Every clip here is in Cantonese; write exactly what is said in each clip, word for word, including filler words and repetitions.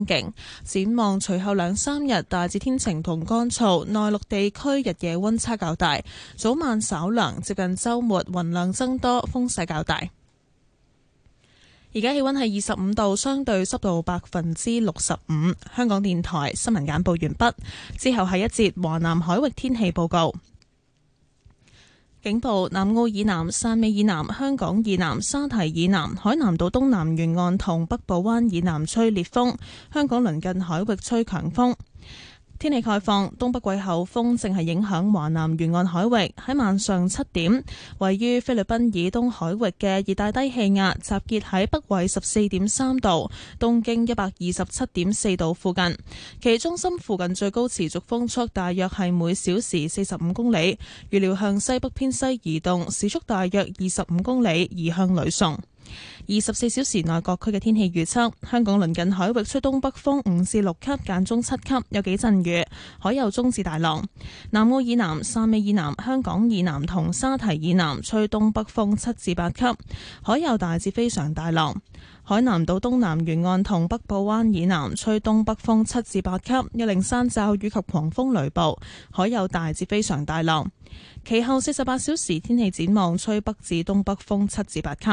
勁。展望隨後兩三日大致天晴同乾燥，內陸地區日夜溫差較大，早晚稍涼，接近週末雲量增多，風勢較大。而家氣溫係二十五度，相對濕度百分之六十五。香港電台新聞簡報完畢，之後係一節華南海域天氣報告。警報：南澳以南、汕尾以南、香港以南、沙堤以南、海南島東南沿岸同北部灣以南吹烈風，香港鄰近海域吹強風。天氣概況：東北季候風正係影響華南沿岸海域。喺晚上七點，位於菲律賓以東海域嘅熱帶低氣壓集結喺北緯十四點三度、東經一百二十七點四度附近。其中心附近最高持續風速大約係每小時四十五公里，預料向西北偏西移動，時速大約二十五公里，移向呂宋。二十四小時內各區嘅天氣預測：香港鄰近海域吹東北風五至六級，間中七級，有幾陣雨，海有中至大浪。南澳以南、汕尾以南、香港以南同沙堤以南吹東北風七至八級，海有大至非常大浪。海南島東南沿岸同北部灣以南吹東北風七至八級，有零散驟雨及狂風雷暴，海有大至非常大浪。其後四十八小時天氣展望，吹北至東北風七至八級。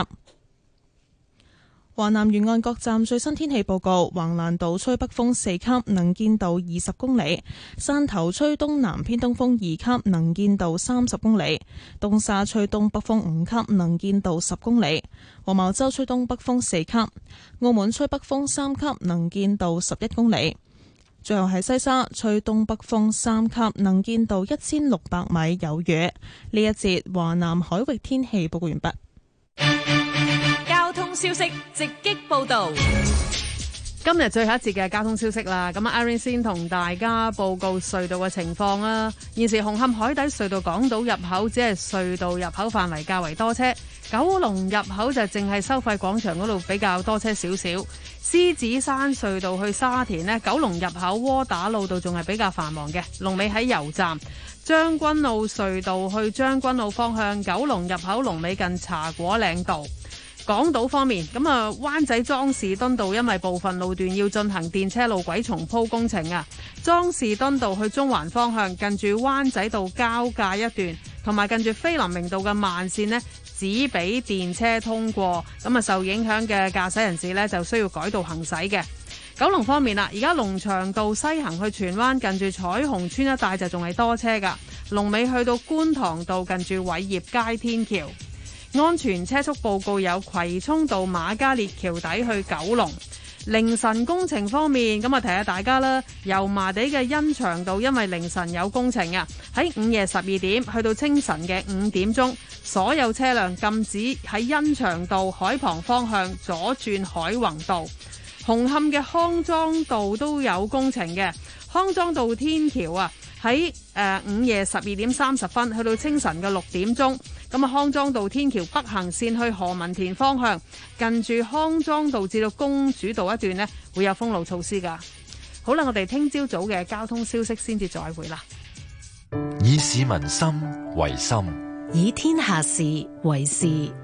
華南沿岸各站最新天氣報告：橫瀾島吹北風四級，能見度二十公里；汕頭吹東南偏東風二級，能見度三十公里；東沙吹東北風五級，能見度十公里；黃茅洲吹東北風四級；澳門吹北風三級，能見度十一公里。最後係西沙吹東北風三級，能見度一千六百米，有雨。呢一節華南海域天氣報告完畢。 交通消息直擊報道。 今日最後一節嘅交通消息啦，咁啊 Irene 先同大家報告隧道嘅情況啦。現時紅磡海底隧道港島入口只係隧道入口範圍較為多車，九龍入口就淨係收費廣場嗰度比較多車少少。獅子山隧道去沙田呢，九龍入口窩打老道仲係比較繁忙嘅，龍尾喺油站。將軍澳隧道去將軍澳方向，九龍入口龍尾近茶果嶺道。港島方面，咁啊灣仔莊士敦道因為部分路段要進行電車路軌重鋪工程啊，莊士敦道去中環方向近住灣仔道交界一段，同埋近住菲林明道嘅慢線呢，只俾電車通過，咁啊受影響嘅駕駛人士呢，就需要改道行駛嘅。九龍方面啦，而家龍翔道西行去荃灣近住彩虹村一帶就仲係多車噶，龍尾去到觀塘道近住偉業街天橋。安全車速報告有葵涌道瑪嘉烈橋底去九龍。凌晨工程方面，咁啊提下大家啦，油麻地嘅欣翔道因為凌晨有工程啊，喺午夜十二點去到清晨嘅五點鐘，所有車輛禁止喺欣翔道海旁方向左轉海泓道。紅磡嘅康莊道都有工程嘅，康莊道天橋啊喺誒午夜十二點三十分去到清晨嘅六點鐘。咁啊，康莊道天橋北行線去何文田方向，近住康莊道至到公主道一段呢，會有封路措施噶。好啦，我哋聽朝早嘅交通消息先至再會啦。 以市民心為心， 以天下事為事。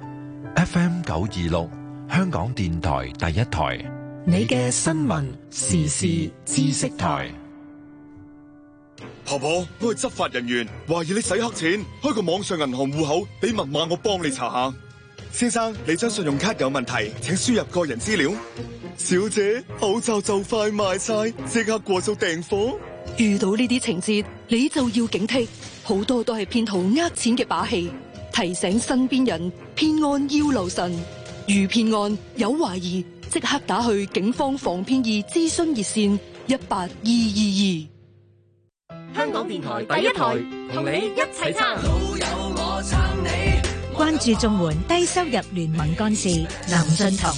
F M 九二六，香港電台第一台， 你嘅新聞時事知識台。 婆婆，我係執法人員，懷疑你洗黑錢，開個網上銀行戶口，俾密碼我幫你查下。先生，你張信用卡有問題，請輸入個人資料。小姐，口罩就快賣晒，即刻過數訂貨。 遇到呢啲情節，你就要警惕，好多都係騙徒呃錢嘅把戲。提醒身邊人，騙案要留神，遇騙案有懷疑，即刻打去警方防騙易諮詢熱線一八二二二。 香港電台第一台，同你一齊撐。老友我撐你。 關注綜援低收入聯盟幹事林俊彤。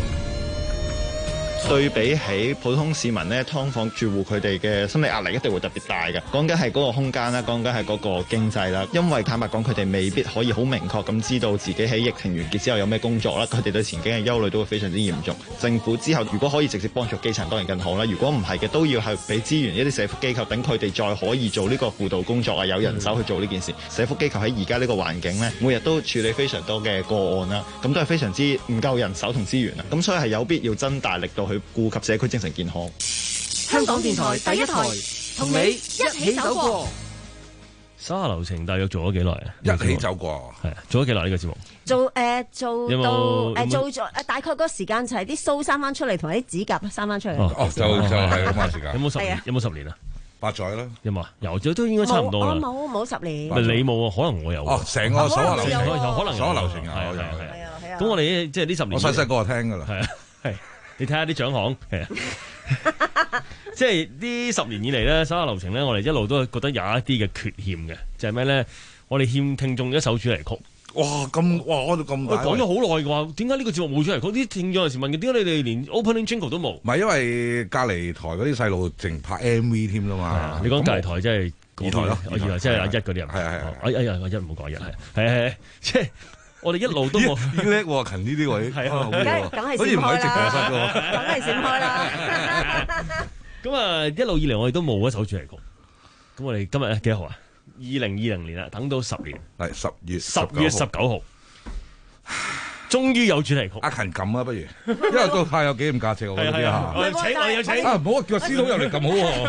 對比起普通市民咧，劏房住戶佢哋嘅心理壓力一定會特別大嘅。講緊係嗰個空間啦，講緊係嗰個經濟啦。因為坦白講，佢哋未必可以好明確咁知道自己喺疫情完結之後有咩工作啦。佢哋對前景嘅憂慮都會非常之嚴重。政府之後如果可以直接幫助基層，當然更好啦。如果唔係嘅，都要係俾資源一啲社福機構，等佢哋再可以做呢個輔導工作啊，有人手去做呢件事。社福機構喺而家呢個環境呢，每日都處理非常多嘅個案啦，咁都係非常之唔夠人手同資源啊。咁所以係有必要增大力度去去顧及社區精神健康。 香港電台第一台，同你一起走過。 手下留情大約做咗幾耐啊？ 一起走過係啊，做咗幾耐呢個節目？ 做誒、呃、做有冇到誒、呃、 有冇做咗誒大概嗰個時間就係啲鬚生翻出嚟，同埋啲指甲生翻出嚟。 哦， 哦，就就係咁嘅時間。 有冇十年係啊？ 有冇十年啊？ 八載啦。 有冇啊？有咗都應該差唔多啦。 我冇冇十年。 咪你冇啊？可能我有。 哦，成個手下留情， 可能有啊可能有手下留情啊！ 係啊我有係啊係啊。 係啊。 咁我哋即係呢十年， 我細細個就聽噶啦。 係啊係。你睇下啲獎項係啊。即係呢十年以嚟咧，手下留情咧，我哋一路都覺得有一啲嘅缺陷嘅，就係咩咧？我哋欠聽眾一首主題曲。 哇！咁哇，我哋咁大。 講咗好耐嘅話，點解呢個節目冇主題曲？啲聽眾有時問嘅，點解你哋連 opening jingle 都冇？ 唔係因為隔離台嗰啲細路淨拍 M V 添啦嘛。 你講隔離台即係二台咯， 二台即係阿一嗰啲人。 係係係。 哎哎呀，阿一唔好講一係係係即係我哋一路都冇。 叻喎，勤呢啲位。 係啊， 梗梗係好似唔喺直播室嘅喎。 梗係閃開啦。 咁啊，一路以嚟我哋都冇一首主題曲。咁我哋今日咧幾號啊？二零二零年啦，等到十年， 係十月十月十九號，終於有主題曲。 阿勤撳啊，不如，因為都太有紀念價值喎嗰啲嚇。 我請我有請啊，唔好叫司徒入嚟撳好喎。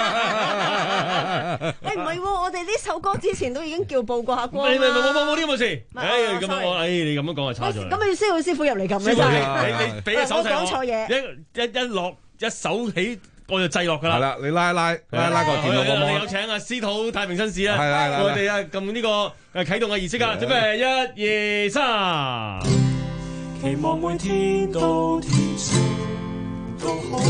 誒唔係喎，我哋呢首歌之前都已經叫報過下光啦。 唔係唔係冇冇冇呢個事。誒咁樣我誒你咁樣講就差咗啦。 咁你需要師傅入嚟撳咧，真係。 你你俾個手勢我。 講錯嘢。 一一一落一手起。我就制落㗎啦， 係啦，你拉一拉拉拉個電腦個網。 有請啊，司徒太平紳士啦， 係啦係啦， 我哋啊撳呢個誒啟動嘅儀式啊，準備一二三。 期望每天都天晴都好，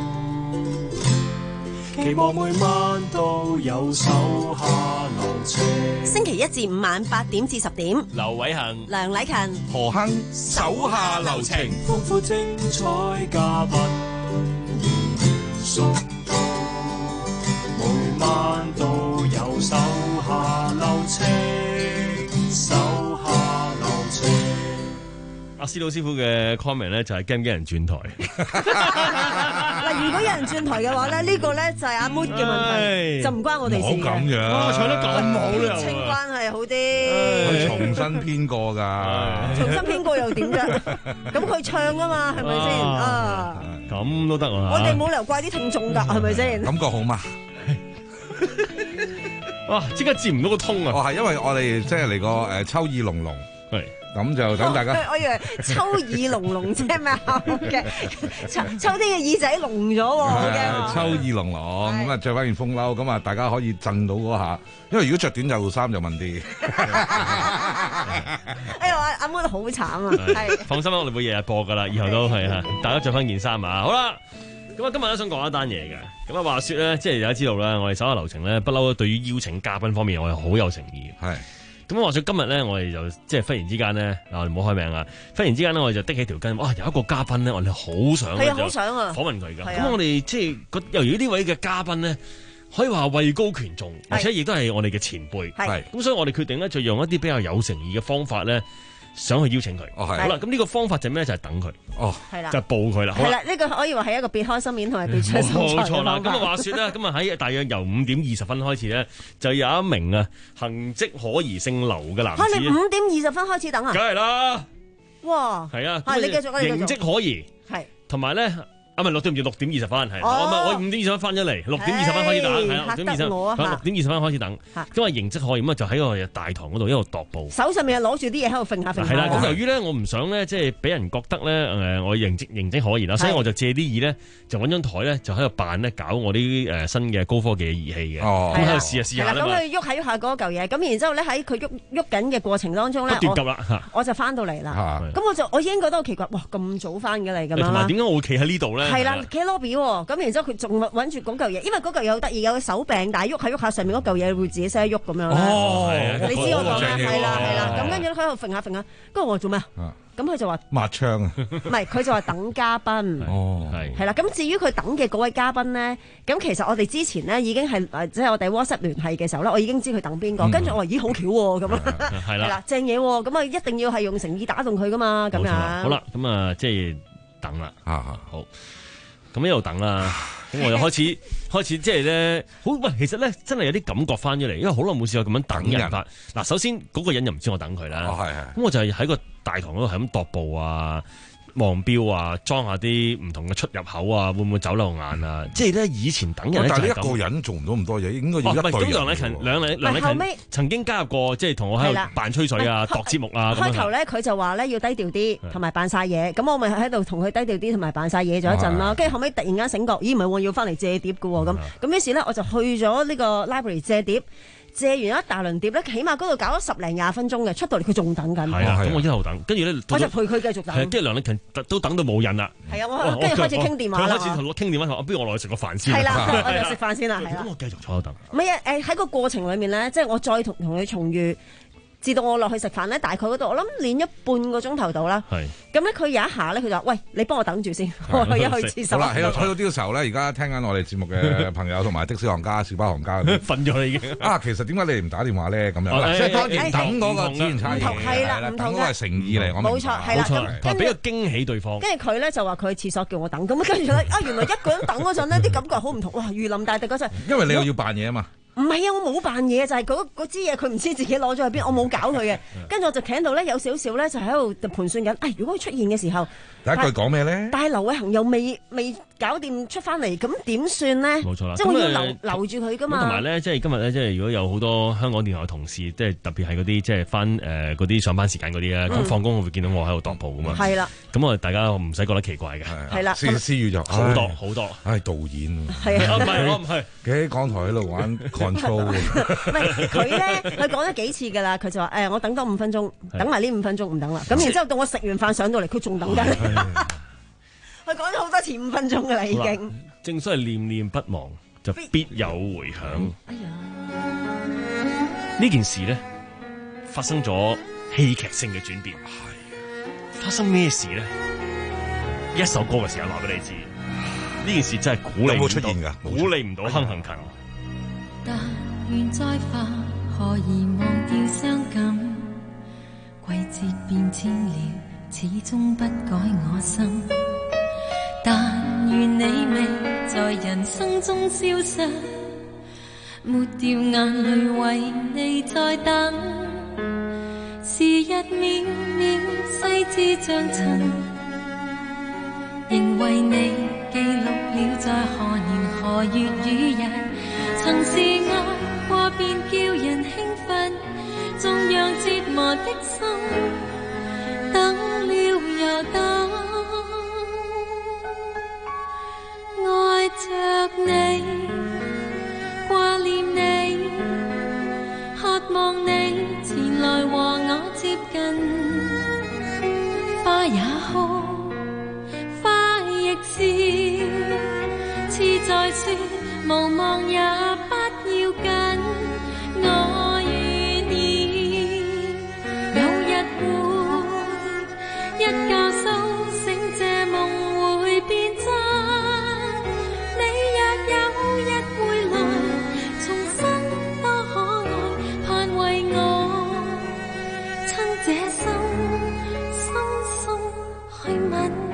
期望每晚都有手下留情。 星期一至五晚八點至十點， 劉偉恒、 梁禮勤、 何亨手下留情， 豐富精彩嘉賓。每晚都有手下留情，手下留情。 阿司徒師傅嘅 comment 咧就係驚唔驚人轉台？ 嗱，如果有人轉台嘅話咧，呢個咧就係阿 Mood 嘅問題，就唔關我哋事嘅。 唔好咁樣， 哇，唱得咁好咧， 清關係好啲。 佢重新編過㗎， 重新編過又點啫？咁佢唱啊嘛，係咪先啊？ 咁都得啊！ 我哋冇理由怪啲聽眾㗎，係咪先？ 感覺好嘛？ 哇！即刻接唔到個通啊！ 哦，係因為我哋即係嚟個誒秋意濃濃， 係咁就等大家。 我以為秋意濃濃即係咩啊？嘅秋秋天嘅耳仔濃咗喎， 秋意濃濃咁啊，着翻件風褸，咁啊，大家可以震到嗰下。因為如果着短袖衫就問啲。 哎呀，阿妹好慘啊！係放心啦，我哋會日日播噶啦，以後都係嚇，大家着翻件衫啊！好啦，咁啊，今日都想講一單嘢嘅。咁啊，話説咧，即係大家知道啦，我哋手下留情咧，不嬲都對於邀請嘉賓方面，我係好有誠意嘅。係。咁話説今日咧，我哋就即係忽然之間咧，啊，我哋唔好開名啊！忽然之間咧，我哋就的起條筋，哇！有一個嘉賓咧，我哋好想係啊，好想啊， 訪問佢㗎。咁我哋即係個由於呢位嘅嘉賓咧，可以話位高權重，而且亦都係我哋嘅前輩。係。咁所以我哋決定咧，就用一啲比較有誠意嘅方法咧。想去邀請佢，哦係，好啦，咁呢個方法就咩？就係等佢，哦，係啦，就報佢啦，係啦，呢個可以話係一個別開心面同埋別出心裁嘅方法。冇錯啦，咁啊話説咧，咁啊喺大約由五點二十分開始咧，就有一名啊行跡可疑姓劉嘅男子。嚇！你五點二十分開始等啊？梗係啦，哇！係啊，係你繼續，你繼續。行跡可疑，係，同埋咧。啊，唔係六對唔住，六點二十分係，我唔係我五點二十分翻咗嚟，六點二十分開始等，係啊，六點二十分，六點二十分開始等，因為形跡可疑咁啊，就喺個大堂嗰度一路踱步，手上面攞住啲嘢喺度揈下揈下。係啦，咁由於咧我唔想咧即係俾人覺得咧誒我形跡形跡可疑啦，所以我就借啲意咧就揾張台咧就喺度扮咧搞我啲誒新嘅高科技嘅儀器嘅，咁喺度試下試下啦嘛。咁佢喐下喐下嗰嚿嘢，咁然之後咧喺佢喐喐緊嘅過程當中咧，不斷急啦，我就翻到嚟啦，咁我就我已經覺得好奇怪，哇咁早翻嘅嚟咁樣啦。同埋點解我會企喺呢度咧？係啦，企喺 lobby 喎，咁然之後佢仲揾住嗰嚿嘢，因為嗰嚿嘢好得意，有個手柄，但係喐下喐下上面嗰嚿嘢會自己識得喐咁樣。哦，你知我講啦，係啦係啦，咁跟住咧佢喺度揈下揈下，跟住我話做咩啊？咁佢就話抹槍啊，唔係佢就話等嘉賓。哦，係係啦，咁至於佢等嘅嗰位嘉賓咧，咁其實我哋之前咧已經係誒，即係我哋 WhatsApp 聯繫嘅時候咧，我已經知佢等邊個，跟住我話咦好巧喎咁啊，係啦，正嘢喎，咁啊一定要係用誠意打動佢噶嘛，咁樣。好啦，咁啊即係等啦，啊好。咁一路等啦，咁我就開始開始即係咧，好喂，其實咧真係有啲感覺翻咗嚟，因為好耐冇試過咁樣等人法。嗱，首先嗰個人又唔知我等佢啦，咁我就係喺個大堂嗰度係咁踱步啊， 望錶啊，裝下啲唔同嘅出入口啊，會唔會走漏眼啊？即係咧以前等人咧但係你就係咁一個人做唔到咁多嘢，應該要一哦，唔係隊人咁梁禮勤，梁禮梁禮勤後尾曾經加入過，即係同我喺係啦度扮吹水啊、度節目啊咁樣。 開頭咧佢就話咧要低調啲，同埋扮晒嘢，咁我咪喺度同佢低調啲，同埋扮晒嘢咗一陣啦。跟住後尾突然間醒覺，咦唔係喎，要翻嚟借碟嘅喎，咁咁於是咧我就去咗呢個 library 借碟。借完一大輪碟咧，起碼嗰度搞咗十零廿分鐘嘅，出到嚟佢仲等緊。 係啊，咁我一路等，跟住咧我就陪佢繼續等。 係跟住梁禮勤都等到冇癮啦。 係啊，我跟住開始傾電話啦。 佢開始同我傾電話，話不如我落去食個飯先。 係啦，我就食飯先啦，係啦。 咁我繼續坐喺度等。 唔係啊，誒喺個過程裡面咧，即係我再同同佢重遇。至到我落去食飯咧，大概嗰度我諗練一半個鐘頭到啦。 係。 咁咧佢有一下咧，佢就話：喂，你幫我等住先，我去一去廁所。 好啦，喺度去到呢個時候咧，而家聽緊我哋節目嘅朋友同埋的士行家、小巴行家， 瞓咗啦已經。 啊，其實點解你哋唔打電話咧？咁樣， 哦即係當然哎等嗰個資源差異， 係啦，唔同嘅等嗰個係誠意嚟，我明白。 冇錯，係啦。 冇錯，俾個驚喜對方。 跟住佢咧就話佢去廁所叫我等，咁跟住咧啊，原來一個人等嗰陣呢啲感覺好唔同。哇，如臨大敵嗰陣。 因為你又要扮嘢啊嘛。 唔係啊，我冇扮嘢，就係嗰嗰支嘢佢唔知自己攞咗去邊，我冇搞佢嘅。跟住我就企喺度咧，有少少咧就喺度盤算緊。誒，如果佢出現嘅時候， 第一句講咩咧？ 但係劉偉恒又未未搞掂出翻嚟，咁點算咧？ 冇錯啦， 即係我要咁留留住佢噶嘛。 同埋咧，即係今日咧，即係如果有好多香港電台嘅同事，即係特別係嗰啲即係翻誒嗰啲上班時間嗰啲咧，咁嗯放工我會見到我喺度踱步噶嘛。 係啦。 咁我大家唔使覺得奇怪嘅。 係啦。 思思雨就好多好多。 唉，導演。 係啊。 唔係我唔係。 佢喺港台喺度玩 control。 唔係佢咧，佢講咗幾次㗎啦。佢就話誒，我等多五分鐘，等埋呢五分鐘唔等啦。咁然之後到我食完飯上到嚟，佢仲等緊。佢講咗好多次五分鐘㗎啦，已經。 正所謂念念不忘，就必有回響。 哎呀！ 呢件事咧發生咗戲劇性嘅轉變。係。發生咩事咧？一首歌嘅時候話俾你知，呢件事真係鼓勵唔到， 有冇出現㗎？ 鼓勵唔到亨亨勤。 但願再化，何以忘掉傷感？季節變遷了，始終不改我心。但願你未在人生中消失，抹掉眼淚為你再等。時日渺渺，細緻像塵，仍為你記錄了在何年何月與日。曾是愛過便叫人興奮，縱讓折磨的心等了又等，愛着你，掛念你，渴望你前來和我接近。花也哭，花亦笑，似在說無望也不要緊，我與你有日會一覺蘇醒，這夢會變真。你若有日會來，重新多可愛，盼為我親這心深深去吻。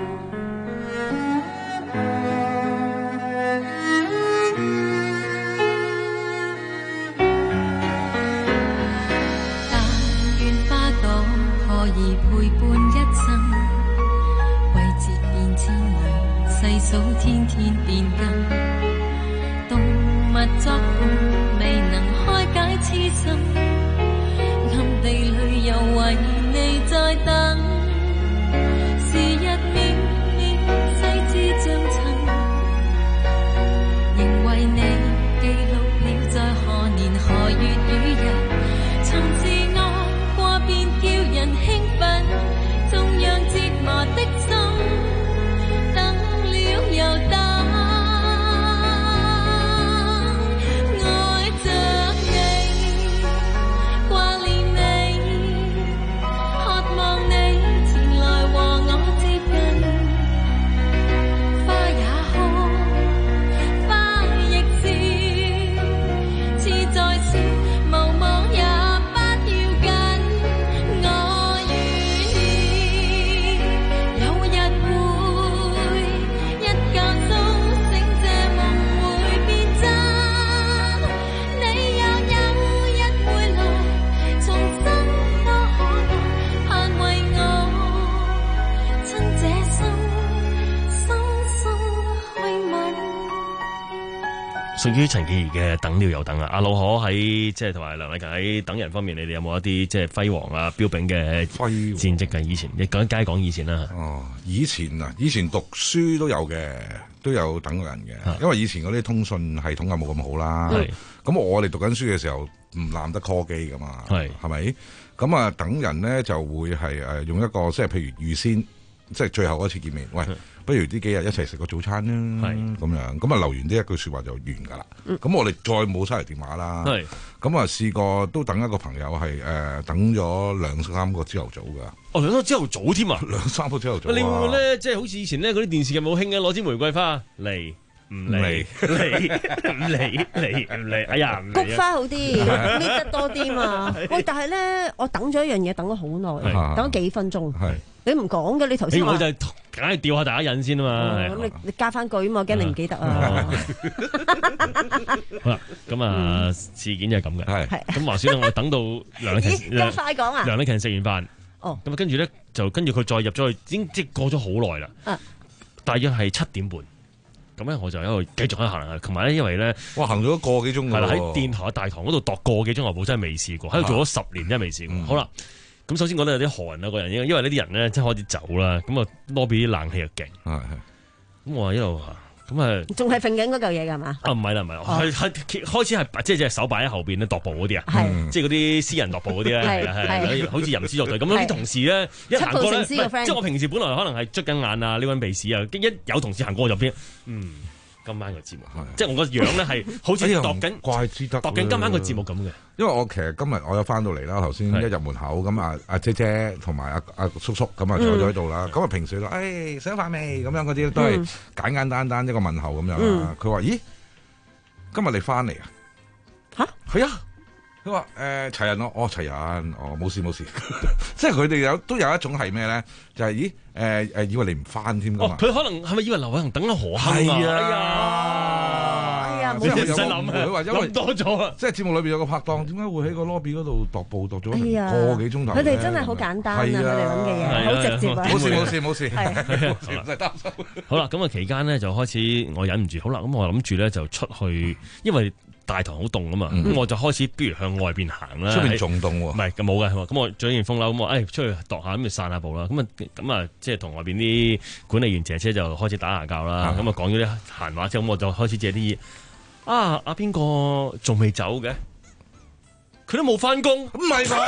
屬於陳潔儀嘅等了又等啊！阿老可喺即係同埋梁禮勤喺等人方面，你哋有冇一啲即係輝煌啊、彪炳嘅戰績嘅？以前你講梗係講以前啦。 哦，以前啊，以前讀書都有嘅，都有等過人嘅。因為以前嗰啲通訊系統又冇咁好啦。咁我哋讀緊書嘅時候唔攬得 call 機噶嘛，係係咪？咁啊等人咧就會係誒用一個即係譬如預先即係最後嗰次見面，喂。不如呢幾日一齊食個早餐啦，咁樣咁啊留完呢一句説話就完㗎啦。咁、嗯、我哋再冇收嚟電話啦。咁啊試過都等一個朋友係誒、呃、等咗兩三個朝頭早㗎。 哦，兩個朝頭早添啊！ 兩三個朝頭早、啊。 你會唔會咧？即係好似以前咧嗰啲電視劇冇興嘅攞支玫瑰花嚟。唔嚟嚟唔嚟嚟唔嚟，哎呀！ 菊花好啲，搣得多啲嘛。喂，但係咧，我等咗一樣嘢，等咗好耐，等咗幾分鐘。你唔講嘅，你頭先我就梗係吊下大家癮先啊嘛。 咁你你加翻句啊嘛，驚你唔記得啊。 好啦，咁啊事件就係咁嘅。係咁話說咧，我等到梁禮勤咁快講啊！ 梁禮勤食完飯，哦，咁啊跟住咧就跟住佢再入咗去，已經即係過咗好耐啦。啊，大約係七點半。咁咧我就喺度繼續喺度行，同埋咧因為咧， 哇行咗個幾鐘㗎， 係啦喺電台大堂嗰度度個幾鐘頭步真係未試過，喺度做咗十年真係未試過。嗯、好啦，咁首先覺得有啲寒啊個人，因為呢啲人咧即係開始走啦，咁啊 lobby 啲冷氣又勁，係係，咁我話一路咁啊，仲係揈緊嗰嚿嘢㗎嘛？啊唔係啦唔係，係係、哦、開始係即係隻手擺喺後邊咧踱步嗰啲啊，係即係嗰啲私人踱步嗰啲咧，係係好似吟詩作對咁啲同事咧一行過咧，即係我平時本來可能係捽緊眼啊，撩緊鼻屎啊，一有同事行過我就邊嗯。今晚個節目，即係我個樣咧係好似度緊怪之得， 度緊今晚個節目咁嘅。 因為我其實今日我有翻到嚟啦，頭先一入門口咁啊，阿姐姐同埋阿阿叔叔咁啊坐咗喺度啦。咁啊平時都誒食飯未咁樣嗰啲都係簡簡單單一個問候咁樣啦。佢話：咦，今日你翻嚟啊？吓？係啊。佢話誒齊人咯，哦齊人，哦冇事冇事，即係佢哋有都有一種係咩咧？就係、是、咦誒誒、呃、以為你唔翻添㗎嘛？ 佢、哦、可能係咪以為劉偉恒等咗何坑啊？ 係啊， 哎呀， 冇人使諗佢話因為多咗啊！ 即係節目裏邊有個拍檔，點解會喺個 lobby 嗰度踱步踱咗個幾鐘頭？ 佢哋真係好簡單啊！佢哋諗嘅嘢好直接啊！ 冇事冇事冇事， 唔使擔心。好啦，咁啊期間咧就開始我忍唔住，好啦，咁我諗住咧就出去，因為大堂好凍啊嘛，咁、嗯、我就開始不如向外邊行啦。出邊仲凍喎？唔係咁冇嘅，咁我着件風褸，咁我誒出去踱下咁就散下步啦。咁啊咁啊，即係同外邊啲管理員姐姐就開始打牙鉸啦。咁啊講咗啲閒話之後，咁我就開始借啲嘢。啊阿邊個仲未走嘅？佢都冇翻工， 唔係啩？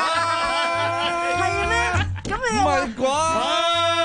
係咩？咁你又唔係啩？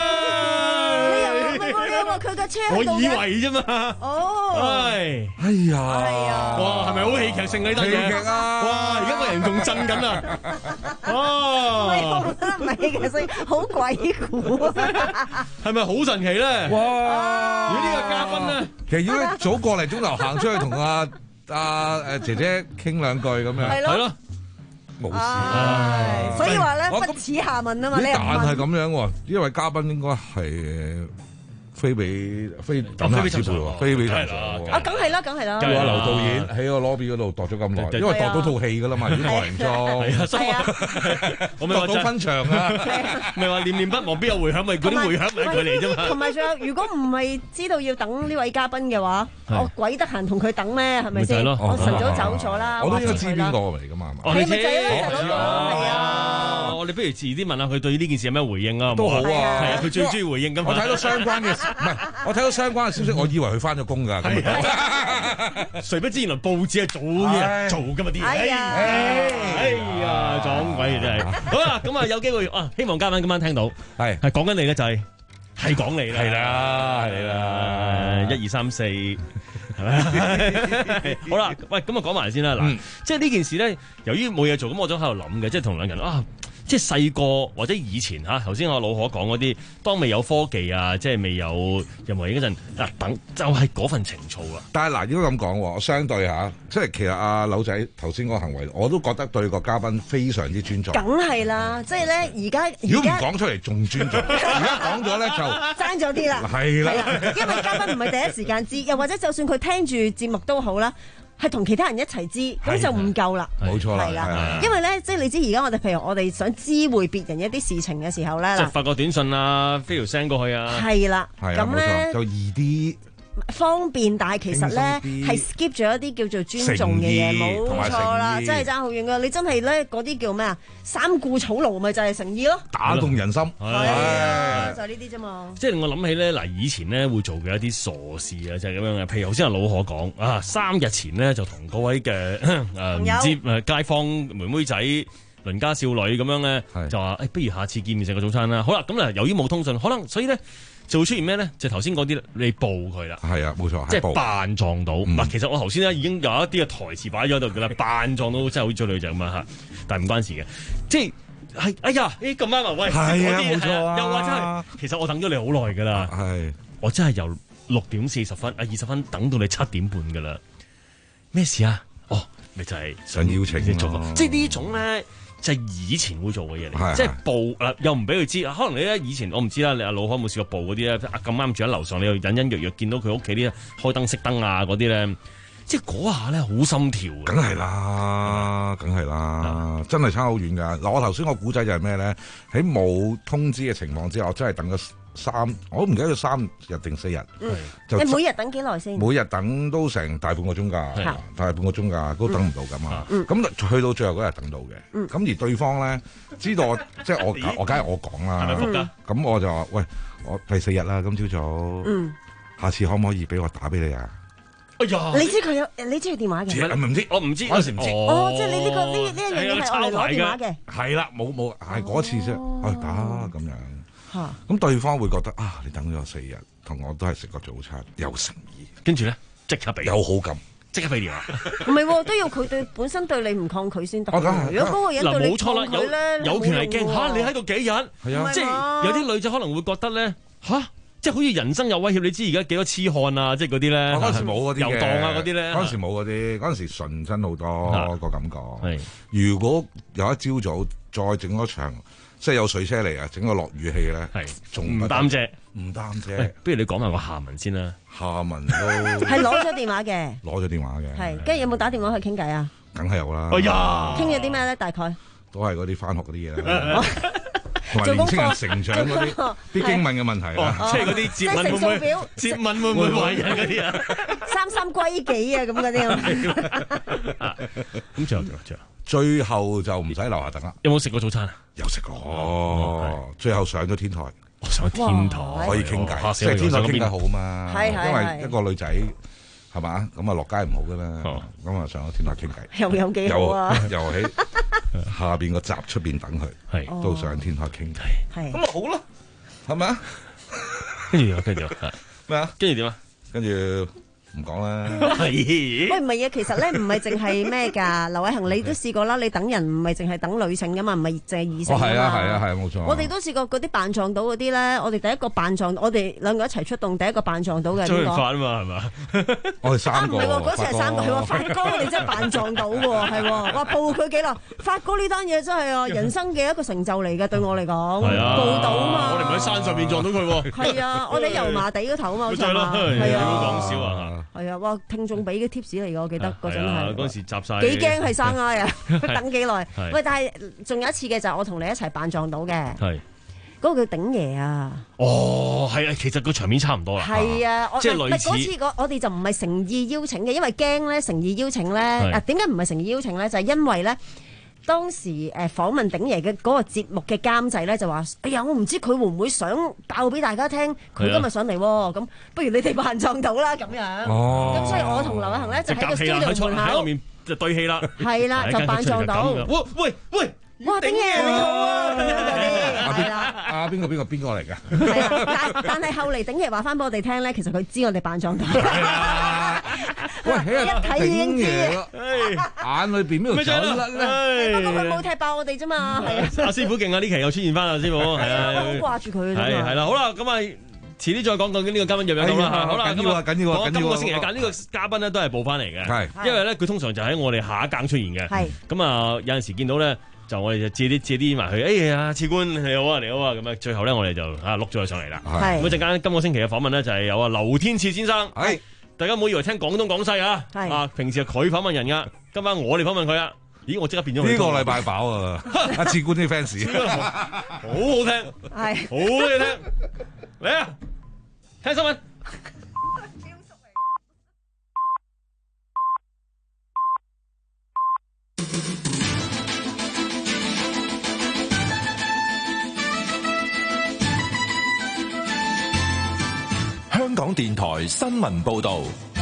佢嘅車我以為啫嘛，哦，唉， 哎呀， 哇，係咪好戲劇性呢單嘢？戲劇啊！哇，而家個人仲震緊啊！哦， 唔係戲劇性，好鬼故啊！ 係咪好神奇咧？哇！如果呢個嘉賓咧， 其實如果早個零鐘頭行出去同阿阿誒姐姐傾兩句咁樣， 係咯， 冇事。 所以話咧，不恥下問啊嘛，你又問。 但係咁樣喎，呢位嘉賓應該係。飛俾飛等下師傅喎，飛俾陳 Sir 喎。 啊，梗係啦，梗係啦。 叫阿劉導演喺個 lobby 嗰度度咗咁耐，因為度到套戲噶啦嘛，已經個人裝。 係啊，我咪話到分場啊，咪話念念不忘必有回響，咪嗰啲回響咪佢嚟啫嘛。 同埋仲有，如果唔係知道要等呢位嘉賓嘅話，我鬼得閒同佢等咩？係咪先？我晨早走咗啦。 我都應該知邊個嚟噶嘛？ 係咪就係咯？就嗰個係啊。 我哋不如遲啲問下佢對呢件事有咩回應啊？ 都好啊， 係啊，佢最中意回應噶嘛。 我睇到相關嘅。唔係，我睇到相關嘅消息，我以為佢翻咗工㗎。 誰不知原來報紙係做嘢做㗎嘛啲嘢。哎呀，哎呀，撞鬼真係。好啦，咁啊有機會啊，希望嘉賓今晚聽到係係講緊你咧，就係係講你啦。係啦，係啦，一二三四係咪？好啦，喂，咁啊講埋先啦。嗱，即係呢件事咧，由於冇嘢做，咁我都喺度諗嘅，即係同兩人啊。即係細個或者以前嚇，頭先我老可講嗰啲，當未有科技啊，即係未有任何嘢嗰陣，嗱等就係嗰份情操啦。 但係嗱，應該咁講喎，相對嚇，即係其實阿柳仔頭先嗰個行為，我都覺得對個嘉賓非常之尊重。 梗係啦，即係咧，而家如果唔講出嚟仲尊重，而家講咗咧就爭咗啲啦。係啦，因為嘉賓唔係第一時間知，又或者就算佢聽住節目都好啦。係同其他人一齊知，咁就唔夠啦。 冇錯啦， 係啦，因為咧，即係你知而家我哋，譬如我哋想知會別人一啲事情嘅時候咧， 即係發個短信啊，飛條聲過去啊， 係啦，咁咧就易啲。 方便，但係其實咧係 skip 咗一啲叫做尊重嘅嘢，冇錯啦，真係爭好遠噶。你真係咧嗰啲叫咩啊？三顧草廬咪就係誠意咯， 打動人心， 係啊，就係呢啲啫嘛。 即係令我諗起咧，嗱以前咧會做嘅一啲傻事啊，就係咁樣嘅。譬如頭先阿老何講啊，三日前咧就同各位嘅誒唔知誒街坊妹妹仔、鄰家少女咁樣咧，就話誒，不如下次見面食個早餐啦。好啦，咁咧由於冇通訊，可能所以咧。就會出現咩咧？就頭先嗰啲你報佢啦， 係啊，冇錯， 即係扮撞到。嗱、嗯，其實我頭先咧已經有一啲嘅台詞擺咗喺度㗎啦，扮撞到真係好似追女仔咁啊嚇，但係唔關事嘅，即係係哎呀，誒咁啱啊，喂， 係啊，冇錯啊， 又或者係其實我等咗你好耐㗎啦， 係， 我真係由六點四十分啊二十分等到你七點半㗎啦，咩事啊？哦，你就係想邀請你做， 即係呢種咧。就係以前會做嘅嘢嚟，即係報嗱又唔俾佢知，可能你咧以前我唔知啦，你阿老開冇試過報嗰啲咧，咁啱住喺樓上，你又隱隱約約見到佢屋企啲開燈熄燈啊嗰啲咧，即係嗰下咧好心跳嘅。 梗係啦，梗係啦，真係差好遠㗎。嗱，我頭先個古仔就係咩咧？喺冇通知嘅情況之下，我真係等咗三，我都唔記得咗三日定四日。 嗯，就你每日等幾耐先？ 每日等都成大半個鐘㗎，大半個鐘㗎，都等唔到㗎嘛。咁去到最後嗰日等到嘅。咁而對方咧知道我，即係我我梗係我講啦。咁我就話：喂，我第四日啦，今朝早，下次可唔可以俾我打俾你啊？ 哎呀！ 你知佢有，你知佢電話嘅？ 唔知， 我唔知， 嗰時唔知。 哦，即係你呢個呢呢一樣嘢係我嚟攞電話嘅。 係啦，冇冇係嗰次啫，我打咁樣。嚇！咁對方會覺得啊，你等咗四日，同我都係食個早餐，有誠意。 跟住咧，即刻俾有好感， 即刻俾電話。 唔係喎，都要佢對本身對你唔抗拒先得。如果嗰個人對你抗拒咧， 有權係驚嚇你喺度幾日？係啊，即係有啲女仔可能會覺得咧嚇。即係好似人生有威脅，你知而家幾多痴漢啊！即係嗰啲咧， 嗰陣時冇嗰啲嘅， 遊蕩啊嗰啲咧， 嗰陣時冇嗰啲，嗰陣時純真好多個感覺。係如果有一朝早再整嗰場，即係有水車嚟啊，整個落雨器咧，係仲唔擔遮？唔擔遮。 不如你講埋個下文先啦。 下文都係攞咗電話嘅， 攞咗電話嘅。 係，跟住有冇打電話去傾偈啊？ 梗係有啦。 哎呀， 傾咗啲咩咧？大概都係嗰啲返學嗰啲嘢啦。同埋年青人成長嗰啲啲經文嘅問題啦， 即係嗰啲接吻會唔會接吻會唔會懷孕嗰啲啊？ 三三歸幾啊咁嗰啲咁最後最後最後就唔使樓下等啦。 有冇食過早餐啊？ 有食過，最後上咗天台， 上天台可以傾偈，即係天台傾得好嘛。 係係， 因為一個女仔係嘛，咁啊落街唔好噶嘛，咁啊上咗天台傾偈， 又有幾好啊！ 又喺下邊個閘出邊等佢，係都上天台傾偈， 係咁咪好咯，係咪啊？ 跟住跟住咩啊？ 跟住點啊？ 跟住唔講啦。 喂，唔係啊，其實咧唔係淨係咩㗎，劉偉恒你都試過啦，你等人唔係淨係等女性㗎嘛，唔係淨係異性㗎嘛。 係啊係啊係啊，冇錯。 我哋都試過嗰啲扮撞到嗰啲咧，我哋第一個扮撞，我哋兩個一齊出動，第一個扮撞到嘅邊個？ 周潤發啊嘛係嘛？ 我哋三個。 唔係喎，嗰次係三個，係喎，發哥你真係扮撞到喎，係喎，我報佢幾耐？發哥呢單嘢真係啊，人生嘅一個成就嚟嘅，對我嚟講，報到啊嘛。 我哋唔喺山上面撞到佢喎。 係啊，我哋喺油麻地嗰頭啊嘛，好似嘛。係啊，講笑啊。 係啊，哇！聽眾俾嘅 tips 嚟嘅，我記得嗰陣係嗰陣時集曬幾驚係生挨啊！等幾耐？喂，但係仲有一次嘅就係我同你一齊扮撞到嘅，係嗰個叫鼎爺啊！ 哦，係啊，其實個場面差唔多啦。 係啊， 即係類似嗰次我我哋就唔係誠意邀請嘅，因為驚咧誠意邀請咧啊，點解唔係誠意邀請咧？就係因為咧。當時誒訪問鼎爺嘅嗰個節目嘅監製咧就話：哎呀，我唔知佢會唔會想爆俾大家聽，佢今日上嚟喎，咁不如你哋扮撞到啦咁樣。哦，咁所以我同劉偉恒咧就喺個 studio 門口， 喺面就對戲啦。 係啦，就扮撞到。 喂喂喂！ 哇，鼎爺你好啊！咁樣嗰啲係啦。 啊邊個邊個邊個嚟㗎？ 係啊，但但係後嚟鼎爺話翻俾我哋聽咧，其實佢知我哋扮撞到。 喂， 一睇已經知， 眼裏邊邊度走甩咧？ 不過佢冇踢爆我哋啫嘛，係啊！ 阿師傅勁啊！呢期又出現翻啦，師傅係啊， 好掛住佢。 係係啦，好啦，咁啊，遲啲再講究竟呢個嘉賓入唔入到啦。好啦， 緊要啊，緊要啊，緊要啊！ 今個星期揀呢個嘉賓咧，都係報翻嚟嘅， 係因為咧佢通常就喺我哋下一更出現嘅，係咁啊，有陣時見到咧。就我哋就借啲借啲埋去，哎呀，次官你好啊，你好啊，咁啊，最後咧我哋就啊碌咗佢上嚟啦。咁一陣間今個星期嘅訪問咧就係有啊劉天賜先生。係，大家唔好以為聽廣東廣西啊，啊平時係佢訪問人噶，今晚我哋訪問佢啊。咦，我即刻變咗呢個禮拜飽啊！阿次官啲 fans， 好好聽，係好嘢聽，嚟啊，聽新聞。 電台新聞報道。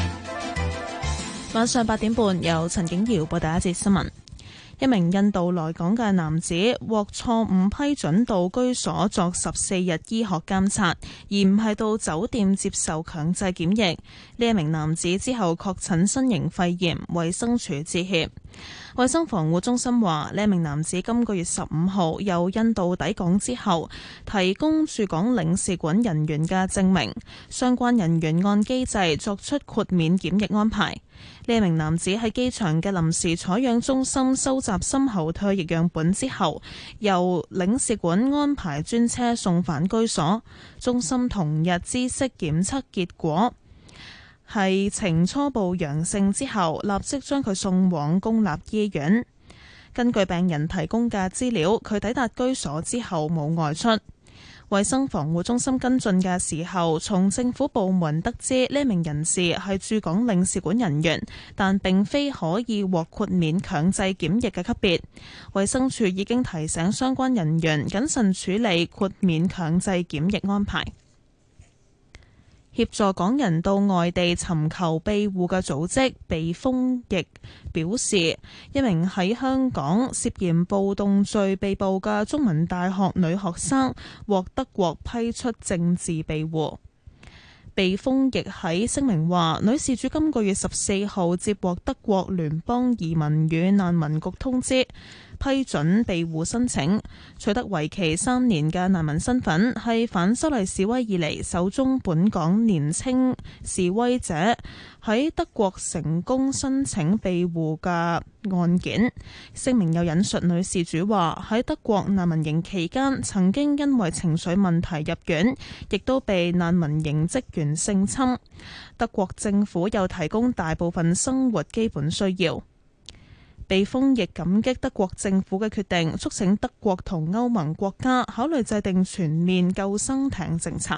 晚上八點半，由陳景瑤報第一節新聞。一名印度來港嘅男子獲錯誤批准到居所作十四日醫學監察，而唔係到酒店接受強制檢疫。呢一名男子之後確診新型肺炎，衛生署致歉。衛生防護中心話，呢一名男子今個月十五號由印度抵港之後，提供駐港領事館人員嘅證明，相關人員按機制作出豁免檢疫安排。呢一名男子喺機場嘅臨時採樣中心收集深喉唾液樣本之後，由領事館安排專車送返居所。中心同日知悉檢測結果係呈初步陽性之後，立即將佢送往公立醫院。根據病人提供嘅資料，佢抵達居所之後冇外出。衛生防護中心跟進嘅時候，從政府部門得知呢名人士係駐港領事館人員，但並非可以獲豁免強制檢疫嘅級別。衛生署已經提醒相關人員謹慎處理豁免強制檢疫安排。協助港人到外地尋求庇護嘅組織避風翼表示，一名喺香港涉嫌暴動罪被捕嘅中文大學女學生獲德國批出政治庇護。避風翼喺聲明話，女事主今個月十四號接獲德國聯邦移民與難民局通知，批准庇護申請，取得為期三年嘅難民身份，係反修例示威以嚟首宗本港年青示威者喺德國成功申請庇護嘅案件。聲明又引述女事主話，喺德國難民營期間曾經因為情緒問題入院，亦都被難民營職員性侵。德國政府又提供大部分生活基本需要。避風亦感激德國政府嘅決定，促請德國同歐盟國家考慮制定全面救生艇政策。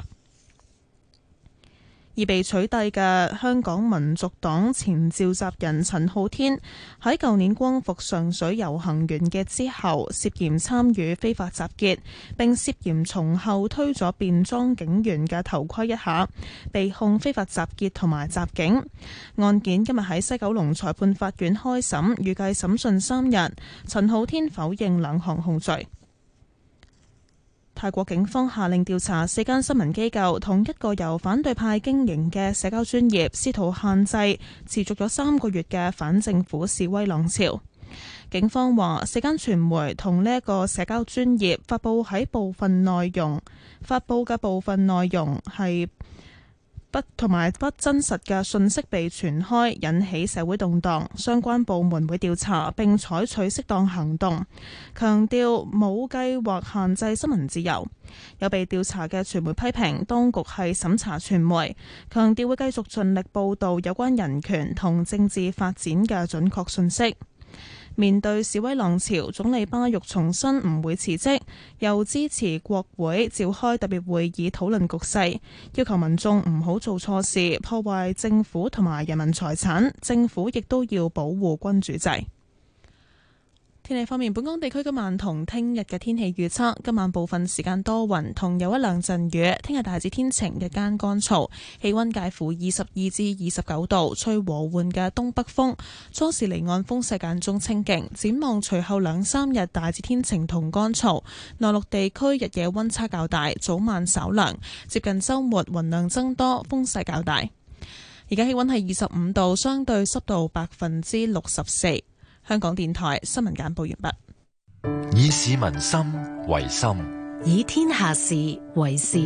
而被取締嘅香港民族黨前召集人陳浩天喺舊年光復上水遊行完結之後，涉嫌參與非法集結，並涉嫌從後推咗便裝警員嘅頭盔一下，被控非法集結同埋襲警。案件今日喺西九龍裁判法院開審，預計審訊三日。陳浩天否認兩項控罪。泰國警方下令調查四間新聞機構同一個由反對派經營嘅社交專頁，試圖限制持續咗三個月嘅反政府示威浪潮。警方話，四間傳媒同呢一個社交專頁發佈喺部分內容，發佈嘅部分內容係不同埋不真實嘅信息被傳開，引起社會動盪。相關部門會調查並採取適當行動，強調冇計劃限制新聞自由。有被調查嘅傳媒批評當局係審查傳媒，強調會繼續盡力報導有關人權同政治發展嘅準確信息。面對示威浪潮，總理巴育重申唔會辭職，又支持國會召開特別會議討論局勢，要求民眾唔好做錯事，破壞政府同埋人民財產，政府亦都要保護君主制。天氣方面，本港地區今晚同聽日嘅天氣預測，今晚部分時間多雲，同有一兩陣雨。聽日大致天晴，日間乾燥，氣溫介乎二十二至二十九度，吹和緩嘅東北風。初時離岸風勢間中清勁。展望隨後兩三日大致天晴同乾燥，內陸地區日夜溫差較大，早晚稍涼。接近週末雲量增多，風勢較大。而家氣溫係二十五度，相對濕度百分之六十四。香港電台新聞簡報完畢。 以市民心為心， 以天下事為事。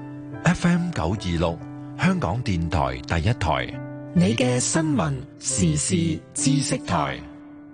F M 九二六，香港電台第一台， 你嘅新聞時事知識台。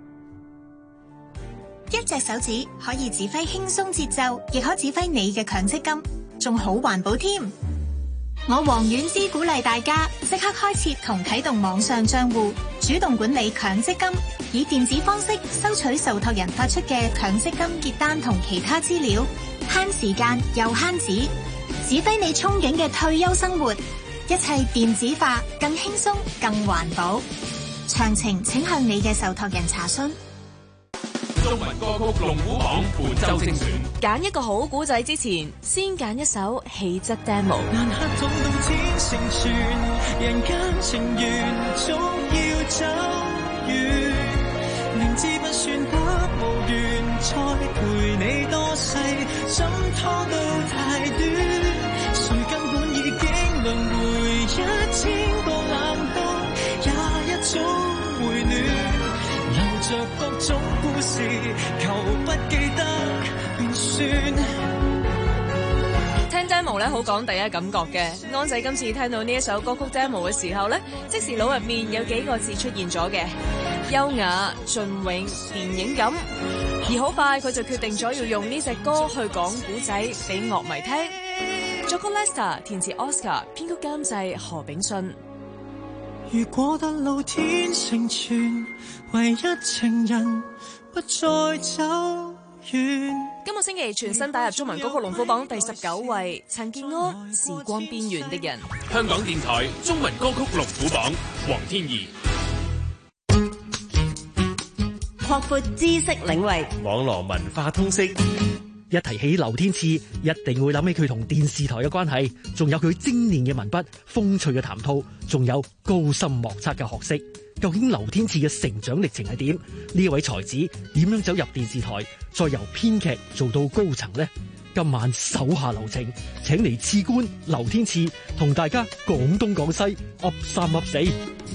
一隻手指可以指揮輕鬆節奏，亦可指揮你嘅強積金，仲好環保添。我黃婉之鼓勵大家即刻開設同啟動網上賬戶，主動管理強積金，以電子方式收取受託人發出嘅強積金結單同其他資料，慳時間又慳紙，指揮你憧憬嘅退休生活，一切電子化，更輕鬆更環保。詳情請向你嘅受託人查詢。 中文歌曲龍虎榜本周精選。 揀一個好古仔之前，先揀一首氣質 demo。 難客痛到天成全，人間情緣總要走遠。明知不算不無緣，再陪你多世，怎拖到太短？誰根本已經輪迴一千個冷冬，也一種回暖，留着各種故事，求不記得便算。 聽 demo 咧好講第一感覺嘅，安仔今次聽到呢一首歌曲 demo 嘅時候咧，即時腦入面有幾個字出現咗嘅，優雅、雋永、電影感。而好快佢就決定咗要用呢隻歌去講古仔俾樂迷聽。作曲 Lester， 填詞 Oscar， 編曲監製何炳信。 如果得老天成全，唯一情人不再走遠。 今個星期全新打入中文歌曲龍虎榜第十九位，陳健安《時光邊緣的人》。 香港電台中文歌曲龍虎榜，黃天怡。 擴闊知識領域， 網絡文化通識。 一提起劉天賜，一定會諗起佢同電視台嘅關係，仲有佢精煉嘅文筆、風趣嘅談吐，仲有高深莫測嘅學識。究竟劉天賜嘅成長歷程係點？呢一位才子點樣走入電視台，再由編劇做到高層呢？今晚手下留情，請嚟次官劉天賜同大家講東講西，噏三噏四。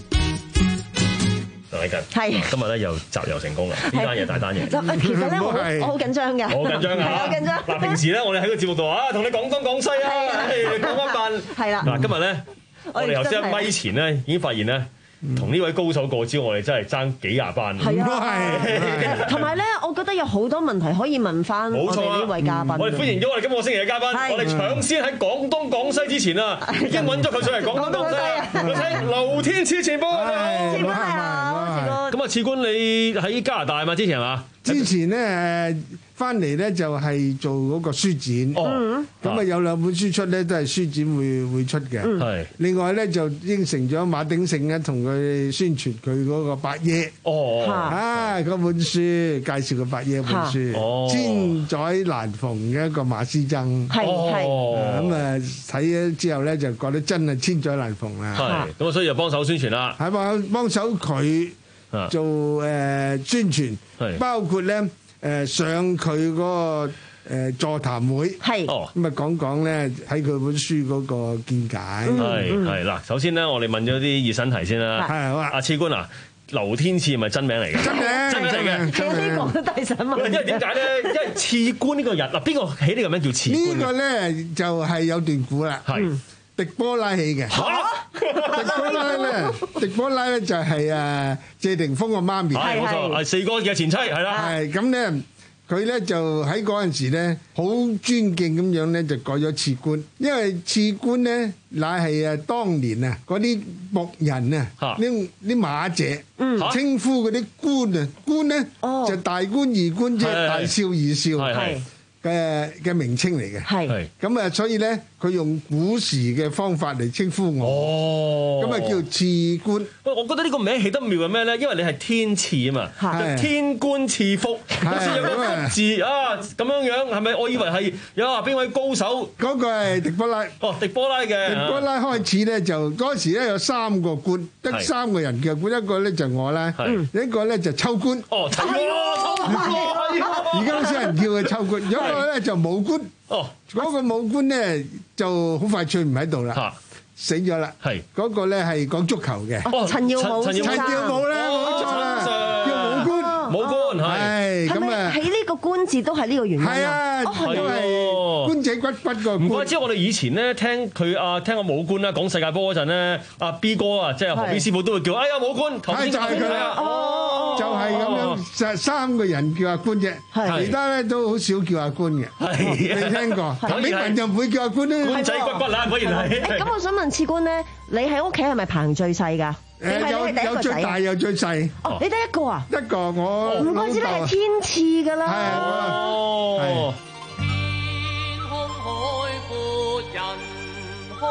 係今日咧又集郵成功啦！呢單嘢大單嘢。 其實咧我我好緊張嘅， 好緊張㗎， 好緊張。 嗱，平時咧我哋喺個節目度啊，同你講東講西啊，講翻扮。 係啦。 嗱，今日咧我哋頭先喺咪前咧已經發現咧，同呢位高手過招，我哋真係爭幾廿班。 係啊，同埋咧，我覺得有好多問題可以問翻我哋呢位嘉賓。 我哋歡迎咗我哋今個星期嘅嘉賓，我哋搶先喺講東講西之前啊，已經揾咗佢上嚟講東講西啊！有請劉天賜前輩。 前輩係啊！ 咁啊，次官你喺加拿大嘛？之前係嘛？ 之前咧誒翻嚟咧就係做嗰個書展，哦，咁啊有兩本書出咧，都係書展會會出嘅。係另外咧就應承咗馬鼎盛咧，同佢宣傳佢嗰個白夜。哦，啊嗰本書介紹個白夜本書，哦，千載難逢嘅一個馬師曾。係係。咁啊睇咗之後咧，就覺得真係千載難逢啦。 係咁啊，所以就幫手宣傳啦。 係幫幫手佢做誒宣傳，包括咧誒上佢嗰個誒座談會，係咁啊講講咧睇佢本書嗰個見解。 係係嗱，首先咧我哋問咗啲熱身題先啦。係好啊，阿次官啊，劉天賜係咪真名嚟嘅？真名真名嚟嘅。 其實呢個都係想問。 因為點解咧？因為次官呢個人嗱，邊個起呢個名叫次官？ 呢個咧就係有段故啦。係。狄波拉起嘅，狄波拉咧，狄波拉咧就係誒謝霆鋒個媽咪， 係冇錯，係四哥嘅前妻，係啦， 係咁咧，佢咧就喺嗰陣時咧，好尊敬咁樣咧，就改咗次官，因為次官咧乃係誒當年啊嗰啲僕人啊，啲啲馬姐稱呼嗰啲官啊，官咧就大官二官即係大少二少，係嘅嘅名稱嚟嘅，係咁啊，所以咧。佢用古時嘅方法嚟稱呼我，咁啊叫賜官。 喂，我覺得呢個名起得妙係咩咧？因為你係天賜啊嘛，就天官賜福，好似有個福字啊咁樣樣，係咪？我以為係有話邊位高手？ 嗰個係狄波拉。哦， 狄波拉嘅。 狄波拉開始咧就嗰時咧有三個官，得三個人嘅官，一個咧就我啦，一個咧就秋官。哦，秋官，秋官，而家好少人叫佢秋官，有一個咧就武官。哦，嗰個武官咧就好快脆唔喺度啦，死咗啦。係嗰個咧係講足球嘅， 陳耀武， 陳耀武咧冇錯啦，叫武官， 武官係。 係咪起呢個官字都係呢個原因啊？ 係啊，都係官仔骨骨個官。 唔怪之我哋以前咧聽佢啊聽個武官啦講世界波嗰陣咧，阿 B 哥啊即係何 B 師傅都會叫哎呀武官，頭先就係佢啦。哦， 就係咁樣，就三個人叫阿官啫，其他咧都好少叫阿官嘅。係你聽過？李文就唔會叫阿官咧。 官仔骨骨啦，果然係。 誒，咁我想問次官咧，你喺屋企係咪排最細㗎？ 誒有有最大有最細。 哦，你得一個啊？ 一個我。 唔怪之你係天賜㗎啦。 係啊。 哦。 天空海闊人開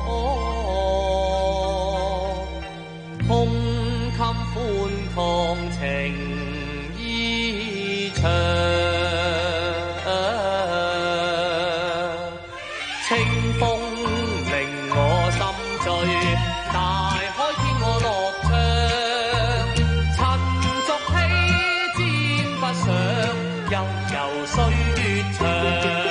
朗，胸襟寬曠。 情意長，清風令我心醉，大海天我樂唱，塵俗氣沾不上，悠悠歲月長。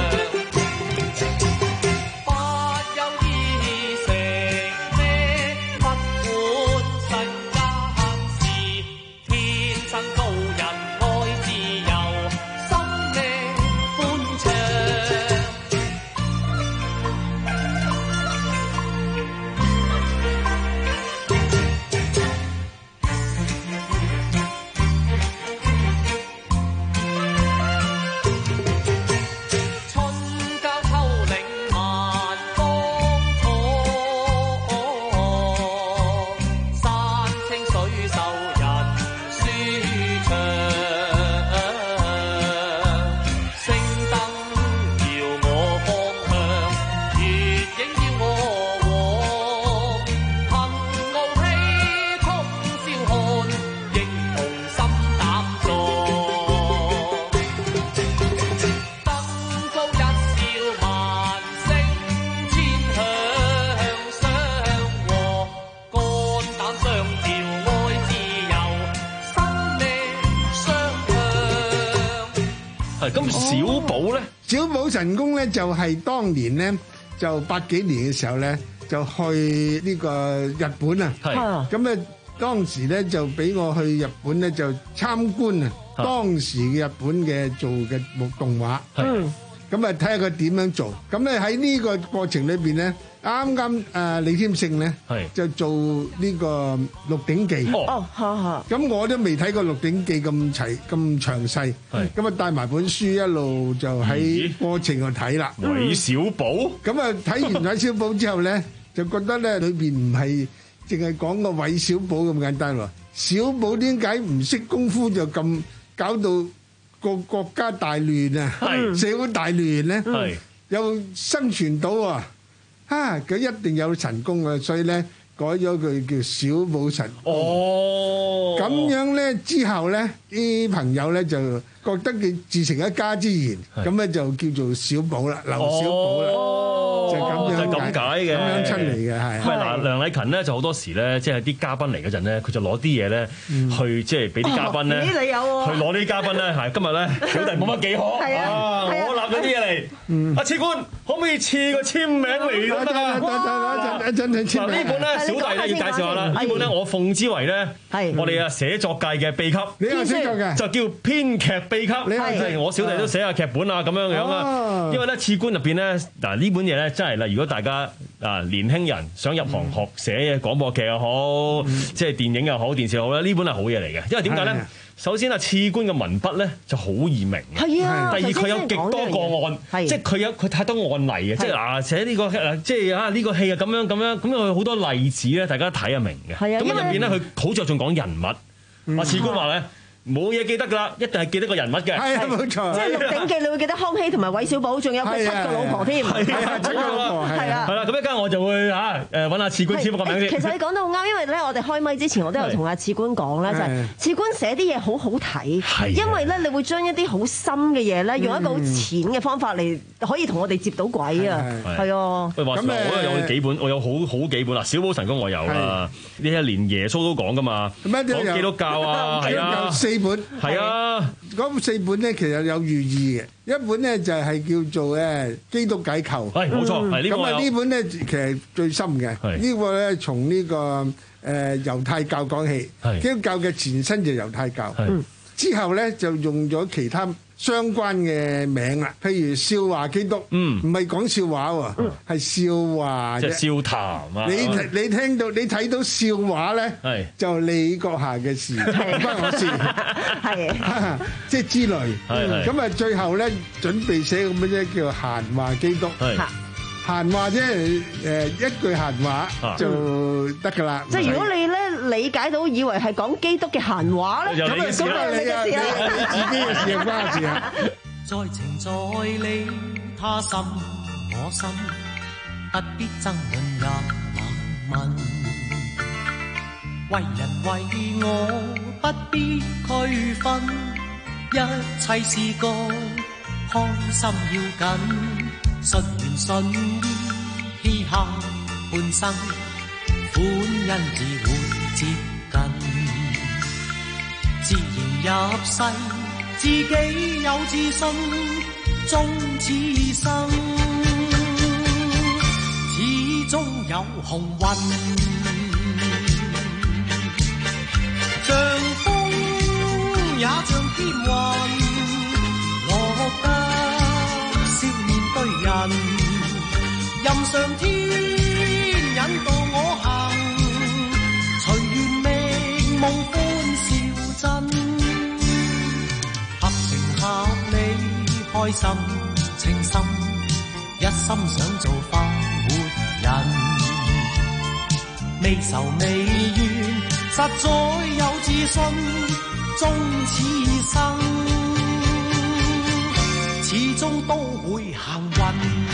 咁小寶咧， 小寶神功咧就係當年咧就八幾年嘅時候咧就去呢個日本啊，咁咧當時咧就俾我去日本咧就參觀啊當時嘅日本嘅做嘅木動畫，咁啊睇下佢點樣做，咁咧喺呢個過程裏邊咧。啱啱誒李添勝咧，就做呢個《鹿鼎記》。哦，咁我都未睇過《鹿鼎記》咁齊咁詳細。咁啊帶埋本書一路就喺過程度睇啦。 韋小寶。咁啊睇完韋小寶之後咧，就覺得咧裏邊唔係淨係講個韋小寶咁簡單喎。小寶點解唔識功夫就咁搞到個國家大亂啊？社會大亂咧，又生存到啊！啊！佢一定有神功啊，所以咧改咗佢叫小寶神功。哦，咁樣咧之後咧，啲朋友咧就覺得佢自成一家之言，咁咧就叫做小寶啦，劉小寶啦，就咁樣就咁解嘅， 咁樣出嚟嘅係。 喂嗱，梁禮勤咧就好多時咧，即係啲嘉賓嚟嗰陣咧，佢就攞啲嘢咧去即係俾啲嘉賓咧， 咦你有喎？ 去攞啲嘉賓咧係今日咧小弟冇乜幾好啊，我攬咗啲嘢嚟，阿次官可唔可以賜個簽名嚟？得得得，真係簽名。嗱呢本咧，小弟咧要介紹下啦。呢本咧我奉之為咧，我哋啊寫作界嘅秘笈。 你有寫作嘅， 就叫編劇秘笈。係我小弟都寫下劇本啊，咁樣樣啊。因為咧次官入邊咧，嗱呢本嘢咧真係啦。如果大家啊年輕人想入行學寫廣播劇又好，即係電影又好、電視又好咧，呢本係好嘢嚟嘅。因為點解咧？首先啊，次官嘅文筆咧就好易明。係啊。第二佢有極多個案，即係佢有佢太多案例嘅，即係嗱寫呢個即係啊呢個戲啊咁樣咁樣，咁佢好多例子咧，大家睇就明嘅。係啊。咁入邊咧，佢好着重講人物。阿次官話咧。冇嘢記得㗎啦，一定係記得個人物嘅。 係啊，冇錯。 即係《鹿鼎記》，你會記得康熙同埋韋小寶，仲有佢七個老婆添。係啊，七個老婆。係啊。 係啦，咁一陣間我就會嚇誒揾阿次官簽個名先。 其實你講得好啱，因為咧我哋開咪之前，我都有同阿次官講咧，就係次官寫啲嘢好好睇，因為咧你會將一啲好深嘅嘢咧，用一個好淺嘅方法嚟可以同我哋接到軌啊。係啊。 喂，話時話我有幾本，我有好好幾本啦，《小寶神功》我有啦，呢一連耶穌都講㗎嘛，講基督教啊，係啊， 四本。係啊。嗰四本咧，其實有寓意嘅。一本咧就係叫做誒基督解構， 係冇錯，係呢個有。 咁啊呢本咧其實最深嘅，呢個咧從呢個誒猶太教講起，基督教嘅前身就猶太教，之後咧就用咗其他相關嘅名啦，譬如笑話基督，唔係講笑話喎，係笑話， 即係笑談啊！ 你你聽到你睇到笑話咧，就你閣下嘅事，唔關我事，係即係之類。咁啊，最後咧準備寫咁嘅啫，叫閒話基督。閒話啫，誒一句閒話就得㗎啦。 即係如果你咧理解到以為係講基督嘅閒話咧，咁啊咁啊你嘅事啦， 你自己嘅事係關事啊。 在情在理，他心我心，不必爭論也難問。為人為我不必區分，一切是個開心要緊，順緣順意嘻哈半生，歡欣自會接近，自然入世，自己有自信，終此生，始終有幸運。像風也像天雲，落得笑面對人，任上天引導我行，隨緣命夢歡笑真，合情合理開心稱心，一心想做快活人，未愁未怨實在有自信，終此生始終都會幸運。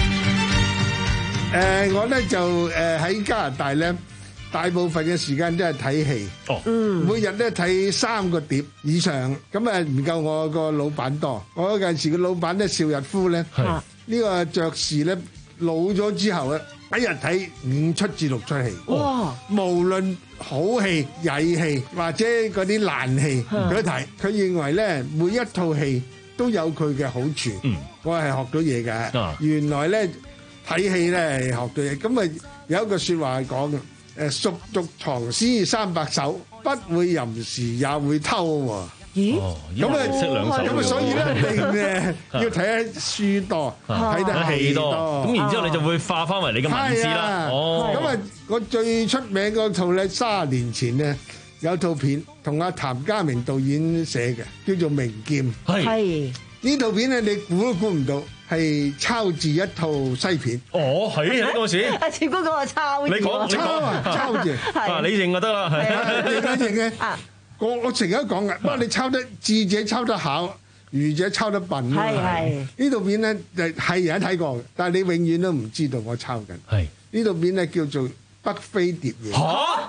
誒，我咧就誒喺加拿大咧，大部分嘅時間都係睇戲。 哦， 嗯，每日咧睇三個碟以上，咁啊唔夠我個老闆多。我有陣時個老闆咧邵逸夫咧，呢個爵士咧老咗之後咧，一日睇五出至六出戲。哇！無論好戲、曳戲或者嗰啲爛戲，佢都睇。佢認為咧，每一套戲都有佢嘅好處。嗯，我係學到嘢嘅。啊，原來咧睇戲咧係學到嘢。咁啊有一句説話係講嘅，誒熟讀唐詩三百首，不會吟時也會偷喎。咦？咁啊，咁啊，所以咧，你誒要睇得書多，睇得戲多， 咁然之後你就會化翻為你嘅文字啦。哦， 咁啊，我最出名嗰套咧，卅年前咧有套片同阿譚家明導演寫嘅，叫做《名劍》。係呢套片咧，你估都估唔到，係抄自一套西片。 哦，係啊，嗰時。 阿前哥講話抄， 你講抄啊，抄住。 啊，你認就得啦，係啊， 認啊認嘅。我我成日都講嘅，不過你抄得智者抄得巧，愚者抄得笨啊嘛。係呢套片咧，就係人睇過嘅，但係你永遠都唔知道我抄緊。係呢套片咧叫做《北非諜影》。嚇！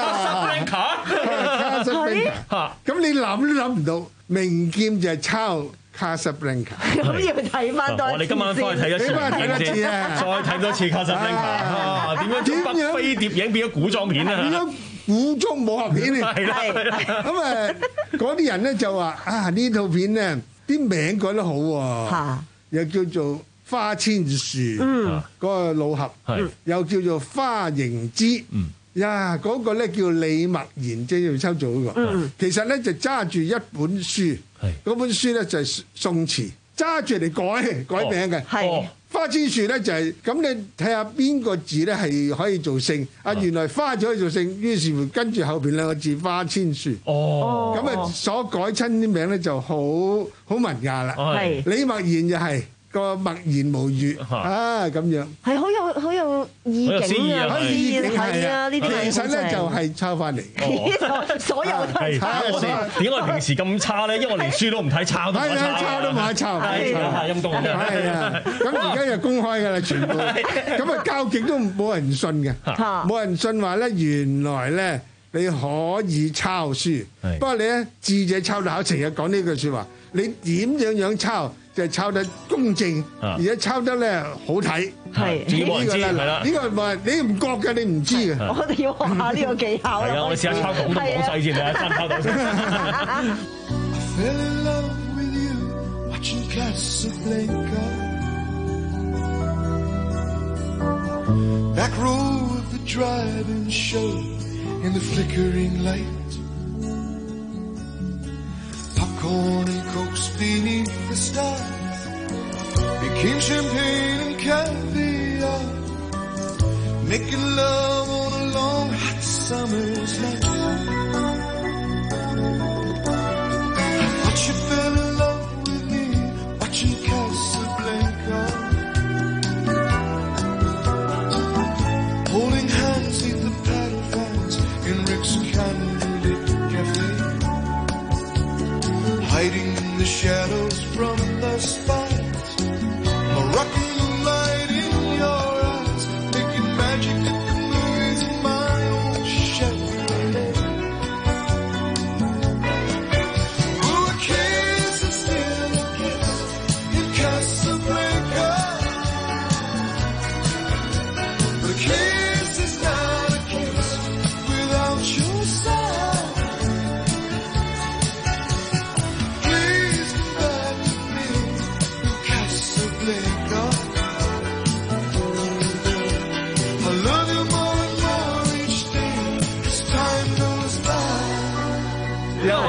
卡薩布蘭卡。咁你諗都諗唔到，名劍就係抄卡薩布蘭卡。 咁要睇翻多次。 我哋今晚翻去睇一次， 睇多次啊！ 再睇多次卡薩布蘭卡。點樣將北非諜影變咗古裝片啊？ 古裝武俠片嚟，咁啊嗰啲人咧就話啊呢套片咧啲名改得好喎，又叫做花千樹，嗰個老俠，又叫做花形之，呀嗰個咧叫李默然，即係要抽做嗰個，其實咧就揸住一本書，嗰本書咧就係宋詞，揸住嚟改改名嘅。花千樹咧就係、是、咁，你睇下邊個字咧係可以做姓啊？原來花就可以做姓，於是乎跟住後邊兩個字花千樹。哦，咁啊所改親啲名咧就好好文雅啦。係李默然就係、是。個默然無語啊咁樣， 係好有好有意境啊！意境係啊，呢啲其實咧就係抄翻嚟， 所有都係抄。 我哋點解我平時咁差咧？因為我連書都唔睇，抄都唔睇， 抄都唔係抄， 係啊，陰公真係。 係啊，咁而家又公開㗎啦，全部咁啊交極都冇人信嘅，冇人信話咧，原來咧你可以抄書，不過你咧智者抄得巧，成日講呢句説話，你點樣樣抄？就係抄得公正，而且抄得咧好睇， 係呢個咧，呢個唔係你唔覺嘅，你唔知嘅。 我哋要學下呢個技巧。 係啊，我哋試下抄廣東廣西先啊，真抄到先。 Popcorn and cokes beneath the stars became champagne and caviar, making love on a long hot summer's night. I thought you fell in love with me watching Casablanca, holding hands neath the paddle fans in Rick's candlelit cafe, hiding in the shadows from the spotlight, Moroccan moonlight in your eyes, making magic at the movies in my own Chevrolet.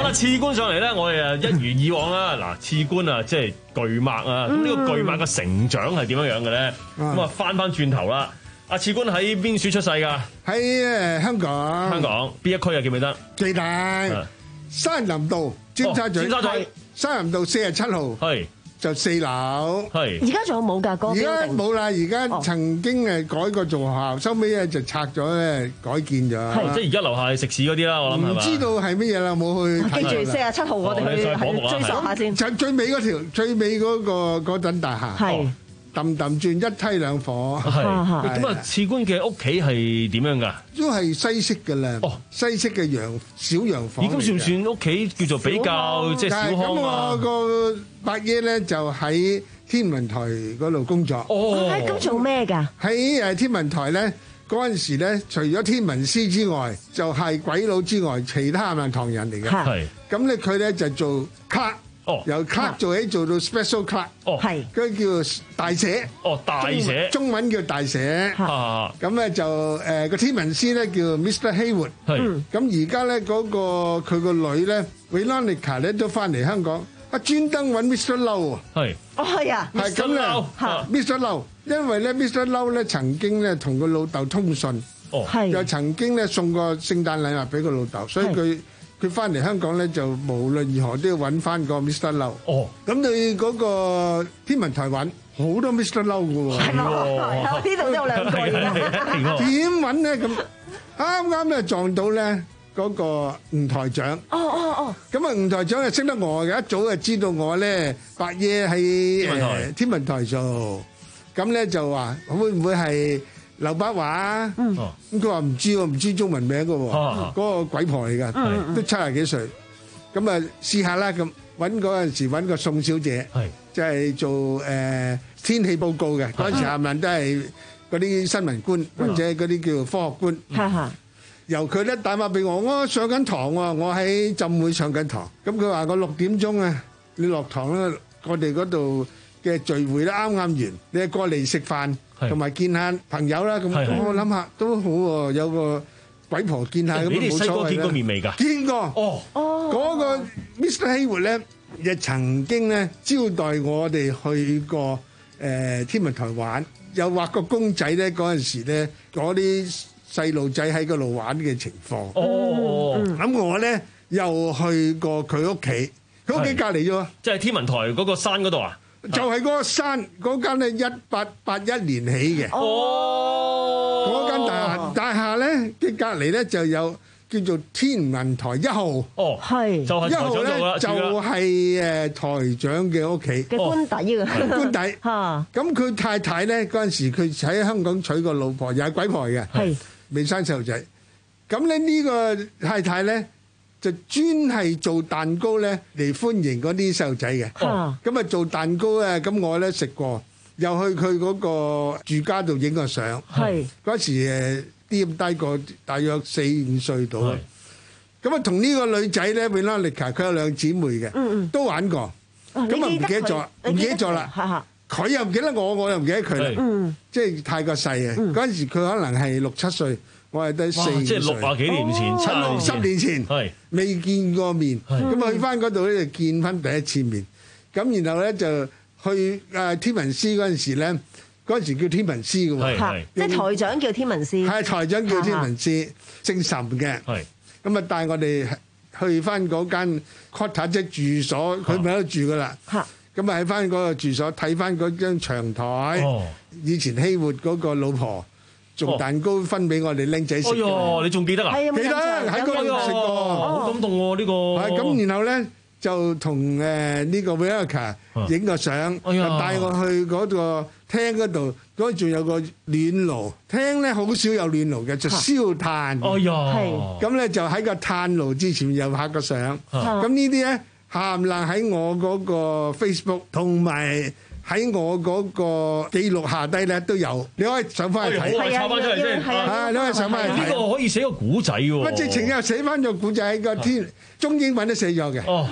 啦，刺官上嚟咧，我哋啊一如以往啦。嗱，刺官啊，即係巨擘啊。咁呢個巨擘嘅成長係點樣樣嘅咧？咁啊，翻翻轉頭啦。阿刺官喺邊處出世㗎？ 喺誒香港。 香港邊一區啊？記唔記得？ 記得。山林道，尖沙咀。 尖沙咀。 山林道四十七號。 係。 就四樓。 係。而家仲有冇㗎？嗰個而家冇啦，而家曾經誒改過做學校，收尾咧就拆咗咧，改建咗。 係。即係而家樓下係食肆嗰啲啦，我諗係嘛？ 唔知道係乜嘢啦，冇去睇。 記住四十七號，我哋去追溯下先。 就最尾嗰條，最尾嗰個嗰棟大廈。係。氹氹轉一梯兩房， 係咁啊！刺官嘅屋企係點樣㗎？ 都係西式㗎啦，哦，西式嘅洋小洋房。 咁算唔算屋企叫做比較即係小康啊？ 咁我個伯爺咧就喺天文台嗰度工作。 哦，咁做咩㗎？ 喺誒天文台咧嗰陣時咧，除咗天文師之外，就係鬼佬之外，其他係唐人嚟嘅。係咁咧，佢咧就做 clerk。哦，由 clerk 做起做到 special clerk，哦，係，嗰叫大寫， 哦，大寫， 中文叫大寫，啊，咁咧就誒個天文師咧叫 Mister Haywood，係，咁而家咧嗰個佢個女咧 Veronica 咧都翻嚟香港，啊專登揾 Mister Low 啊，係， 哦係啊， 係咁咧，Mister Low，因為咧 Mister Low 咧曾經咧同個老豆通訊，哦，係，又曾經咧送過聖誕禮物俾個老豆，所以佢。佢翻嚟香港咧，就無論如何都要揾翻個 Mister Low。哦，咁你嗰個天文台揾好多 Mister Low 嘅喎。係呢度都有兩個而家。 點揾咧？咁啱啱咧撞到咧嗰個吳台長。哦哦哦。咁啊，吳台長係識得我嘅，一早就知道我咧白夜喺誒天文台做。咁咧就話會唔會係劉伯華？嗯，咁佢話唔知喎，唔知中文名嘅喎，嗰個鬼婆嚟㗎，都七廿幾歲。咁啊試下啦，咁揾嗰陣時揾個宋小姐，即係做誒天氣報告嘅。嗰陣時係咪都係嗰啲新聞官或者嗰啲叫科學官？由佢咧打電話俾我，我上緊堂喎，我喺浸會上緊堂。咁佢話我六點鐘啊，你落堂啦，我哋嗰度嘅聚會咧啱啱完，你係過嚟食飯。同埋見下朋友啦，咁我諗下都好喎，有個鬼婆見下咁冇錯。你哋細個見過面未㗎？見過。哦哦，嗰個 Mister Haywood 咧，亦曾經咧招待我哋去過誒天文台玩，又畫個公仔咧。嗰陣時咧，嗰啲細路仔喺嗰度玩嘅情況。哦，咁我咧又去過佢屋企，佢屋企隔離啫。 即係天文台嗰個山嗰度啊？ 就係嗰個山嗰間咧，一八八一年起嘅。哦，嗰間大廈大廈咧嘅隔離咧就有叫做天文台一號。哦，係就係一號咧就係誒台長嘅屋企嘅官邸嘅官邸。嚇，咁佢太太咧嗰陣時佢喺香港娶個老婆，又係鬼婆嘅，係未生細路仔。咁咧呢個太太咧，就專係做蛋糕咧嚟歡迎嗰啲細路仔嘅，咁啊做蛋糕啊，咁我咧食過，又去佢嗰個住家度影個相，嗰時誒啲咁低個，大約四五歲到，咁啊同呢個女仔咧，Veronica佢有兩姊妹嘅，都玩過，咁啊唔記得咗，唔記得咗啦，佢又唔記得我，我又唔記得佢啦，即係太過細啊，嗰陣時佢可能係六七歲。我係得四歲， 即係六啊幾年前、七六十年前，係未見過面，咁去翻嗰度咧就見翻第一次面，咁然後咧就去誒天文師嗰陣時咧，嗰陣時叫天文師嘅喎， 即係台長叫天文師， 係台長叫天文師，姓岑嘅，咁啊帶我哋去翻嗰間 quarter 即係住所，佢咪喺度住噶啦，咁啊喺翻嗰個住所睇翻嗰張長台，以前希活嗰個老婆。做蛋糕分俾我哋僆仔食。 哎呀，你仲記得啊？ 記得喺嗰度食過， 好感動喎呢個。 係咁，然後咧就同誒呢個 Veronica 影個相，就帶我去嗰個廳嗰度，嗰度仲有個暖爐。廳咧好少有暖爐嘅，就燒炭。哎呀，係咁咧就喺個炭爐之前又拍個相。咁呢啲咧冚唪唥喺我嗰個 Facebook 同埋。喺我嗰個記錄下低咧都有，你可以上翻去睇。 係啊，抄翻出嚟先。 啊，你可以上翻去睇。 呢個可以寫個古仔喎。 乜直情又寫翻個古仔喺個天中英文都寫咗嘅。 哦，誒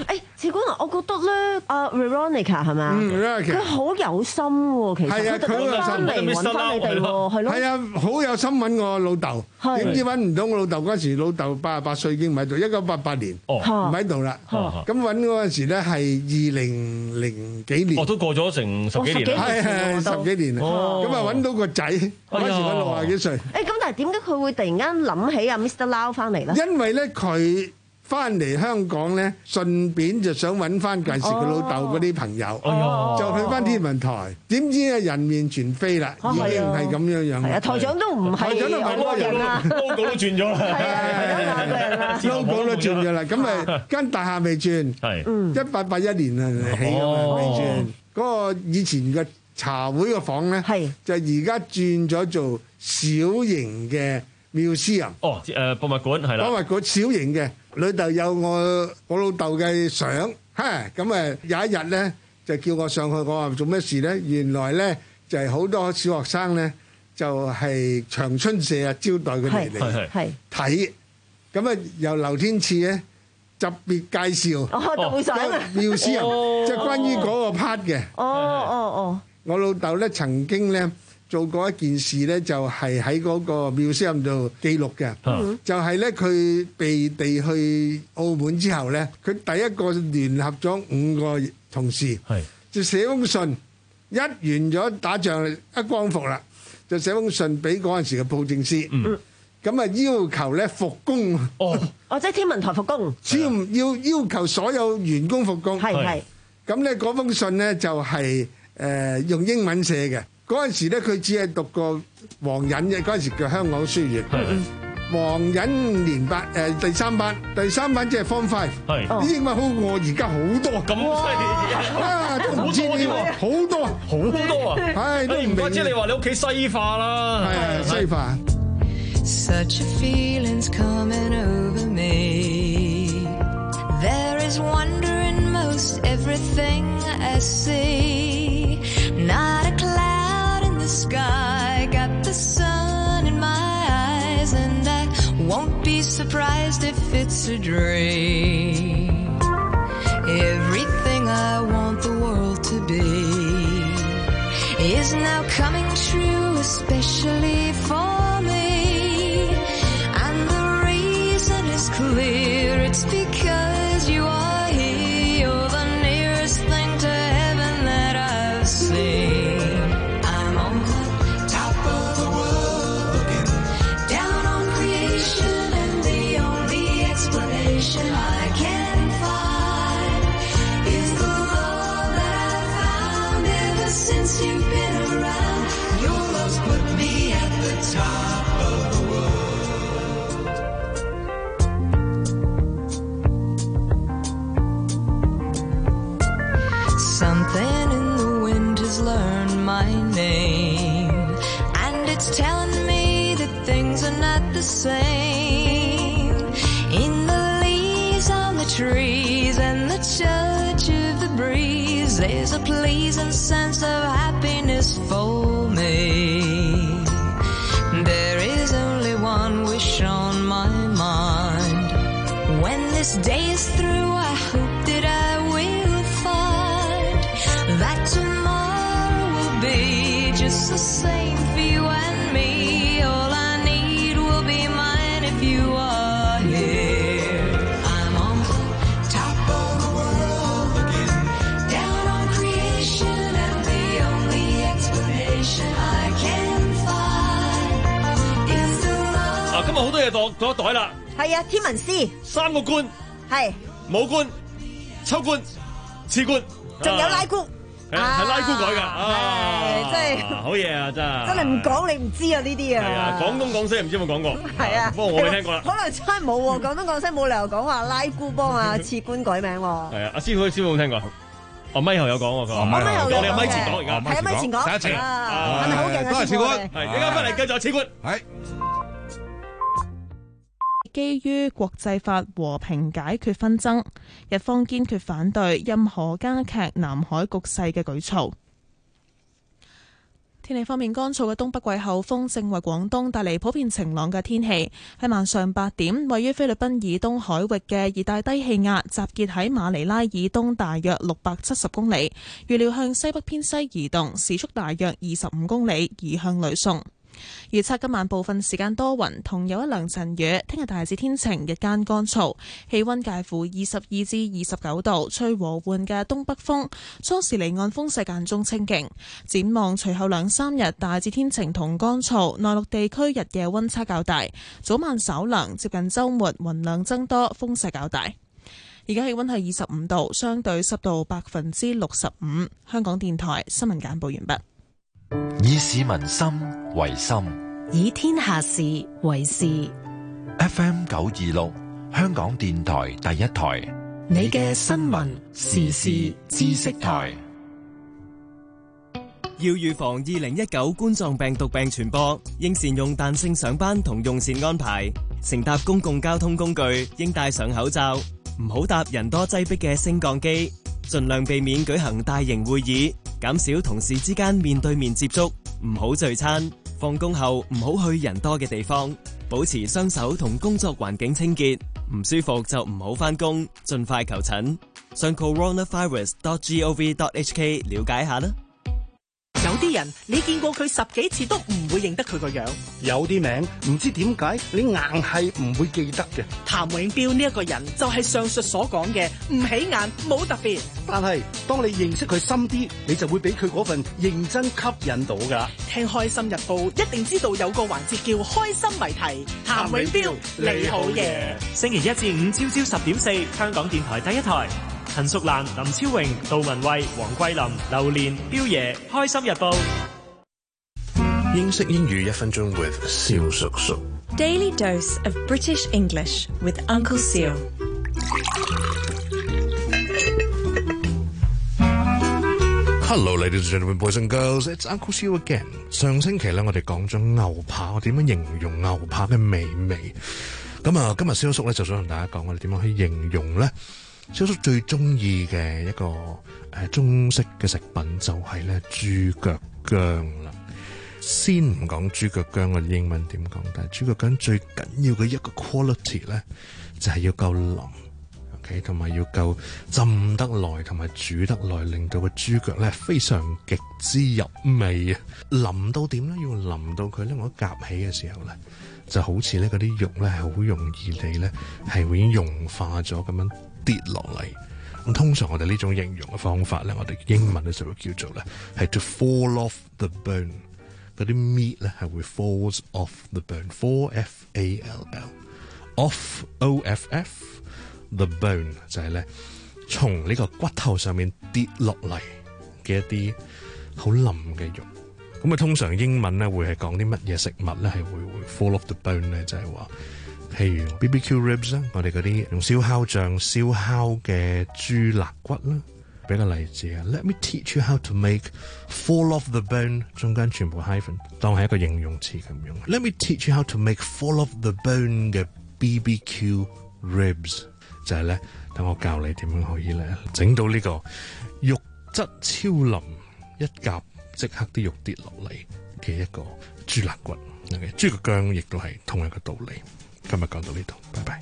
次官啊，我覺得咧，阿 Veronica 係咪啊？佢好有心喎，其實佢特登翻嚟揾翻你哋喎，係咯。 係啊，好有心揾我老豆，點知揾唔到我老豆嗰時，老豆八十八歲已經唔喺度，一九八八年唔喺度啦。咁揾嗰陣時咧係二零零幾年， 哦都過咗成十幾年啦， 係係十幾年啦。咁啊揾到個仔，嗰時我六廿幾歲。誒咁，但係點解佢會突然間諗起阿 Mister Lau 翻嚟咧？ 因為咧佢翻嚟香港咧，順便就想揾翻近時佢老豆嗰啲朋友， 哦、 就去翻天文台。點知啊人面全非啦，已經唔係咁樣樣。 係啊，台長都唔係台長都唔係嗰個人啦 ，logo 都轉咗啦， 係 logo 都轉咗啦。咁啊間大廈未轉，係一八八一年啊起㗎嘛，未轉。嗰個以前嘅茶會嘅房咧，就而家轉咗做小型嘅museum。 哦，誒博物館係啦， 博物館小型嘅。裏頭有我我老豆嘅相，嚇咁誒有一日咧就叫我上去，我話做咩事咧？原來咧就係好多小學生咧就係長春社啊招待佢哋嚟睇，咁啊由劉天賜咧特別介紹導賞啊妙思人，即係關於嗰個 part 嘅。 哦哦哦， 我老豆咧曾經咧做過一件事咧，就係喺嗰個 museum 度記錄嘅，就係咧佢被地去澳門之後咧，佢第一個聯合咗五個同事，就寫封信，一完咗打仗一光復啦，就寫封信俾嗰陣時嘅布政司，咁啊要求咧復工， 哦，哦即係天文台復工， 超要要求所有員工復工， 係係，咁咧嗰封信咧就係誒用英文寫嘅。嗰陣時咧，佢只係讀過黃隱嘅，嗰陣時叫香港書院。黃隱年班誒第三班，第三班即係 Form Five。啲英文好過我而家好多。 咁犀利啊！都唔知添喎，好多好多啊！ 唉，都唔怪之你話你屋企西化啦， 係西化。 Such a feeling's coming over me. There is wonder in most everything I see. Not a cloud in the sky, got the sun in my eyes, and I won't be surprised if it's a dream. Everything I want the world to be is now coming true, especially for me. And the reason is clear, it's because you are here. You're the nearest thing to heaven that I've seen. I'm on the top of the world, looking down on creation, and the only explanation I can find is the love that I've found ever since you've been around. Your love's put me at the top of the world. Something in the wind has learned my name, and it's telling me that things are not the same. In the leaves on the trees and the touch of the breeze, there's a pleasing sense of happiness for me. There is only one wish on my mind. When this day is through, I hope that I will find that tomorrow will be just the same for you and me. All I need will be mine if you are here. I'm on the top of the world, looking down on creation, and the only explanation I can find is the love. 啊，今日好多嘢度度一袋啦。 係啊，天文師三個官係武官、秋官、次官， 仲有拉姑。 係係拉姑改㗎， 係真係好嘢啊！真係真係唔講你唔知啊呢啲啊！ 係啊，廣東廣西唔知有冇講過？ 係啊， 不過我未聽過啦。 可能真係冇喎，廣東廣西冇理由講話拉姑幫阿次官改名喎。 係啊，阿師傅師傅有冇聽過？哦，咪後有講喎，佢話。 咪後有講嘅。 我哋咪前講而家。 係啊，咪前講。 第一次。 係咪好勁啊？ 多謝次官。 係，依家翻嚟繼續次官。 係。 基於國際法和平解決紛爭，日方堅決反對任何加劇南海局勢嘅舉措。 天氣方面，乾燥嘅東北季候風正為廣東帶嚟普遍晴朗嘅天氣。喺晚上八點，位於菲律賓以東海域嘅熱帶低氣壓集結喺馬尼拉以東大約六百七十公里，預料向西北偏西移動，時速大約二十五公里，移向呂宋。預測今晚部分時間多雲，同有一兩陣雨。聽日大致天晴，日間乾燥，氣溫介乎二十二至二十九度，吹和緩嘅東北風。初時離岸風勢間中清勁。展望隨後兩三日大致天晴同乾燥，內陸地區日夜溫差較大，早晚稍涼，接近週末雲量增多，風勢較大。而家氣溫係二十五度，相對濕度百分之六十五。香港電台新聞簡報完畢。 以市民心為心， 以天下事為事。 F M 九二六，香港電台第一台， 你嘅新聞時事知識台。 要預防二零一九冠狀病毒病傳播，應善用彈性上班同用膳安排。乘搭公共交通工具應戴上口罩，唔好搭人多擠迫嘅升降機，盡量避免舉行大型會議，減少同事之間面對面接觸，唔好聚餐。放工後唔好去人多嘅地方，保持雙手同工作環境清潔。唔舒服就唔好返工，盡快求診。上 coronavirus dot gov dot hk 了解下啦。 有啲人你見過佢十幾次都唔會認得佢個樣， 有啲名唔知點解你硬係唔會記得嘅。 譚永標呢一個人就係上述所講嘅唔起眼冇特別， 但係當你認識佢深啲，你就會俾佢嗰份認真吸引到㗎。 聽開心日報一定知道有個環節叫開心謎題，譚永標你好嘢。 星期一至五朝朝十點四，香港電台第一台。陳淑蘭、林超榮、杜文蔚、黃桂林、榴蓮、標爺，開心日報。 英式英語一分鐘 with 蕭叔叔。 Daily dose of British English with Uncle Seal。 Hello, ladies and gentlemen, boys and girls, it's Uncle Seal again。上星期咧，我哋講咗牛扒，我點樣形容牛扒嘅美味。咁啊，今日蕭叔咧就想同大家講，我哋點樣去形容咧？蕭叔最中意嘅一個誒、呃、中式嘅食品就係咧豬腳薑啦。先唔講豬腳薑我哋英文點講，但係豬腳薑最緊要嘅一個 quality 咧，就係、是、要夠腍 ，OK， 同埋要夠浸得耐，同埋煮得耐，令到個豬腳咧非常極之入味啊！腍到點咧？要腍到佢咧，我夾起嘅時候咧，就好似咧嗰啲肉咧係好容易地咧係會已經融化咗咁樣跌落嚟。咁通常我哋呢種形容嘅方法咧，我哋英文咧就會叫做咧係 to fall off the bone。嗰啲 meat 咧係會 falls off the bone，fall F A L L，off O F F，the bone 就係咧從呢個骨頭上面跌落嚟嘅一啲好腍嘅肉。咁啊，通常英文咧會係講啲乜嘢食物咧係會會 fall off the bone 咧，就係話譬如 B B Q ribs 啦，我哋嗰啲用燒烤醬燒烤嘅豬肋骨啦。俾個例子啊 ，Let me teach you how to make fall off the bone， 中間全部 hyphen， 當係一個形容詞咁用。Let me teach you how to make fall off the bone 嘅 B B Q ribs， 就係咧，等我教你點樣可以咧整到呢個肉質超腍，一夾即刻啲肉跌落嚟嘅一個豬肋骨。Okay， 豬腳薑亦都係同一個道理。今日講到呢度，拜拜。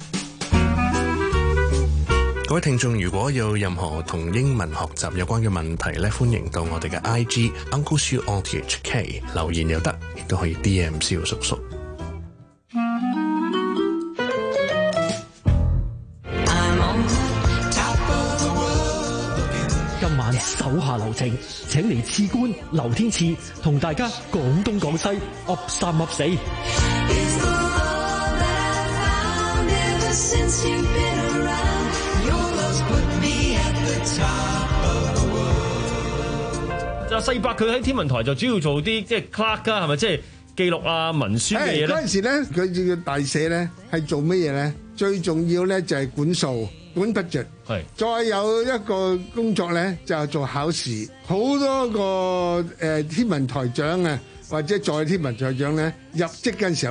各位聽眾，如果有任何同英文學習有關嘅問題咧，歡迎到我哋嘅 I G Uncle Siu R T H K 留言又得，亦都可以 D M 蕭叔叔。 今晚手下留情，請嚟刺官劉天賜同大家講東講西，噏三噏四。 就世伯佢喺天文台就主要做啲即係 clerk 㗎，係咪即係記錄啊文書嘅嘢咧？ 嗰陣時咧，佢叫大社咧係做乜嘢咧？最重要咧就係管數、管 budget。係。再有一個工作咧就係做考試，好多個誒天文台長啊，或者在天文台長咧入職嘅時候咧，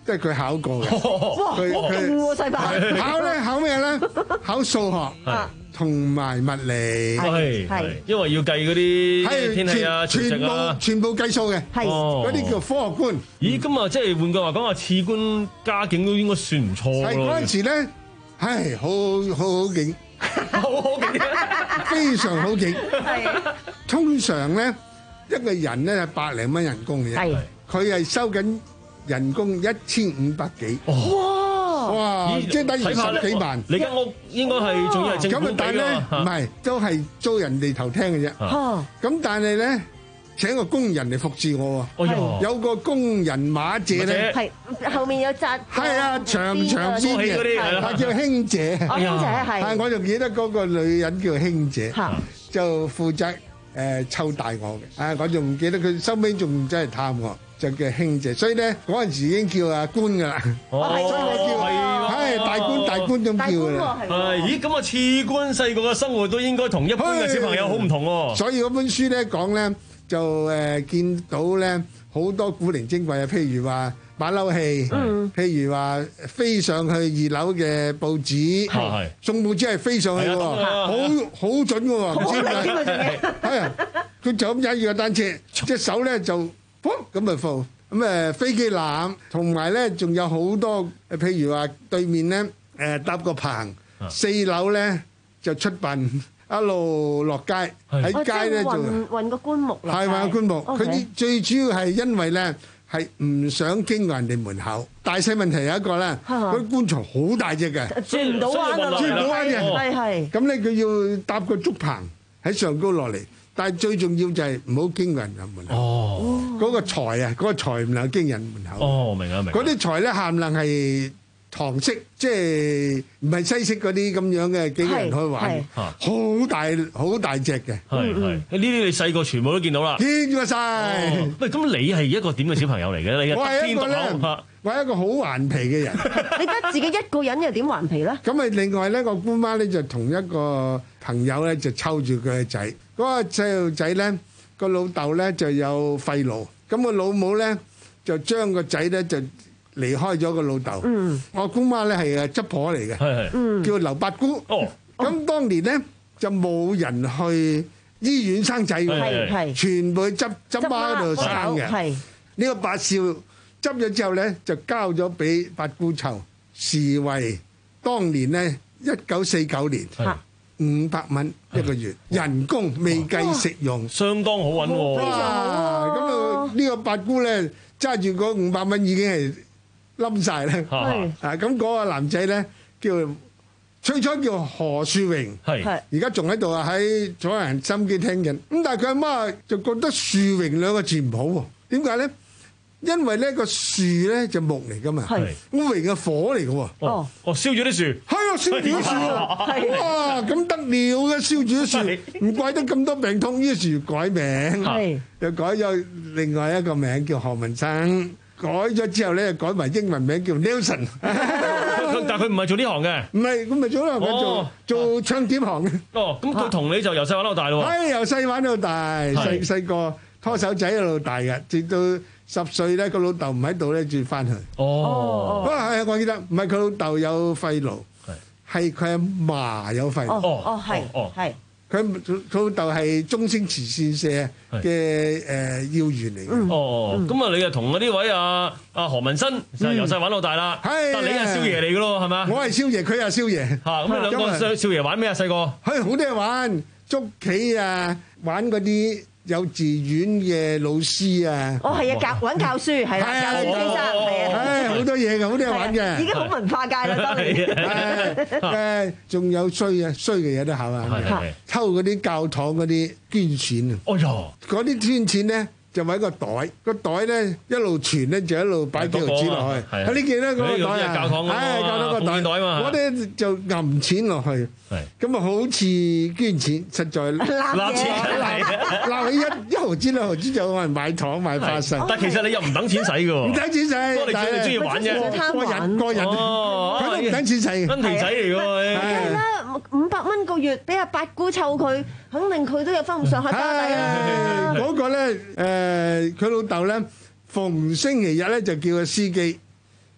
都係佢考過嘅。 哇， 佢好勁喎細伯！ 考咧考咩咧？考數學同埋物理。 係係，因為要計嗰啲天氣啊、潮汐啊， 全部計數嘅。係嗰啲叫科學觀。 咦，咁啊，即係換句話講話，次官家境都應該算唔錯咯。 係嗰陣時咧，係好好好勁， 好好勁， 非常好勁。 係通常咧，一個人咧係百零蚊人工嘅啫。係佢係收緊人工一千五百幾。哇！哇！即係等於十幾萬。 你間屋應該係仲要係政府俾㗎。 唔係，都係租人哋頭廳嘅啫。咁但係咧，請個工人嚟服侍我喎。有個工人馬姐咧， 係後面有紮。 係啊，長長邊嘅，係叫卿姐。 卿姐係。 係，我仲記得嗰個女人叫卿姐，就負責誒湊大我嘅。啊，我仲記得佢收尾仲真係探我。就叫卿姐，所以咧嗰陣時已經叫阿官噶啦， 哦， 所以我叫係大官大官咁叫噶啦。 係，咦咁啊，次官細個嘅生活都應該同一般嘅小朋友好唔同喎。 所以嗰本書咧講咧就誒見到咧好多古靈精怪啊，譬如話馬騮戲，譬如話飛上去二樓嘅報紙，送報紙係飛上去嘅喎，好好準嘅喎，唔知點解。係啊，佢就咁踩住個單車，隻手咧就。咁咪放咁誒飛機欖，同埋咧仲有好多誒，譬如話對面咧誒搭個棚，四樓咧就出殯，一路落街喺街咧就運運個棺木落。 係運個棺木，佢啲最主要係因為咧係唔想經過人哋門口。大細問題有一個咧，嗰啲棺材好大隻嘅， 轉唔到彎啊！ 轉唔到彎嘅， 係係。 咁咧佢要搭個竹棚喺上高落嚟。但係最重要就係唔好經人入門口。哦，嗰個財啊，嗰個財唔能夠經人門口。 哦，明啊明。 嗰啲財咧，冚唪唥係唐式，即係唔係西式嗰啲咁樣嘅幾個人可以玩。好大好大隻嘅。 係係。呢啲你細個全部都見到啦。 見過晒。 喂，咁你係一個點嘅小朋友嚟嘅？你我係一個咧，我係一個好頑皮嘅人。 你得自己一個人又點頑皮咧？ 咁啊，另外咧個姑媽咧就同一個朋友咧就湊住佢嘅仔。嗰個細路仔咧，個老豆咧就有肺癆，咁個老母咧就將個仔咧就離開咗個老豆。嗯，我姑媽咧係誒執婆嚟嘅，係係，叫劉八姑。哦，咁當年咧就冇人去醫院生仔嘅，係係，全部去執執媽嗰度生嘅。係呢個八少執咗之後咧，就交咗俾八姑湊，視為當年咧一九四九年。五百蚊一個月，人工未計食用， 相當好揾喎。 哇！咁啊，呢個八姑咧揸住嗰五百蚊已經係冧曬啦。係啊，咁嗰個男仔咧叫最初叫何樹榮，係而家仲喺度啊，喺左人心機聽緊。咁但係佢阿媽就覺得樹榮兩個字唔好喎，點解咧？因為呢個樹咧就木嚟噶嘛，係烏榮嘅火嚟嘅喎。 哦哦，燒住啲樹， 係啊，燒住啲樹喎。哇，咁得了嘅，燒住啲樹，唔怪得咁多病痛。於是改名，係又改咗另外一個名叫何文生。改咗之後咧，改埋英文名叫 Nelson。 但係佢唔係做呢行嘅， 唔係，咁咪做呢行嘅，做做唱碟行嘅。 哦，咁佢同你就由細玩到大咯喎。 係由細玩到大，細細個拖手仔一路大嘅，直到十歲咧，個老豆唔喺度咧，住翻去。哦，啊係啊，我記得唔係佢老豆有肺癆，係佢阿嫲有肺癆。 哦哦係，係佢佢老豆係中星慈善社嘅誒要員嚟嘅。 哦，咁啊，你啊同嗰啲位啊啊何文新就係由細玩到大啦。係，但你係少爺嚟嘅咯，係咪？ 我係少爺，佢係少爺。嚇，咁你兩個少少爺玩咩啊？細個？係好多嘢玩，捉棋啊，玩嗰啲幼稚園嘅老師啊！ 哦，係啊，教揾教書係啦，教書先生係啊， 唉，好多嘢嘅，好多嘢玩嘅。 已經好文化界啦，當年。誒，仲有衰啊，衰嘅嘢都考啊，偷嗰啲教堂嗰啲捐錢啊！哦喲，嗰啲捐錢咧就揾個袋，個袋咧一路傳咧就一路擺幾毫紙落去。係你記得嗰個袋啊？教堂啊，教堂個袋嘛。我哋就揞錢落去，咁啊好似捐錢，實在攬錢攬起一一毫紙兩毫紙就有人買糖買花生。 但其實你又唔等錢使嘅喎， 唔等錢使。不過你你中意玩啫，個人個人，佢都唔等錢使。 跟皮仔嚟嘅喎， 係啦，五百蚊個月俾阿八姑湊佢，肯定佢都有分唔上下家底啦。 嗰個咧誒，佢老豆咧逢星期日咧就叫個司機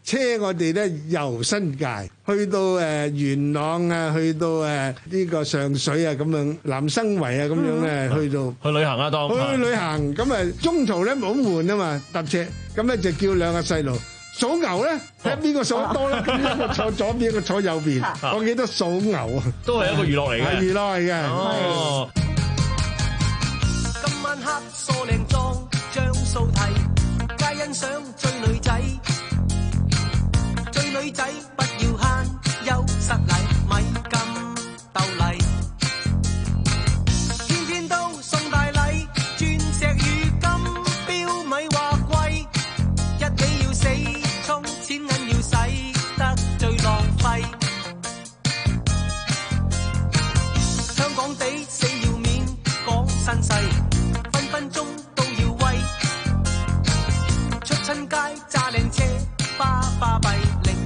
車我哋咧遊新界，去到誒元朗啊，去到誒呢個上水啊咁樣，南生圍啊咁樣咧，去到去旅行啊，當去旅行咁啊，中途咧冇悶啊嘛，搭車咁咧就叫兩個細路數牛咧，睇下邊個數得多啦，咁一個坐左邊，一個坐右邊，我記得數牛啊， 都係一個娛樂嚟嘅， 係娛樂嚟嘅。 哦。 今晚黑梳靚妝，將數題，皆欣賞追女仔。追女仔不要慳，優失禮，咪咁鬥麗。天天都送大禮，鑽石與金錶咪話貴，一味要死衝，錢銀要使得最浪費。香港地死要面，講身世，分分鐘都要威。出親街揸靚車，巴巴閉。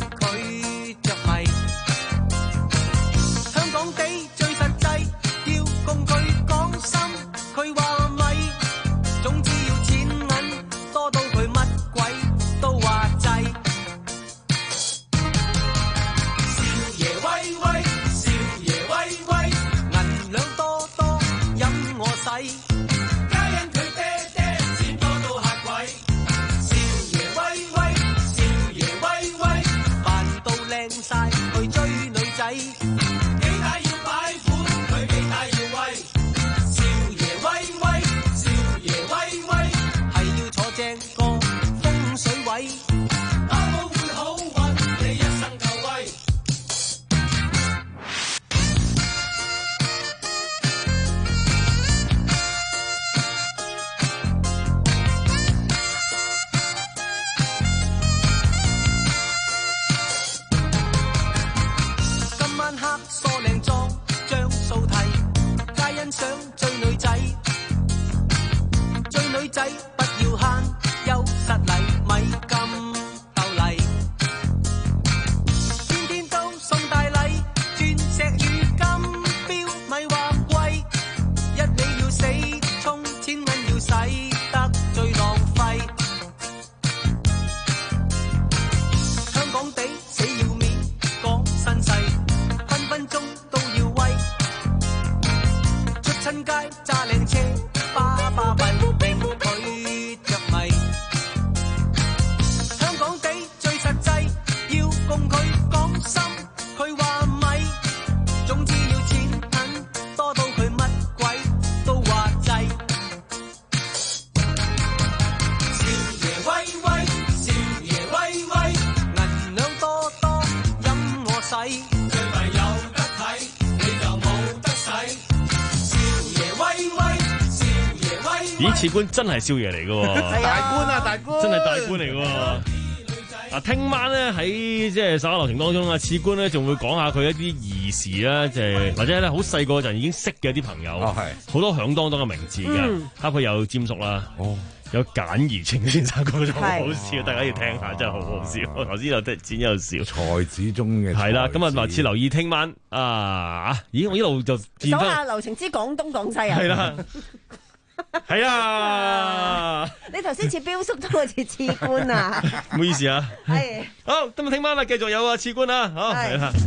咦，次官真係少爺嚟嘅， 大官啊，大官， 真係大官嚟嘅。啊，聽晚咧喺即係稍後流程當中啊，次官咧仲會講下佢一啲兒時啦，即係或者咧好細個陣已經識嘅一啲朋友，好、哦、多響當當嘅名字嘅， 嗯、 包括有詹叔啦，哦，有簡而清先生嗰種好好笑，大家要聽下，真係好好笑。我頭先又得剪又笑， 才子中嘅係啦，咁啊，密切留意聽晚啊！咦，我一路就見手下留情之廣東廣西啊！ 係啦。係啊！ 你頭先似標叔都好似次官啊！ 唔好意思啊。 係好，今日聽晚啦，繼續有啊次官啊，好係啦。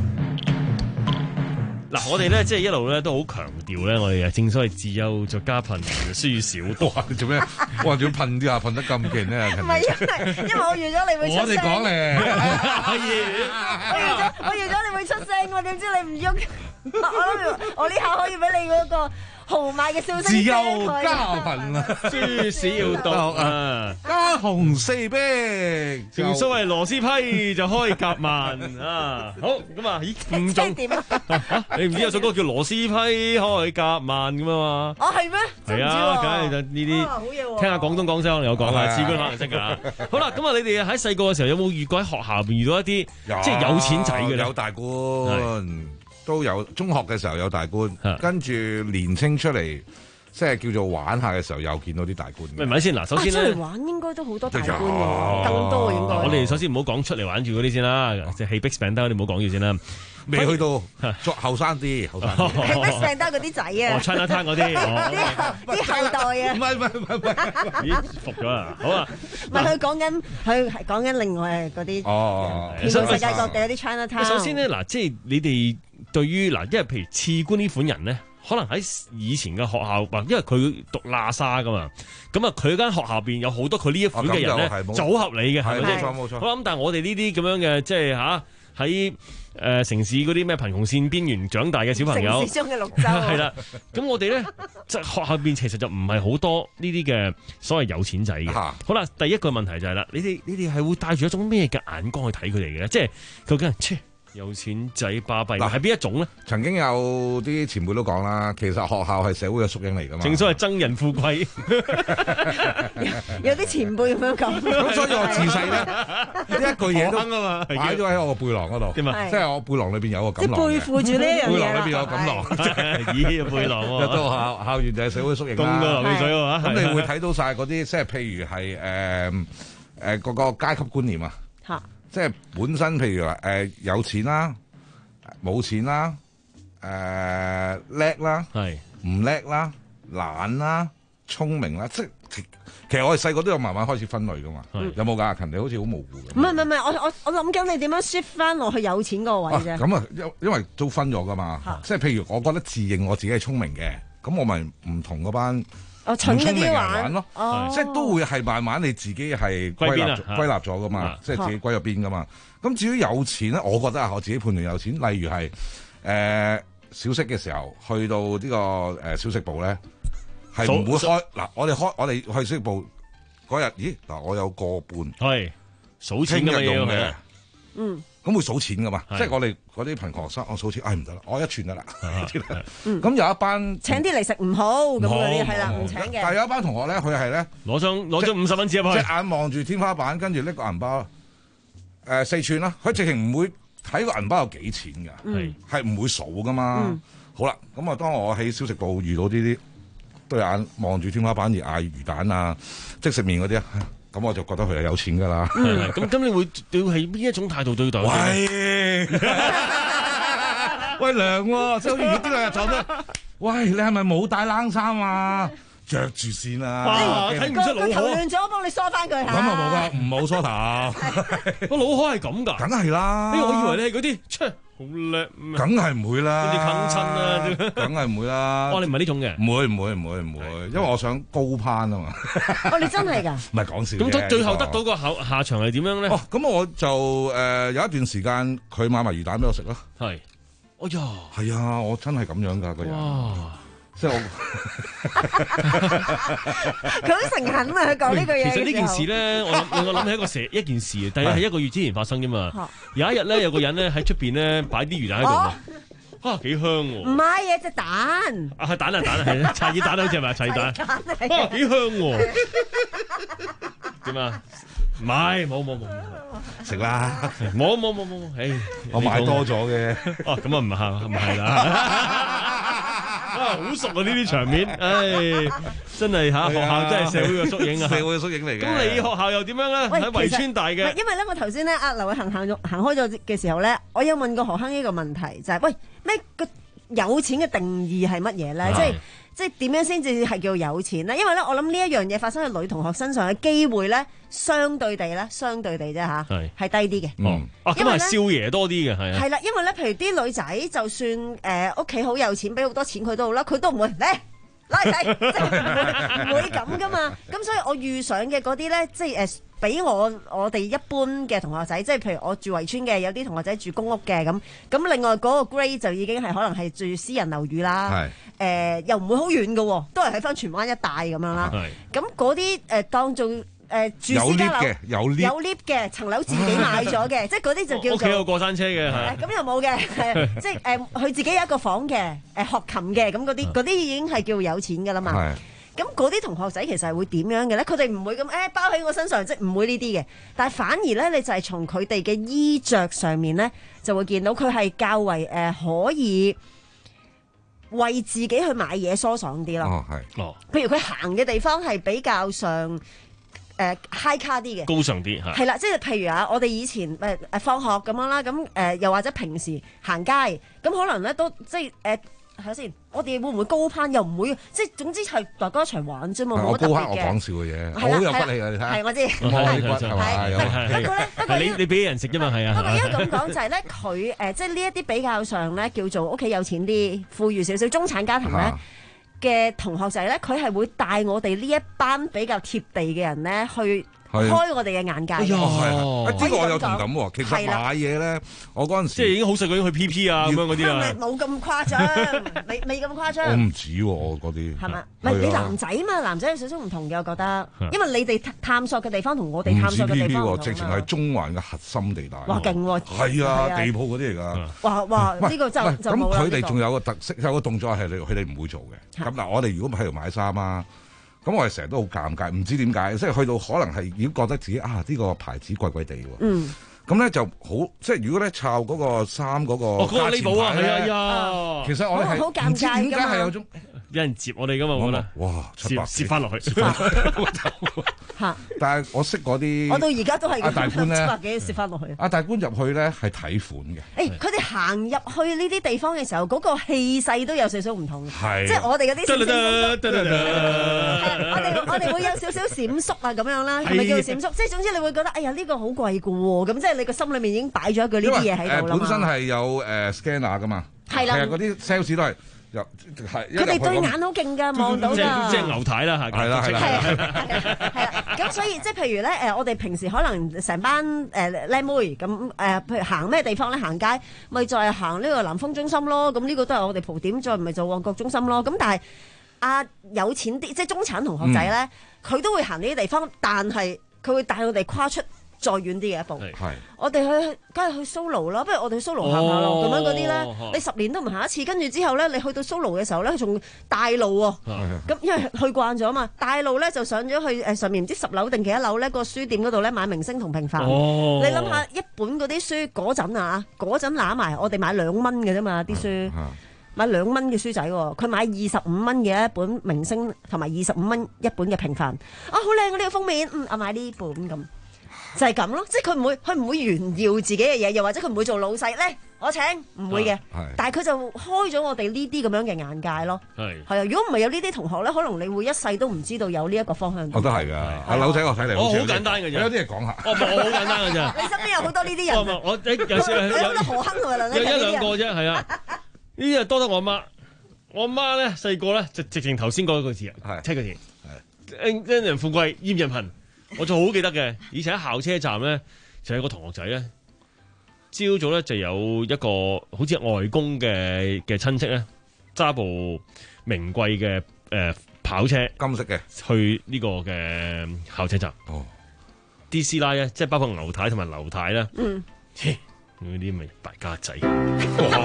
嗱，我哋咧即係一路咧都好強調咧，我哋啊正所謂自幼作家貧，書少多。 哇！做咩？哇！仲要噴啲啊？噴得咁勁咧？ 唔係因為因為我預咗你會出聲。 我哋講咧， 我預咗我預咗你會出聲，我點知你唔喐？我諗我呢下可以俾你嗰個豪邁嘅笑聲。 自幼家貧啊， 書少讀啊， 家紅四壁， 正所謂螺絲批就開夾萬啊！好咁啊，咦唔中點啊？你唔知有首歌叫螺絲批開夾萬咁啊嘛？ 哦係咩？ 係啊，梗係就呢啲聽下廣東廣西可能有講啊，次官可能識噶。好啦，咁啊，你哋喺細個嘅時候有冇遇過喺學校入邊遇到一啲即係有錢仔嘅咧？ 有大官。都有中學嘅時候有大官，跟住年青出嚟即係叫做玩下嘅時候，又見到啲大官。 咪咪先嗱，首先咧， 出嚟玩應該都好多大官喎，更多應該。 我哋首先唔好講出嚟玩住嗰啲先啦，即係戲 Big Spender 你唔好講住先啦。 未去到，作後生啲，後生啲。 係 Big Spender 嗰啲仔啊 ，China Town嗰啲， 啲後代啊。 唔係唔係唔係唔係， 咦服咗啦，好啊。 唔係佢講緊，佢係講緊另外嗰啲。 哦， 世界各地有啲 China Town。 首先咧，嗱，即係你哋對於嗱，因為譬如次官呢款人咧。可能喺以前嘅學校，因為佢讀喇沙噶嘛，咁啊佢間學校邊有好多佢呢一款嘅人咧，就好合理嘅，係咪先？ 冇錯冇錯。 好啦，咁但係我哋呢啲咁樣嘅，即係吓喺誒城市嗰啲咩貧窮線邊緣長大嘅小朋友， 城市中嘅綠洲係啦。咁我哋咧，即係學校邊其實就唔係好多呢啲嘅所謂有錢仔嘅。好啦，第一個問題就係啦，你哋你哋係會帶住一種咩嘅眼光去睇佢哋嘅？即係究竟切。有錢仔巴閉，嗱係邊一種咧？ 曾經有啲前輩都講啦，其實學校係社會嘅縮影嚟噶嘛。 正所謂憎人富貴， 有啲前輩咁樣講。 咁所以我自細咧呢一句嘢都擺咗喺我個背囊嗰度。點啊？即係我背囊裏邊有個錦囊。 即係背負住呢一樣嘢。 背囊裏邊有錦囊。 咦？背囊喎。 入到校校園就係社會縮影啦。 凍到流鼻水喎。 咁你會睇到晒嗰啲，即係譬如係誒誒嗰個階級觀念啊。嚇！即係本身，譬如話誒、呃、有錢啦，冇錢啦，誒叻啦，係唔叻啦，懶啦，聰明啦，即係其實我哋細個都有慢慢開始分類噶嘛。有冇㗎？阿勤你好似好模糊咁。 唔係唔係唔係，我我我諗緊你點樣 shift 翻落去有錢嗰個位啫。咁啊， 因因為都分咗噶嘛。即係譬如我覺得自認我自己係聰明嘅，咁我咪唔同嗰班。 哦，蠢嗰啲玩咯， 哦、 即係都會係慢慢你自己係歸納歸納咗噶嘛，即係自己歸入邊噶嘛。咁至於有錢咧，我覺得啊，我自己判斷有錢，例如係誒、呃、小息嘅時候去到呢、這個誒、呃、小食部咧，係唔會開嗱，我哋開我哋去小食部嗰日，咦嗱，我有個半係數錢嘅用嘅，嗯。 咁會數錢噶嘛？即係我哋嗰啲貧窮學生，我數錢，唉唔得啦，我一串得啦。咁有一班請啲嚟食唔好咁嗰啲係啦，唔請嘅。 但係有一班同學咧，佢係咧攞張攞張五十蚊紙入去， 隻眼望住天花板，跟住拎個銀包，誒四串啦。佢直情唔會睇個銀包有幾錢㗎，係係唔會數噶嘛。好啦，咁啊，當我喺小食部遇到呢啲對眼望住天花板而嗌魚蛋啊、即食麵嗰啲啊。咁我就覺得佢係有錢噶啦。 咁咁你會對係邊一種態度對待？ 喂，喂涼喎，即係好似呢兩日就咩？喂，你係咪冇帶冷衫啊？着住先啦。 睇唔出腦殼。頭亂咗，幫你梳翻佢嚇。 咁啊冇噶，唔好梳頭。 個腦殼係咁㗎？ 梗係啦。 我以為你係嗰啲，切好叻。 梗係唔會啦。 跟住啃親啦， 梗係唔會啦。 哦，你唔係呢種嘅。 唔會唔會唔會唔會，因為我想高攀啊嘛。 哦，你真係㗎？ 唔係講笑。 咁最後得到個下下場係點樣咧？ 哦，咁我就誒有一段時間佢買埋魚蛋俾我食咯。 係。哎呀， 係啊，我真係咁樣㗎個人。哇！即係我， 佢好誠懇啊！佢講呢句嘢。 其實呢件事咧，我諗我諗起一個蛇一件事，但係係一個月之前發生啫嘛。有一日咧，有個人咧喺出邊咧擺啲魚蛋喺度，啊幾香喎！ 唔買嘢隻蛋。 啊係蛋啊蛋啊係茶葉蛋好似係咪茶葉蛋？啊幾香喎！點啊？買冇冇冇食啦！ 冇冇冇冇，唉， 我買多咗嘅。 哦，咁啊唔係唔係啦。啊，好熟啊！呢啲場面，唉，真係嚇學校真係社會嘅縮影啊！ 社會嘅縮影嚟嘅。咁你學校又點樣咧？喺圍村大嘅。 因為咧，我頭先咧，阿劉偉恒行咗行開咗嘅時候咧，我有問過何亨呢個問題，就係喂咩個有錢嘅定義係乜嘢咧？即係即係點樣先至係叫有錢咧？因為咧，我諗呢一樣嘢發生喺女同學身上嘅機會咧，相對地咧，相對地啫嚇，係低啲嘅。 嗯，啊咁係少爺多啲嘅係啊。 係啦，因為咧，譬如啲女仔就算誒屋企好有錢，俾好多錢佢都好啦，佢都唔會咧拉仔，即係唔會咁噶嘛。咁所以我遇上嘅嗰啲咧，即係誒俾我我哋一般嘅同學仔，即係譬如我住圍村嘅，有啲同學仔住公屋嘅咁。咁另外嗰個 grade 就已經係可能係住私人樓宇啦。係。誒又唔會好遠嘅，都係喺翻荃灣一帶咁樣啦。係。咁嗰啲誒當做誒住私家樓嘅，有 lift 有 lift 嘅層樓自己買咗嘅，即係嗰啲就叫做屋企有過山車嘅係。 咁又冇嘅，即係誒佢自己有一個房嘅，誒學琴嘅，咁嗰啲嗰啲已經係叫有錢㗎啦嘛。係。咁嗰啲同學仔其實係會點樣嘅咧？佢哋唔會咁誒包喺我身上，即係唔會呢啲嘅。但係反而咧，你就係從佢哋嘅衣着上面咧，就會見到佢係較為誒可以為自己去買嘢疏爽啲咯。 哦，係。 哦。 譬如佢行嘅地方係比較上。誒 high 卡啲嘅， 高尚啲嚇， 係啦，即係譬如啊，我哋以前誒誒放學咁樣啦，咁誒、呃、又或者平時行街，咁可能咧都即係誒睇下先，我哋會唔會高攀？又唔會，即係總之係大家一齊玩啫嘛，冇乜特別嘅。 我高攀我講笑嘅嘢，好有骨氣啊！你睇下， 係我知， 冇骨係嘛？ 不過咧，不過你你俾人食啫嘛，係啊。 不過應該咁講就係咧，佢誒即係呢一啲比較上咧叫做屋企有錢啲、富裕少少中產家庭咧嘅同學仔咧，佢係會帶我哋呢一班比較貼地嘅人咧去開我哋嘅眼界。 係啊，呢個我有同感喎。其實買嘢咧，我嗰陣時即係已經好細個已經去 P P 啊咁樣嗰啲啊。 冇咁誇張，未未咁誇張。 我唔止喎，我嗰啲係嘛？唔係你男仔嘛？男仔有少少唔同嘅，我覺得，因為你哋探索嘅地方同我哋探索嘅地方唔同。 直情係中環嘅核心地帶。 哇，勁喎！ 係啊，地鋪嗰啲嚟㗎。 哇哇！呢個就就冇啦。 咁佢哋仲有個特色，有個動作係你佢哋唔會做嘅。咁嗱，我哋如果喺度買衫啊。咁我哋成日都好尷尬，唔知點解，即係去到可能係已經覺得自己啊呢個牌子貴貴地喎。嗯。咁咧就好，即係如果咧抄嗰個衫嗰個價錢牌咧，其實我哋係唔知點解係有種有人接我哋噶嘛，我覺得哇七百蝕翻落去。 嚇！ 但係我識嗰啲， 我到而家都係阿大官咧， 七百幾蝕翻落去。 阿大官入去咧係睇款嘅。 誒，佢哋行入去呢啲地方嘅時候，嗰個氣勢都有少少唔同。 係。 即係我哋嗰啲閃閃縮縮。我哋我哋會有少少閃縮啊咁樣啦，係咪叫閃縮？即係總之你會覺得，哎呀呢個好貴㗎喎，咁即係你個心裏面已經擺咗一句呢啲嘢喺度啦嘛。 本身係有誒 scanner 㗎嘛。係啦。其實嗰啲 sales 都係。 佢哋對眼好勁㗎，望到㗎。 即係牛太啦，係啦，係啦， 係啦，係啦。咁所以即係譬如咧，誒，我哋平時可能成班誒靚妹咁誒，譬如行咩地方咧？行街咪就係行呢個南豐中心咯。咁呢個都係我哋蒲點，再唔係就旺角中心咯。咁但係啊，有錢啲即係中產同學仔咧，佢都會行呢啲地方，但係佢會帶我哋跨出再遠啲嘅一步，我哋去梗係去 solo 啦，不如我哋去 solo 行下咯，咁樣嗰啲咧，你十年都唔行一次，跟住之後咧，你去到 solo 嘅時候咧，仲大路喎，咁因為去慣咗嘛，大路咧就上咗去誒上面唔知十樓定幾多樓咧個書店嗰度咧買明星同平凡，你諗下一本嗰啲書嗰陣啊，嗰陣揦埋我哋買兩蚊嘅啫嘛啲書，買兩蚊嘅書仔喎，佢買二十五蚊嘅一本明星同埋二十五蚊一本嘅平凡，啊好靚嘅呢個封面，嗯，我買呢本咁。就係咁咯，即係佢唔會，佢唔會炫耀自己嘅嘢，又或者佢唔會做老細咧，我請唔會嘅。但係佢就開咗我哋呢啲咁樣嘅眼界咯。係係啊，如果唔係有呢啲同學咧，可能你會一世都唔知道有呢一個方向。 我都係㗎，阿柳仔我睇嚟好好簡單嘅啫， 有啲嘢講下。 我好簡單嘅啫。 你身邊有好多呢啲人。 我我有有好多何坑同埋有一兩個啫，係啊。呢啲係多得我媽，我媽咧細個咧就直情頭先嗰個字啊，七個字，係恩人富貴厭人貧。我就好記得嘅，以前喺校車站咧，就有個同學仔咧，朝早咧就有一個好似外公嘅嘅親戚咧，揸部名貴嘅誒跑車， 金色嘅， 去呢個嘅校車站。哦，啲師奶咧，即係包括牛太同埋劉太啦。嗯，嗰啲咪敗家仔。哇！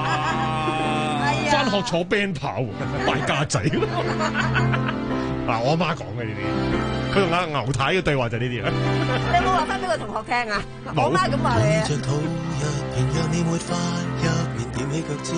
返學坐 band 跑，敗家仔。嗱，我阿媽講嘅呢啲，佢同阿牛太嘅對話就係呢啲啦。 你有冇話翻俾個同學聽啊？我阿媽咁話你啊。 着肚入邊，讓你沒法入面踮起腳尖，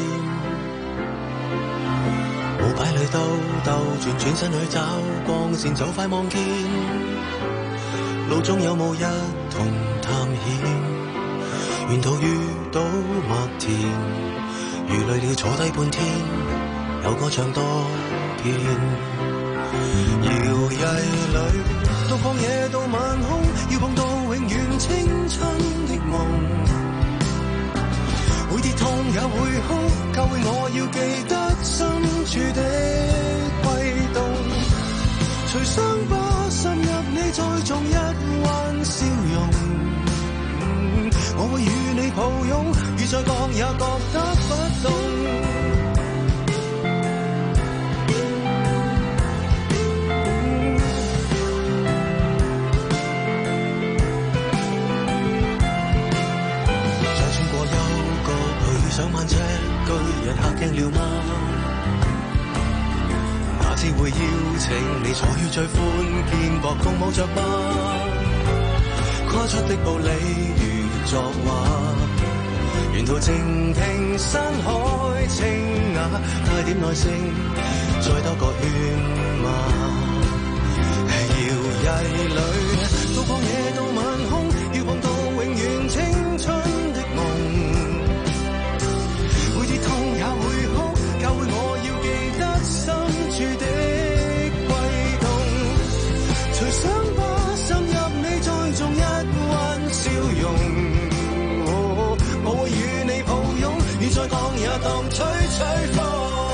舞擺裏兜兜轉，轉身去找光線，就快望見路中有冇一同探險，沿途遇到麥田，如累了坐低半天，有歌唱多遍。搖曳裏，到曠野到晚空，要碰到永遠青春的夢。會跌痛也會哭，教會我要記得深處的悸動。隨傷疤滲入你，再種一彎笑容。我會與你抱擁，雨再降也覺得不凍。上萬尺巨人嚇驚了嗎？哪知會邀請你坐於最寬肩膊共舞着嗎？跨出的步履如作畫， 沿途靜聽山海清雅，帶點耐性，再兜個圈嘛。搖曳裏，到曠野到晚空，要碰到永遠青春的夢。會跌痛也會哭，教會我要記得深處的悸動。隨想吧，滲入你再種一彎笑容。我會與你抱擁，雨再降也當吹吹風。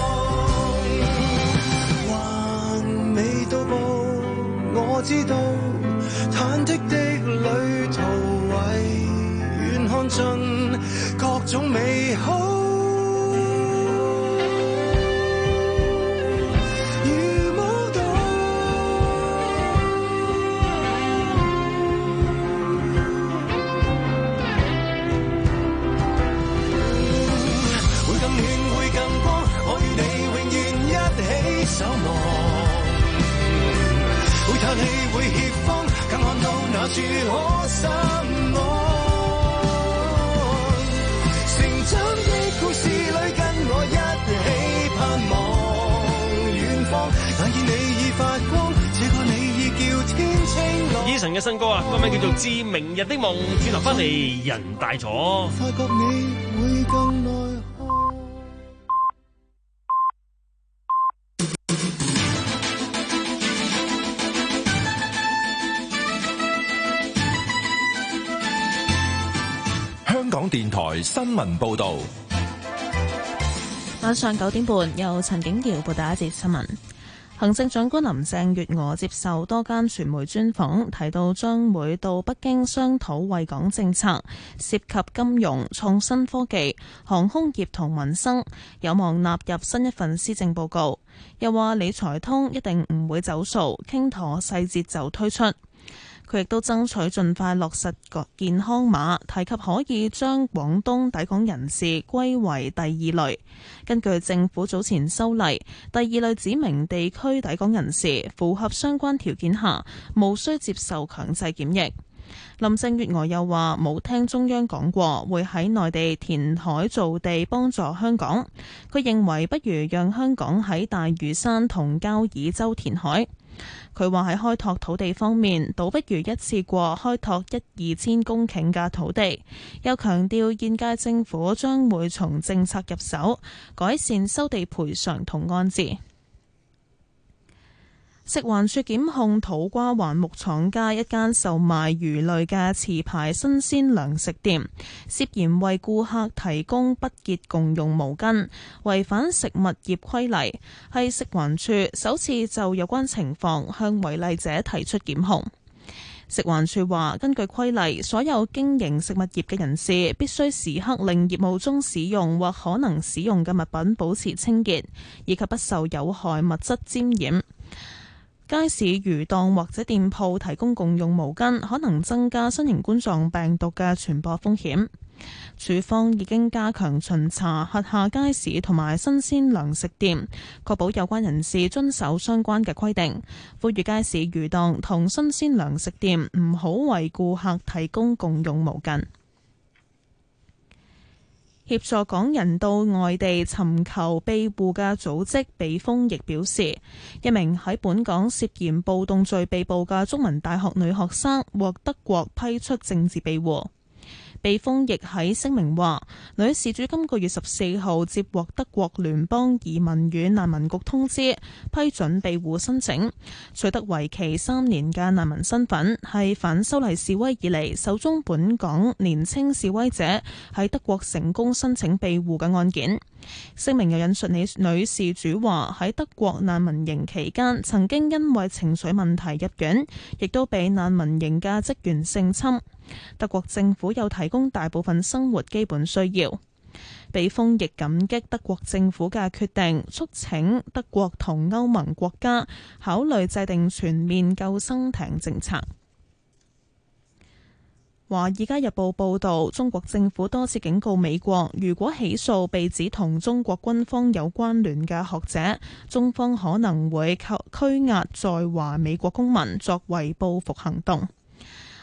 還未到步，我知道忐忑的旅途為願看盡各種美好。守望，會嘆氣，會怯慌，更看到那處可心安。成長的故事裏，跟我一起盼望遠方。眼見你已發光，這個你已叫天清朗。 Eason嘅新歌啊，歌名叫做《致明日的夢》。轉頭翻嚟，人大咗。 發覺你會更耐。 香港電台新聞報導， 晚上九點半由陳景瑤報道一節新聞。行政長官林鄭月娥接受多間傳媒專訪，提到將會到北京商討惠港政策，涉及金融、創新科技、航空業同民生，有望納入新一份施政報告。又話理財通一定唔會走數，傾妥細節就推出。佢亦都爭取盡快落實個健康碼，提及可以將廣東抵港人士歸為第二類。根據政府早前修例，第二類指明地區抵港人士符合相關條件下，無需接受強制檢疫。林鄭月娥又話冇聽中央講過會喺內地填海造地幫助香港，佢認為不如讓香港喺大嶼山同交椅洲填海。佢話喺開拓土地方面，倒不如一次過開拓一二千公頃嘅土地。又強調現屆政府將會從政策入手，改善收地賠償同安置。食環署檢控土瓜灣木廠街一間售賣魚類嘅持牌新鮮糧食店，涉嫌為顧客提供不潔共用毛巾，違反食物業規例，係食環署首次就有關情況向違例者提出檢控。食環署話，根據規例，所有經營食物業嘅人士必須時刻令業務中使用或可能使用嘅物品保持清潔，以及不受有害物質沾染。街市魚檔或者店鋪提供共用毛巾，可能增加新型冠狀病毒嘅傳播風險。署方已經加強巡查轄下街市同埋新鮮糧食店，確保有關人士遵守相關嘅規定。呼籲街市魚檔同新鮮糧食店唔好為顧客提供共用毛巾。協助港人到外地尋求庇護嘅組織避風翼表示，一名喺本港涉嫌暴動罪被捕嘅中文大學女學生獲德國批出政治庇護。避風翼喺聲明話，女事主今個月十四號接獲德國聯邦移民與難民局通知，批准庇護申請，取得為期三年嘅難民身份，係反修例示威以嚟首宗本港年青示威者喺德國成功申請庇護嘅案件。聲明又引述女女事主話，喺德國難民營期間曾經因為情緒問題入院，亦都被難民營嘅職員性侵。德國政府又提供大部分生活基本需要。避風翼感激德國政府嘅決定，促請德國同歐盟國家考慮制定全面救生艇政策。《華爾街日報》報導，中國政府多次警告美國，如果起訴被指同中國軍方有關聯嘅學者，中方可能會拘押在華美國公民，作為報復行動。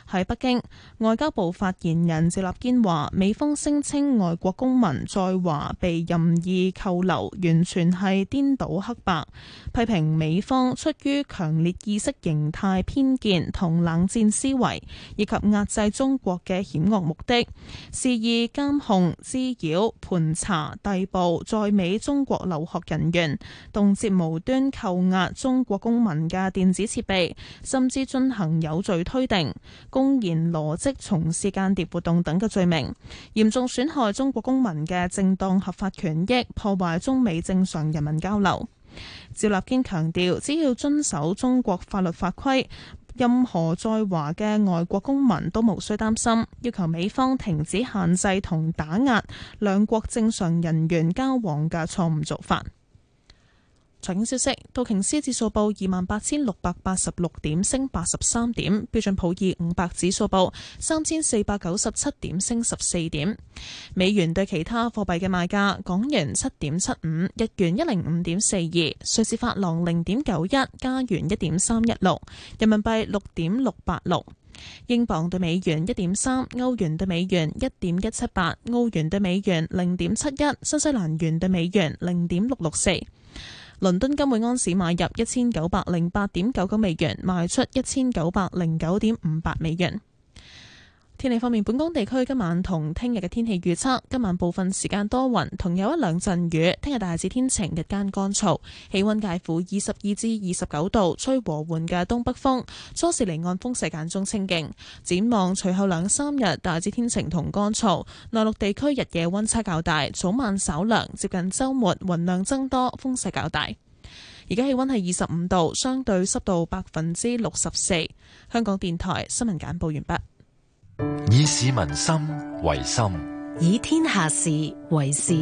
喺北京，外交部發言人趙立堅話，美方聲稱外國公民在華被任意扣留，完全係顛倒黑白，批評美方出於強烈意識形態偏見同冷戰思維，以及壓制中國嘅險惡目的，肆意監控、滋擾、盤查、逮捕在美中國留學人員，動輒無端扣押中國公民嘅電子設備，甚至進行有罪推定、公然羅織從事間諜活動等嘅罪名，嚴重損害中國公民嘅正當合法權益，破壞中美正常人民交流。趙立堅強調，只要遵守中國法律法規，任何在華嘅外國公民都無需擔心，要求美方停止限制同打壓兩國正常人員交往嘅錯誤做法。財經消息，道瓊斯指數報二萬八千六百八十六點，升八十三點；標準普爾五百指數報三千四百九十七點，升十四點。美元對其他貨幣嘅賣價：港元七點七五，日元一零五點四二，瑞士法郎零點九一，加元一點三一六，人民幣六點六八六。英鎊對美元一點三，歐元對美元一點一七八，澳元對美元零點七一，新西蘭元對美元零點六六四。倫敦金每安士買入一千九百零八點九九美元，賣出一千九百零九點五八美元。天氣方面，本港地區今晚同聽日嘅天氣預測：今晚部分時間多雲，同有一兩陣雨；聽日大致天晴，日間乾燥，氣溫介乎二十二至二十九度，吹和緩嘅東北風，初時離岸風勢間中清勁。展望隨後兩三日大致天晴同乾燥，內陸地區日夜溫差較大，早晚稍涼，接近週末雲量增多，風勢較大。而家氣溫係二十五度，相對濕度百分之六十四。香港電台新聞簡報完畢。 以市民心為心， 以天下事為事。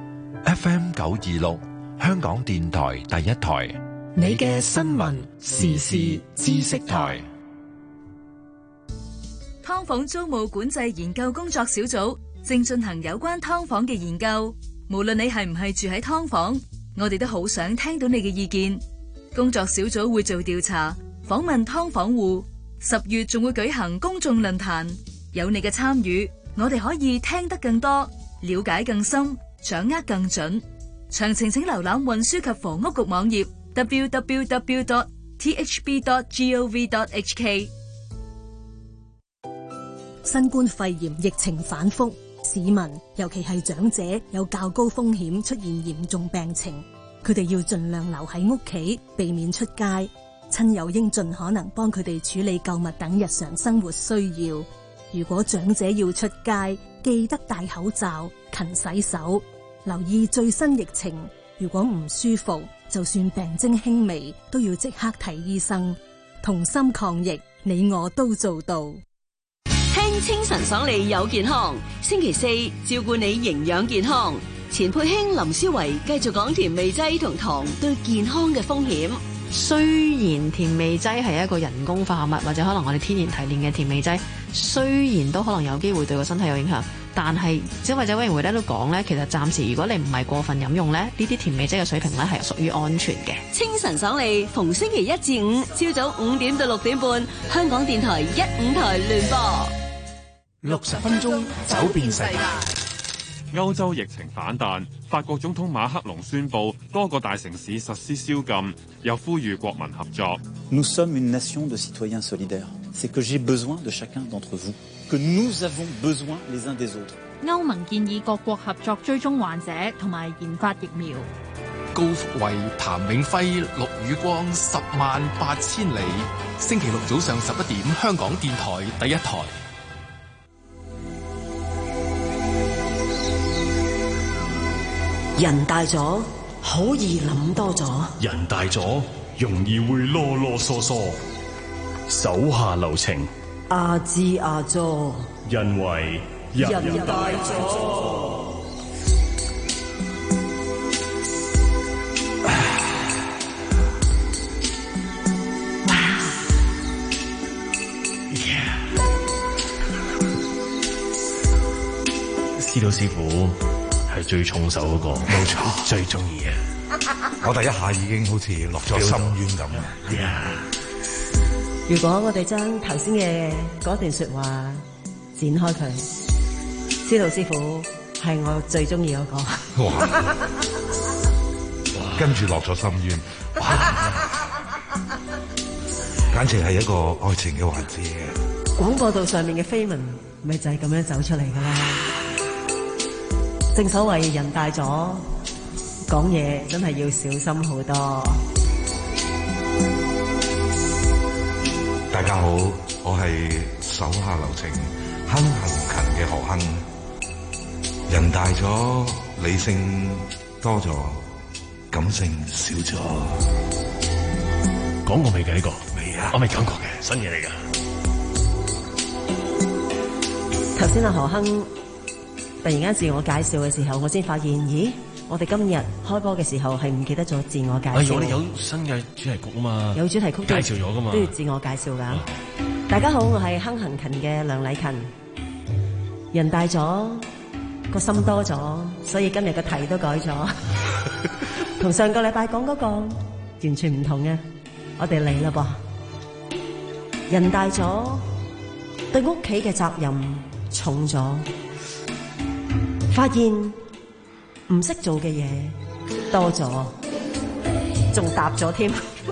F M 九二六，香港電台第一台， 你嘅新聞時事知識台。 劏房租務管制研究工作小組正進行有關劏房嘅研究，無論你係唔係住喺劏房，我哋都好想聽到你嘅意見。工作小組會做調查，訪問劏房戶。十月仲會舉行公眾論壇，有你嘅參與，我哋可以聽得更多，了解更深，掌握更準。詳情請瀏覽運輸及房屋局網頁 double-u double-u double-u dot t h b dot gov dot h k。 新冠肺炎疫情反覆，市民尤其係長者有較高風險出現嚴重病情，佢哋要盡量留喺屋企，避免出街。親友應盡可能幫佢哋處理購物等日常生活需要。如果長者要出街，記得戴口罩、勤洗手，留意最新疫情。如果唔舒服，就算病徵輕微，都要即刻睇醫生。同心抗疫，你我都做到。 聽清晨爽利有健康，星期四照顧你營養健康。錢佩卿、林思維繼續講甜味劑同糖對健康嘅風險。 雖然甜味劑係一個人工化合物，或者可能我哋天然提煉嘅甜味劑，雖然都可能有機會對個身體有影響，但係消費者委員會咧都講咧，其實暫時如果你唔係過分飲用咧，呢啲甜味劑嘅水平咧係屬於安全嘅。 清晨爽利，逢星期一至五朝早五點到六點半，香港電台一五台聯播， 六十分鐘走遍世界。 歐洲疫情反彈，法國總統馬克龍宣布多個大城市實施宵禁，又呼籲國民合作。 Nous sommes une nation de citoyens solidaires. C'est que j'ai besoin de chacun d'entre vous. Que nous avons besoin les uns des autres. 歐盟建議各國合作追蹤患者同埋研發疫苗。 高福慧、譚永輝、陸宇光，十萬八千里。星期六早上十一點，香港電台第一台。 人大咗，好易諗多咗。 人大咗，容易會囉囉嗦嗦。手下留情， 阿支阿佐， 因為人大咗。司徒師傅係最重手嗰個，冇錯，最中意嘅。 我第一下已經好似落咗深淵咁。 如果我哋將頭先嘅嗰段說話展開佢，司徒師傅係我最中意嗰個。 哇！跟住落咗深淵，哇！簡直係一個愛情嘅環節。 廣播道上面嘅緋聞，咪就係咁樣走出嚟噶啦。正所謂人大咗，講嘢真係要小心好多。 大家好，我係手下留情、亨行勤嘅何亨。人大咗，理性多咗，感性少咗。 講過未嘅呢個？ 未啊， 我未講過嘅，新嘢嚟噶。 頭先阿何亨突然間自我介紹嘅時候，我先發現，咦，我哋今日開波嘅時候係唔記得咗自我介紹。 哎，我哋有新嘅主題曲啊嘛， 有主題曲介紹咗噶嘛， 都要自我介紹噶。嗯、大家好，我係亨行勤嘅梁禮勤。人大咗，個心多咗，所以今日個題都改咗，同上個禮拜講嗰個完全唔同嘅。我哋嚟啦噃，人大咗，對屋企嘅責任重咗，發現唔識做嘅嘢多咗，仲答咗添。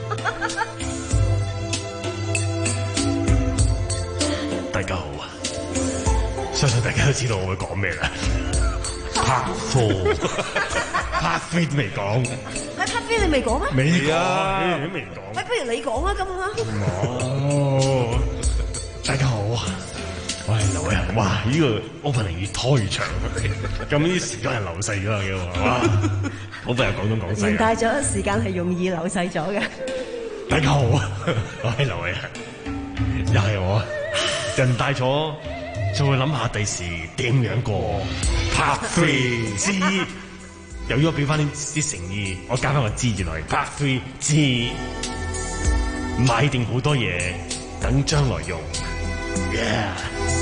大家好啊，相信大家都知道我會講咩啦。拍貨，part three 都未講。 喺 part three 你未講咩？ 未啊，都未講。 喂，不如你講啊，咁啊。 哦，大家好啊，我係劉偉恒。哇，呢、這個 opening 越拖越長，咁呢啲時間係流逝咗啦，嘅哇，好多人廣東講西。 人大咗，時間係容易流逝咗嘅。 大家好啊，我係劉偉恒，又係我。人大咗，就會諗下第時點樣過。Part three 知，又要我俾翻啲啲誠意，我加翻個知字落嚟。Part three 知，買定好多嘢，等將來用。Yeah，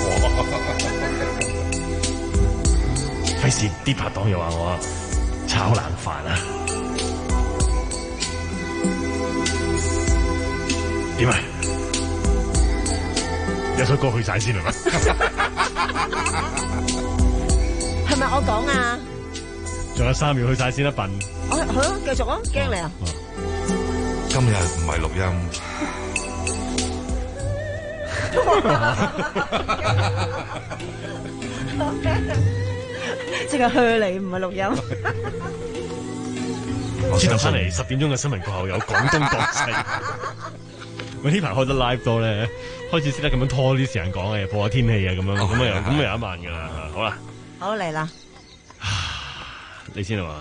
費事啲拍檔又話我炒冷飯啊？點啊？有首歌去晒先係嘛？ 係咪我講啊？ 仲有三秒去晒先一笨。 我好啊，繼續啊，驚你啊！ 今日唔係錄音， 即係去你唔係錄音。 我轉頭翻嚟十點鐘嘅新聞過後有廣東國際。我呢排開得 live 多咧，開始識得咁樣拖啲時間講嘅，播下天氣啊咁樣，咁啊又咁啊又一萬噶啦，好啦， 好嚟啦， 你先啊嘛，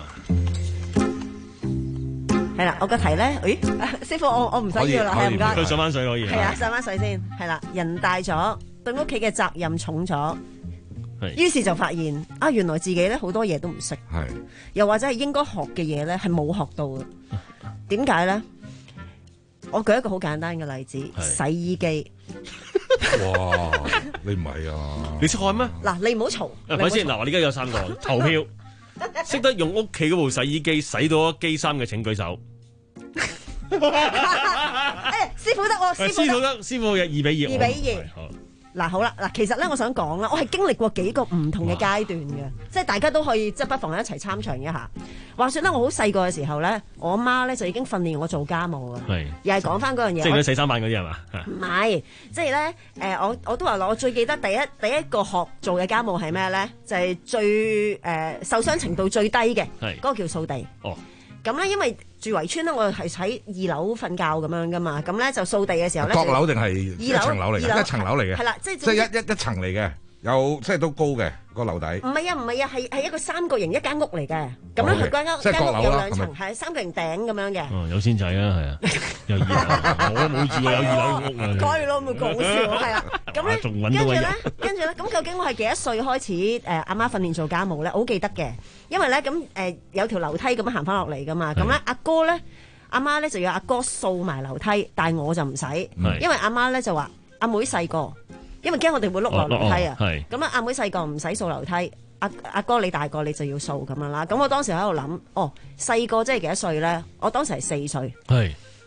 係啦，我個題咧，誒，師傅我我唔使要啦，係唔該， 佢上翻水可以， 係啊，上翻水先，係啦，人大咗，對屋企嘅責任重咗，於是就發現啊，原來自己咧好多嘢都唔識，係，又或者係應該學嘅嘢咧係冇學到嘅，點解咧？我舉一個好簡單嘅例子，洗衣機。 哇！你唔係啊？ 你識開咩？ 嗱，你唔好嘈。 咪先，嗱，我而家有三個投票，識得用屋企嗰部洗衣機洗到機衫嘅請舉手。 誒，師傅得我，師傅得，師傅嘅二比二。 二比二。嗱好啦，嗱其實咧，我想講啦，我係經歷過幾個唔同嘅階段嘅，即係大家都可以即係不妨一齊參詳一下。話說咧，我好細個嘅時候咧，我媽咧就已經訓練我做家務啊，係又係講翻嗰樣嘢， 即係嗰啲洗衫板嗰啲係嘛？ 唔係，即係咧誒，我我都話我最記得第一第一個學做嘅家務係咩咧？就係、是、最誒、呃、受傷程度最低嘅，嗰、嗰個叫掃地。哦。咁咧，因為住圍村咧，我係喺二樓瞓覺咁樣噶嘛，咁咧就掃地嘅時候咧， 閣樓定係一層樓嚟嘅？一層樓嚟嘅， 係啦，即係即係一一一層嚟嘅，有即係都高嘅個樓底。唔係啊，唔係啊，係係一個三角形一間屋嚟嘅，咁咧佢間屋間屋有兩層，係三角形頂咁樣嘅。 哦，有錢仔啊，係啊，有二樓，我冇住過有二樓屋啊。 該咯，咪講笑係啊。咁咧，跟住咧，跟住咧，咁究竟我係幾多歲開始誒阿媽訓練做家務咧？我好記得嘅。因為咧咁誒有條樓梯咁樣行翻落嚟噶嘛，咁咧阿哥咧阿媽咧就要阿哥掃埋樓梯，但係我就唔使，因為阿媽咧就話阿妹細個，因為驚我哋會碌落樓梯啊，咁啊阿妹細個唔使掃樓梯，阿阿哥你大個你就要掃咁樣啦。咁我當時喺度諗，哦細個即係幾多歲咧？我當時係四歲，係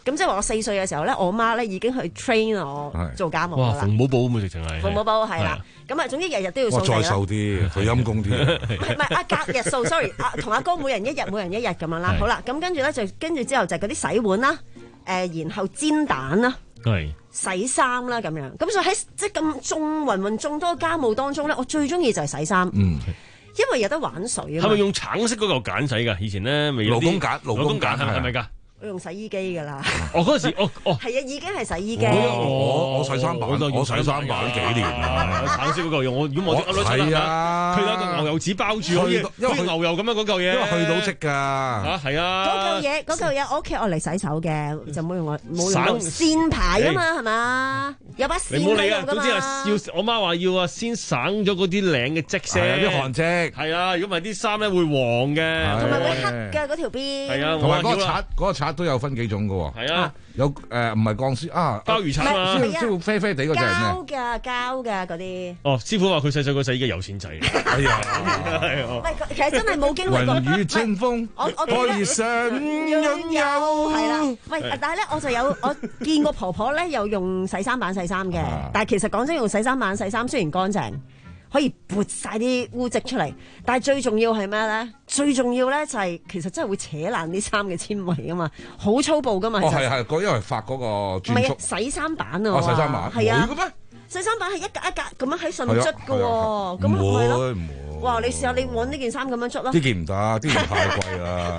咁即係話我四歲嘅時候咧，我媽咧已經去 train 我做家務噶啦。 哇，馮寶寶咁啊，直情係。 馮寶寶係啦，咁啊，總之日日都要掃地啦。 我再瘦啲，佢陰公啲。 唔係唔係，阿隔日掃 ，sorry， 阿同阿哥每人一日，每人一日咁樣啦。好啦，咁跟住咧就跟住之後就嗰啲洗碗啦，誒，然後煎蛋啦，洗衫啦咁樣。咁所以喺即係咁眾芸芸眾多家務當中咧，我最中意就係洗衫。 嗯。 因為有得玩水啊嘛。 係咪用橙色嗰嚿鹼洗㗎？以前咧未有啲勞工鹼，勞工鹼係咪㗎？ 我用洗衣機噶啦， 哦嗰陣時，哦哦， 係啊，已經係洗衣機。 我我洗衫板，我洗衫板幾年啦。 橙色嗰嚿嘢，我如果我係啊， 佢有一個牛油紙包住，好似好似牛油咁樣嗰嚿嘢， 因為去到色㗎。 啊，係啊。 嗰嚿嘢，嗰嚿嘢，我屋企我嚟洗手嘅，就冇用我冇用線牌啊嘛，係嘛？有把線喺度㗎嘛。你冇理啊，總之係要我媽話要啊，先省咗嗰啲領嘅積先， 啲汗漬。 係啊，如果唔係啲衫咧會黃嘅， 同埋會黑嘅嗰條邊。 係啊， 同埋嗰個刷嗰個刷都有分幾種㗎喎。 係啊， 有誒唔係鋼絲啊， 鮑魚刷啊， 即係啡啡地嗰隻係咩？ 膠㗎，膠㗎嗰啲。 哦，師傅話佢細細個洗衣機有錢仔。 係啊， 唔係，其實真係冇經歷過。 雲雨清風， 我我可以想擁有。 係啦，喂，但係咧我就有我見過婆婆咧有用洗衫板洗衫嘅，但係其實講真用洗衫板洗衫雖然乾淨。可以撥晒啲污漬出嚟，但係最重要係咩咧？最重要咧就係、是、其實真係會扯爛啲衫嘅纖維噶嘛，好粗暴噶嘛。 哦，係係，嗰因為發嗰個轉速。 唔係洗衫板啊！ 哦，洗衫板係啊。 會嘅咩？ 洗衫板係一格一格咁樣喺上面捽㗎喎，咁咪係咯。哇！你試下你揾呢件衫咁樣捽咯。 呢件唔得，呢件太貴啦。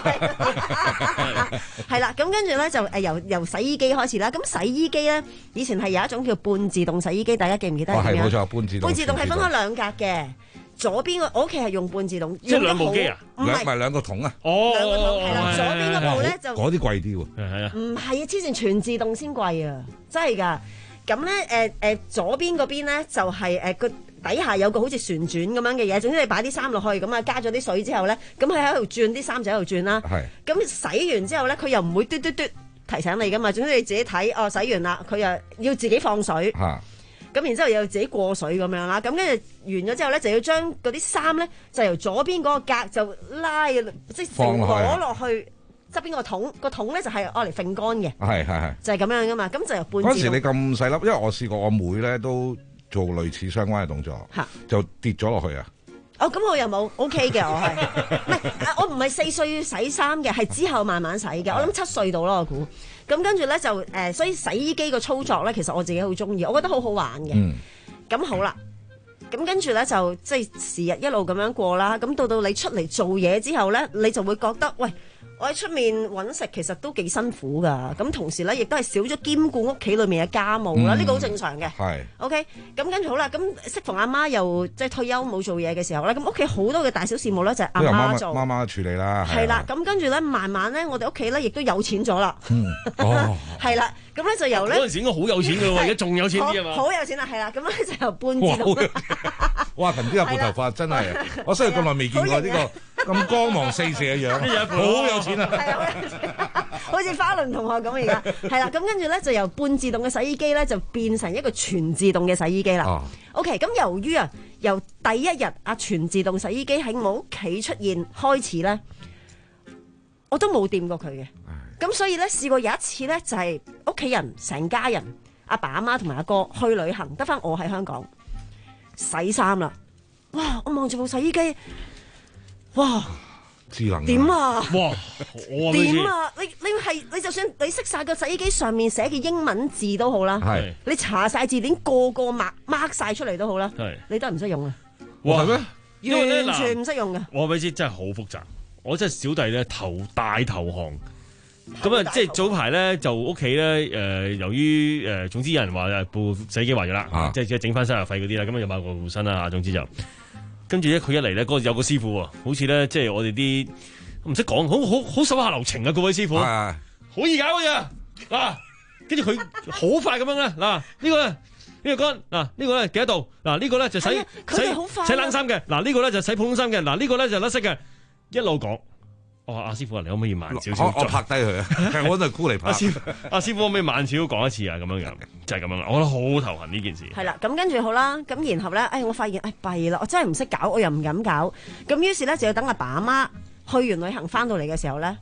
係啦，咁跟住咧就誒由由洗衣機開始啦。咁洗衣機咧以前係有一種叫半自動洗衣機，大家記唔記得係點樣？ 係冇錯，半自動。 半自動係分開兩格嘅，左邊個我屋企係用半自動， 即係兩部機啊？ 唔係， 唔係兩個桶啊？ 哦， 兩個桶係啦，左邊嗰部咧就嗰啲貴啲喎。 係啊。 唔係啊，之前全自動先貴啊，真係㗎。咁咧誒誒左邊嗰邊咧就係誒個底下有個好似旋轉咁樣嘅嘢，總之你擺啲衫落去，咁啊加咗啲水之後咧，咁佢喺度轉，啲衫就喺度轉啦。係。咁洗完之後咧，佢又唔會嘟嘟嘟提醒你㗎嘛，總之你自己睇，哦洗完啦，佢又要自己放水。嚇。咁然之後又自己過水咁樣啦，咁跟住完咗之後咧，就要將嗰啲衫咧就由左邊嗰個格就拉，即係成攞落去。側邊個桶，個桶咧就係愛嚟揈乾嘅，係係係，就係咁樣噶嘛。咁就由半。嗰陣時你咁細粒，因為我試過我妹咧都做類似相關嘅動作，就跌咗落去啊。哦，咁我又冇 OK 嘅，我係唔係？我唔係四歲洗衫嘅，係之後慢慢洗嘅。我諗七歲到咯，我估。咁跟住咧就誒、呃，所以洗衣機個操作咧，其實我自己好中意，我覺得好好玩嘅。咁、嗯、好啦，咁跟住咧就即係時日一路咁樣過啦。咁到到你出嚟做嘢之後咧，你就會覺得喂。我喺出面揾食其實都幾辛苦㗎，咁同時咧亦都係少咗兼顧屋企裏面嘅家務啦，呢、嗯、個好正常嘅。係 OK，咁跟住好啦，咁適逢阿媽又即係退休冇做嘢嘅時候咧，咁屋企好多嘅大小事務咧就係阿媽做，媽媽處理啦。係啦，咁跟住咧慢慢咧，我哋屋企咧亦都有錢咗啦。嗯，哦，係啦，咁咧就由咧嗰陣時應該好有錢㗎喎，而家仲有錢啲啊嘛。好有錢啦，係啦，咁咧就由半自動。哇！陳之有撥頭髮真係，我雖然咁耐未見過呢個咁光芒四射嘅樣，好有錢啊！係啊，好似花輪同學咁而家，係啦，咁跟住咧就由半自動嘅洗衣機咧就變成一個全自動嘅洗衣機啦。哦、OK，咁由於啊由第一日啊全自動洗衣機喺我屋企出現開始咧，我都冇掂過佢嘅。咁所以咧試過有一次咧就係屋企人成家人阿爸阿媽同埋阿哥去旅行，得返我喺香港。洗衫啦！哇！我望住部洗衣機，哇！智能點啊！哇！點啊！你你係你就算你識晒個洗衣機上面寫嘅英文字都好啦，係你查晒字典個個 mark mark 晒出嚟都好啦，係你都係唔識用啊！哇！係咩？完全唔識用嘅。我話俾你知，真係好複雜。我真係小弟咧頭大頭汗。咁啊，即係早排咧，就屋企咧，誒，由於誒、呃，總之有人話部洗衣機壞咗啦，啊、即係即係整翻生日費嗰啲啦，咁啊又買個護身啦，總之就，跟住咧佢一嚟咧，嗰有個師傅喎，好似咧，即係我哋啲唔識講，好好好手下留情啊，各位師傅，好、啊、易搞嘅，嗱，跟住佢好快咁樣咧，嗱、啊，呢、這個咧，呢、這個乾，嗱、啊，呢、這個咧幾多度，嗱、啊，呢、這個咧就洗洗洗冷衫嘅，嗱、啊，呢、這個咧就洗普通衫嘅，嗱、啊，呢、這個咧就甩色嘅，一路講。我話阿師傅啊，你可唔可以慢少少？我拍低佢啊！我都係箍嚟拍。阿師傅，阿師傅可唔可以慢少少講一次啊？咁樣樣就係咁樣啦。我覺得好頭痕呢件事。係啦，咁跟住好啦，咁然後咧，誒，我發現誒弊啦，我真係唔識搞，我又唔敢搞。咁於是咧就要等阿爸阿媽去完旅行翻到嚟嘅時候咧，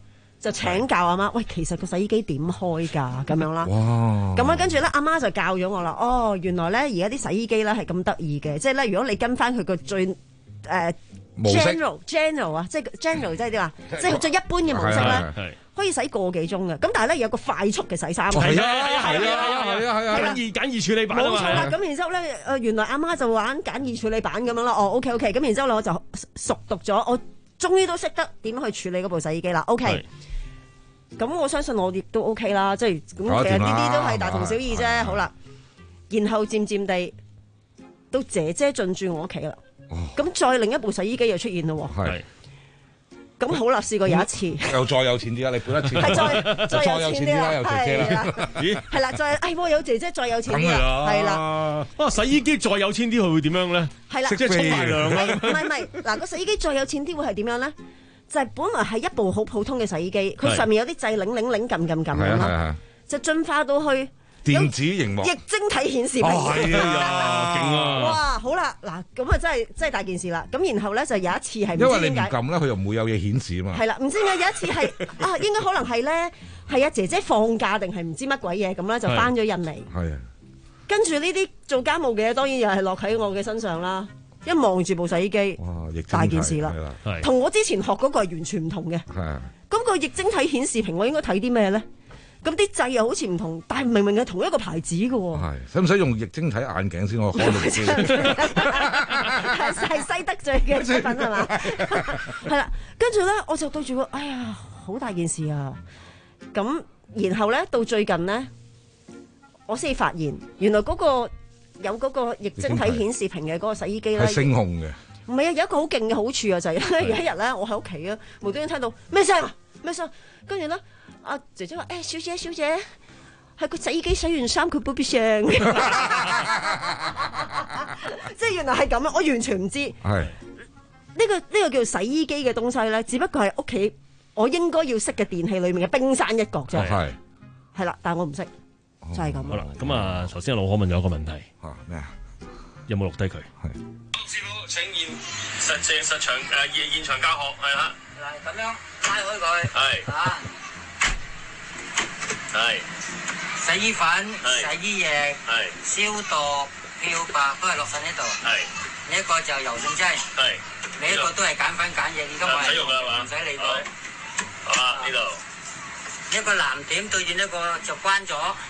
就請教阿媽，喂，其實個洗衣機點開㗎？咁樣啦。 哇！ 咁啊，跟住咧，阿媽就教咗我啦。哦，原來咧而家啲洗衣機咧係咁得意嘅，即係咧，如果你跟翻佢個最誒、呃、general general 啊，即係 general 即係點啊？即係最一般嘅模式咧，可以洗個幾鐘嘅。咁但係咧有個快速嘅洗衫。 係啊係啊係啊係啊係啊！簡易簡易處理版啊嘛。 冇錯啦。咁然之後咧，誒原來阿媽就玩簡易處理版咁樣啦。哦 ，OK OK。咁然之後咧，我就熟讀咗，我終於都識得點去處理嗰部洗衣機啦。OK。咁我相信我亦都 OK 啦，即係咁其實呢啲都係大同小異啫。好啦，然後漸漸地到姐姐進駐我屋企啦。咁、哦、再另一部洗衣機又出現咯。係。咁好啦，試過有一次。 又再有錢啲啦，你本一次。 係再再有錢啲啦， 有姐姐啦。 咦？係啦，再哎喎有姐姐再有錢啲啦，係啦。 啊，洗衣機再有錢啲，佢會點樣咧？ 係啦， 即係沖埋涼啦。 唔係唔係，嗱個洗衣機再有錢啲會係點樣咧？就係本來係一部好普通嘅洗衣機，佢上面有啲掣擰擰擰撳撳撳咁啦，就進化到去電子熒幕、 液晶體顯示屏。 係啊，勁啊！ 哇，好啦，嗱咁啊，真係真係大件事啦。咁然後咧就有一次係因為你唔撳咧，佢又唔會有嘢顯示啊嘛。 係啦，唔知點解有一次係啊，應該可能係咧係阿姐姐放假定係唔知乜鬼嘢咁啦，就翻咗印尼。係啊，跟住呢啲做家務嘅當然又係落喺我嘅身上啦。一望住部洗衣機，大件事啦，同我之前學嗰個係完全唔同嘅。咁個液晶體顯示屏，我應該睇啲咩咧？咁啲掣又好似唔同，但係明明係同一個牌子嘅喎。係，使唔使用液晶體眼鏡先可以開到機？ 係西德最嘅出品係嘛？係啦，跟住咧我就對住個，哎呀，好大件事啊！咁然後咧到最近咧，我先發現原來嗰個。有嗰個液晶體顯示屏嘅嗰個洗衣機咧， 係聲控嘅。 唔係啊，有一個好勁嘅好處啊，就係有一日咧，我喺屋企啊，無端端聽到咩聲啊，咩聲？跟住咧，阿姐姐話：誒，小姐，小姐，係個洗衣機洗完衫佢啵啵聲。即係原來係咁啊！我完全唔知。係呢個呢個叫洗衣機嘅東西咧，只不過係屋企我應該要識嘅電器裏面嘅冰山一角啫。係係啦，但係我唔識。就係咁。 好啦，咁啊，頭先阿老可問咗一個問題， 嚇咩啊？ 有冇錄低佢？係。 師傅請現實際實場誒現現場教學係啦。嗱，咁樣拉開佢。係。嚇。係。洗衣粉、洗衣液、消毒、漂白都係落晒呢度。係。呢一個就柔順劑。係。你一個都係揀粉揀液，而家我係唔使理佢。好啦，呢度。一個藍點對住一個就關咗。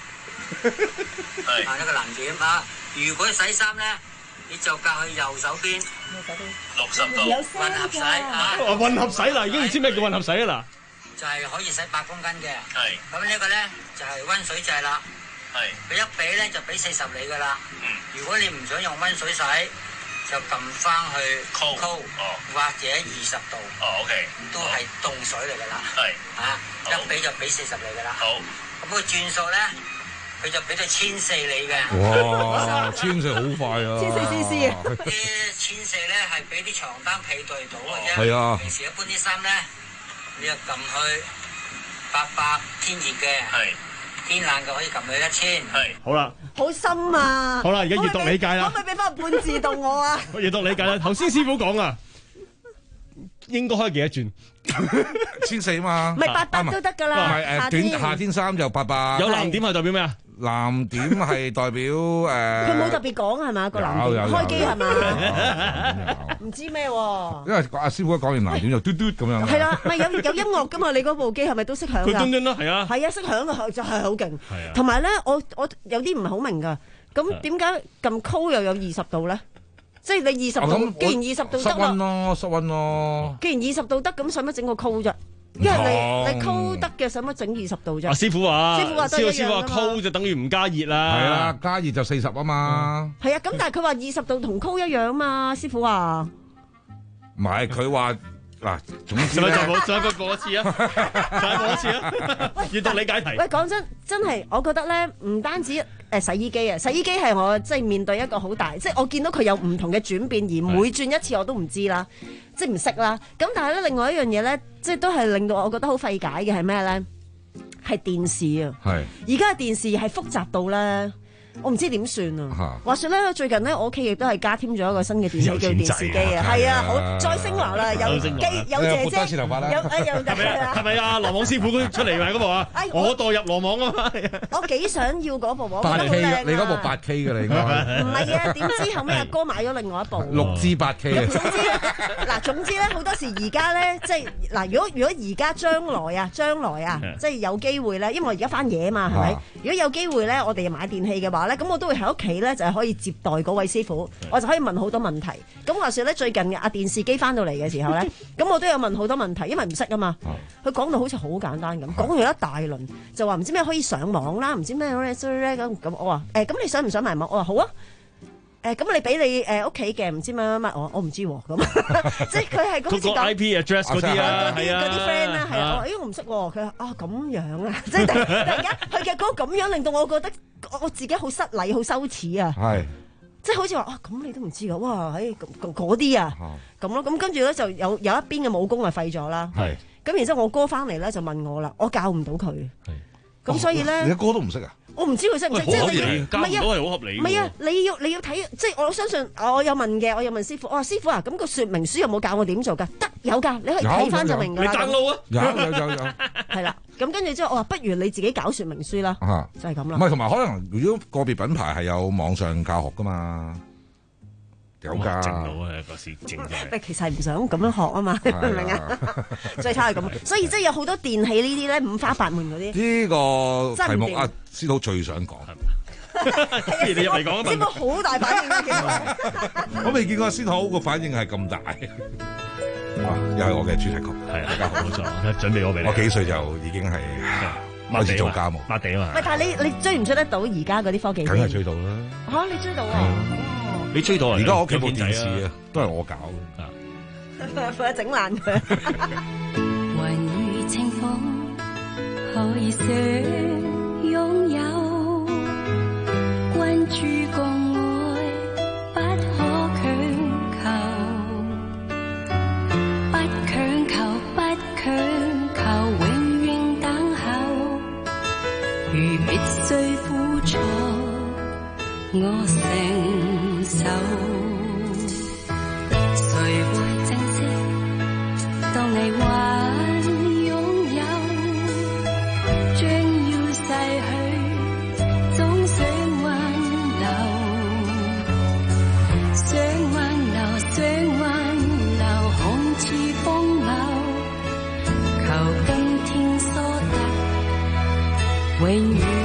係啊，一個藍點啊！如果洗衫咧，你就教去右手邊，六十度混合洗啊！ 混合洗啦，已經唔知咩叫混合洗啊嗱！ 就係可以洗八公斤嘅。係咁呢個咧就係溫水掣啦。係佢一俾咧就俾四十你噶啦。嗯，如果你唔想用溫水洗，就撳翻去 cool 或者二十度。哦 ，OK， 都係凍水嚟噶啦。係啊，一俾就俾四十你噶啦。好，咁個轉數咧。佢就俾到千四你嘅， 哇！千四好快啊！ 千四 C C 啊！ 啲千四咧係俾啲床單被對到嘅啫。 係啊！ 平時一般啲衫咧，你就撳去八百天熱嘅，係天冷嘅可以撳去一千。係好啦， 好深啊！ 好啦，而家閱讀理解啦。 可唔可以俾翻個半自動我啊？ 閱讀理解啦。頭先師傅講啊，應該開幾多轉？ 千四啊嘛。 唔係八百都得㗎啦。 唔係誒短夏天衫就八百。 有藍點係代表咩啊？ 藍點係代表誒， 佢冇特別講係嘛個藍點開機係嘛？唔知咩喎？ 因為阿師傅講完藍點就嘟嘟咁樣。係啦，咪有有音樂㗎嘛？你嗰部機係咪都識響㗎？ 佢嘟嘟咯，係啊。 係啊，識響嘅就係好勁。係啊。同埋咧，我我有啲唔係好明㗎。咁點解咁 cool 又有二十度咧？即係你二十度，既然二十度得室溫咯，室溫咯。 既然二十度得，咁使乜整個 cool 啫？因為你你 cool 得嘅，使乜整二十度啫？ 阿師傅話， 師傅話都一樣啊嘛。 cool 就等於唔加熱啦。 係啊，加熱就四十啊嘛。 係啊，咁但係佢話二十度同 cool 一樣啊嘛，師傅話。 唔係，佢話嗱，總之咧， 再再再過一次啊，再過一次啊，閱讀理解題。 喂，講真，真係我覺得咧，唔單止誒洗衣機啊，洗衣機係我即係面對一個好大，即係我見到佢有唔同嘅轉變，而每轉一次我都唔知啦。即係唔識啦，咁但係咧，另外一樣嘢咧，即係都係令到我覺得好費解嘅係咩咧？係電視啊！係而家嘅電視係複雜到咧， 我唔知點算啊！話說咧，最近咧我屋企亦都係加添咗一個新嘅電器叫電視機啊，係啊，好再升華啦，有機有姐姐，有誒有係咪啊？ 係咪啊？羅網師傅出嚟㗎嗰部啊？我代入羅網啊嘛！ 我幾想要嗰部， 八 K 你嗰部八 K 嘅你應該唔係啊？點知後尾阿哥買咗另外一部六支八 K 啊！ 總之咧，嗱總之咧，好多時而家咧，即係嗱，如果如果而家將來啊，將來啊，即係有機會咧，因為我而家翻嘢啊嘛，係咪？如果有機會咧，我哋又買電器嘅話咧，咁我都會喺屋企咧，就係可以接待嗰位師傅，我就可以問好多問題。咁話說咧，最近阿電視機翻到嚟嘅時候咧，咁我都有問好多問題，因為唔識啊嘛。佢講到好似好簡單咁，講完一大輪，就話唔知咩可以上網啦，唔知咩咧咁咁。我話誒，咁你想唔想埋網？我話好啊。誒咁你俾你誒屋企嘅唔知乜乜乜，我我唔知喎，咁即係佢係嗰啲 I P address 嗰啲啊， 嗰啲嗰啲 friend 啦，係啊，我誒我唔識喎，佢話啊咁樣啊，即係突然間佢嘅嗰個咁樣令到我覺得我自己好失禮、好羞恥啊，係，即係好似話啊咁你都唔知㗎，哇誒嗰啲啊咁咯，咁跟住咧就有有一邊嘅武功啊廢咗啦，係，咁然之後我哥翻嚟咧就問我啦，我教唔到佢，咁所以咧你阿哥都唔識啊？ 我唔知佢識唔識，即係你教唔到係好合理。 唔係啊，你要你要睇，即係我相信，我有問嘅，我有問師傅，我話師傅啊，咁個說明書有冇教我點做㗎？得有㗎，你可以睇翻就明㗎啦。 你 download 啊？ 有有有有。 係啦，咁跟住之後，我話不如你自己搞說明書啦，就係咁啦。 唔係，同埋可能如果個別品牌係有網上教學㗎嘛。有㗎， 正到啊！嗰時正嘅。 其實係唔想咁樣學啊嘛，明唔明啊？最差係咁，所以即係有好多電器呢啲咧，五花八門嗰啲。 呢個題目啊，司徒最想講係咪？ 不如你入嚟講啊！ 司徒好大反應啊！其實我未見過司徒個反應係咁大。哇！又係我嘅主題曲， 係大家好咗，準備我俾你。 我幾歲就已經係開始做家務， 抹地啊嘛。 喂，但係你你追唔追得到而家嗰啲科技？ 梗係追到啦。 嚇！你追到啊？ 你追到啊！ 而家我屋企部電視啊，都係我搞啊， 快整爛佢。 雲雨清風可以想擁有，關注共愛不可強求，不強求不強求，永遠等候。如必須付出，我承受。誰會珍惜？當你還擁有，將要逝去，總想挽留，想挽留，想挽留，看似風流，求今天所得，永遠。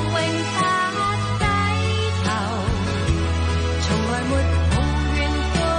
從來沒抱怨過。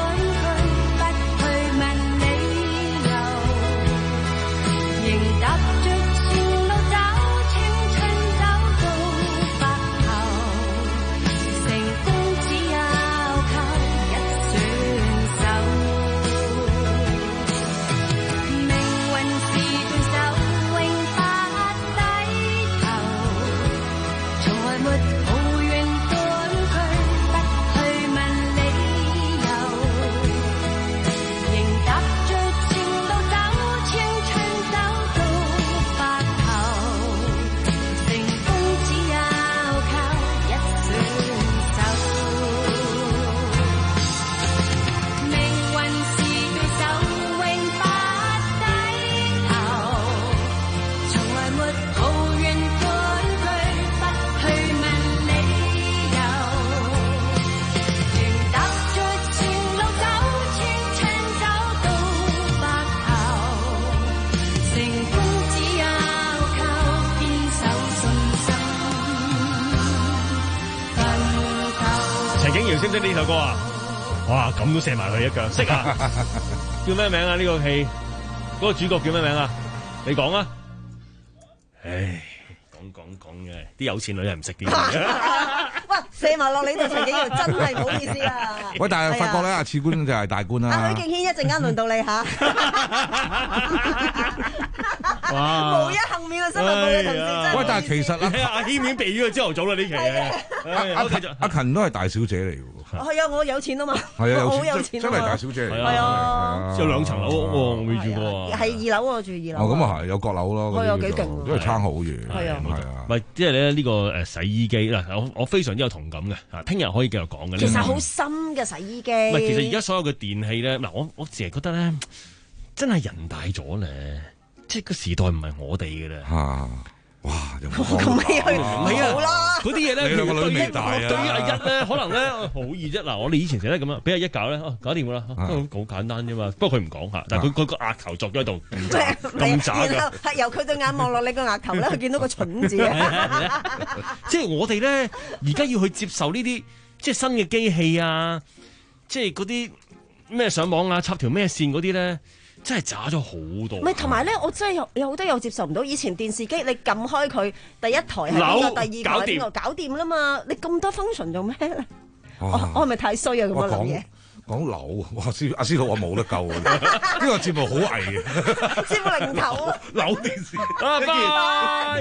識唔識呢首歌啊？哇，咁都射埋佢一腳，識啊？叫咩名啊？呢個戲嗰個主角叫咩名啊？你講啊！唉，講講講嘅，啲有錢女係唔識啲嘅。 喂，射埋落你度，陳景耀真係唔好意思啊！ 喂，但係發覺咧，阿次官就係大官啦。 阿許敬軒一陣間輪到你嚇。 哇！ 無一幸免啊！新聞部嘅同事真係。 喂，但係其實阿阿軒已經避咗佢朝頭早啦呢期嘅。 阿阿勤都係大小姐嚟嘅喎。 係啊，我有錢啊嘛。 係啊， 我好有錢真係大小姐嚟。 係啊， 有兩層樓喎，我未住過啊。 係二樓喎，住二樓。 哦，咁啊係，有閣樓咯。 係啊，幾勁。 都係差好遠。 係啊， 係啊。 唔係，即係咧呢個誒洗衣機嗱，我我非常之有同感嘅嚇。聽日可以繼續講嘅。 其實好深嘅洗衣機。 唔係，其實而家所有嘅電器咧，嗱，我我成日覺得咧，真係人大咗咧。即係個時代唔係我哋嘅啦。 嚇！哇！又咁咪去唔係啊！ 嗰啲嘢咧， 你兩個女未大啊？ 對於阿一咧，可能咧好易啫。嗱，我哋以前成日都咁啊，俾阿一搞咧，哦，搞掂㗎啦，好簡單啫嘛。不過佢唔講嚇，但係佢佢個額頭作咗喺度，咁渣㗎。 係由佢對眼望落你個額頭咧，佢見到個蠢字。 即係我哋咧，而家要去接受呢啲即係新嘅機器啊，即係嗰啲咩上網啊，插條咩線嗰啲咧。真係渣咗好多。 唔係，同埋咧，我真係有有好多又接受唔到。以前電視機你撳開佢，第一台係邊個，第二台邊個，搞掂啦嘛。你咁多 function 做咩咧？我我係咪太衰啊？咁樣諗嘢。 講樓，哇！師阿師傅我冇得救啊！呢個節目好危嘅， 節目零頭啊！ 樓電視。 拜拜。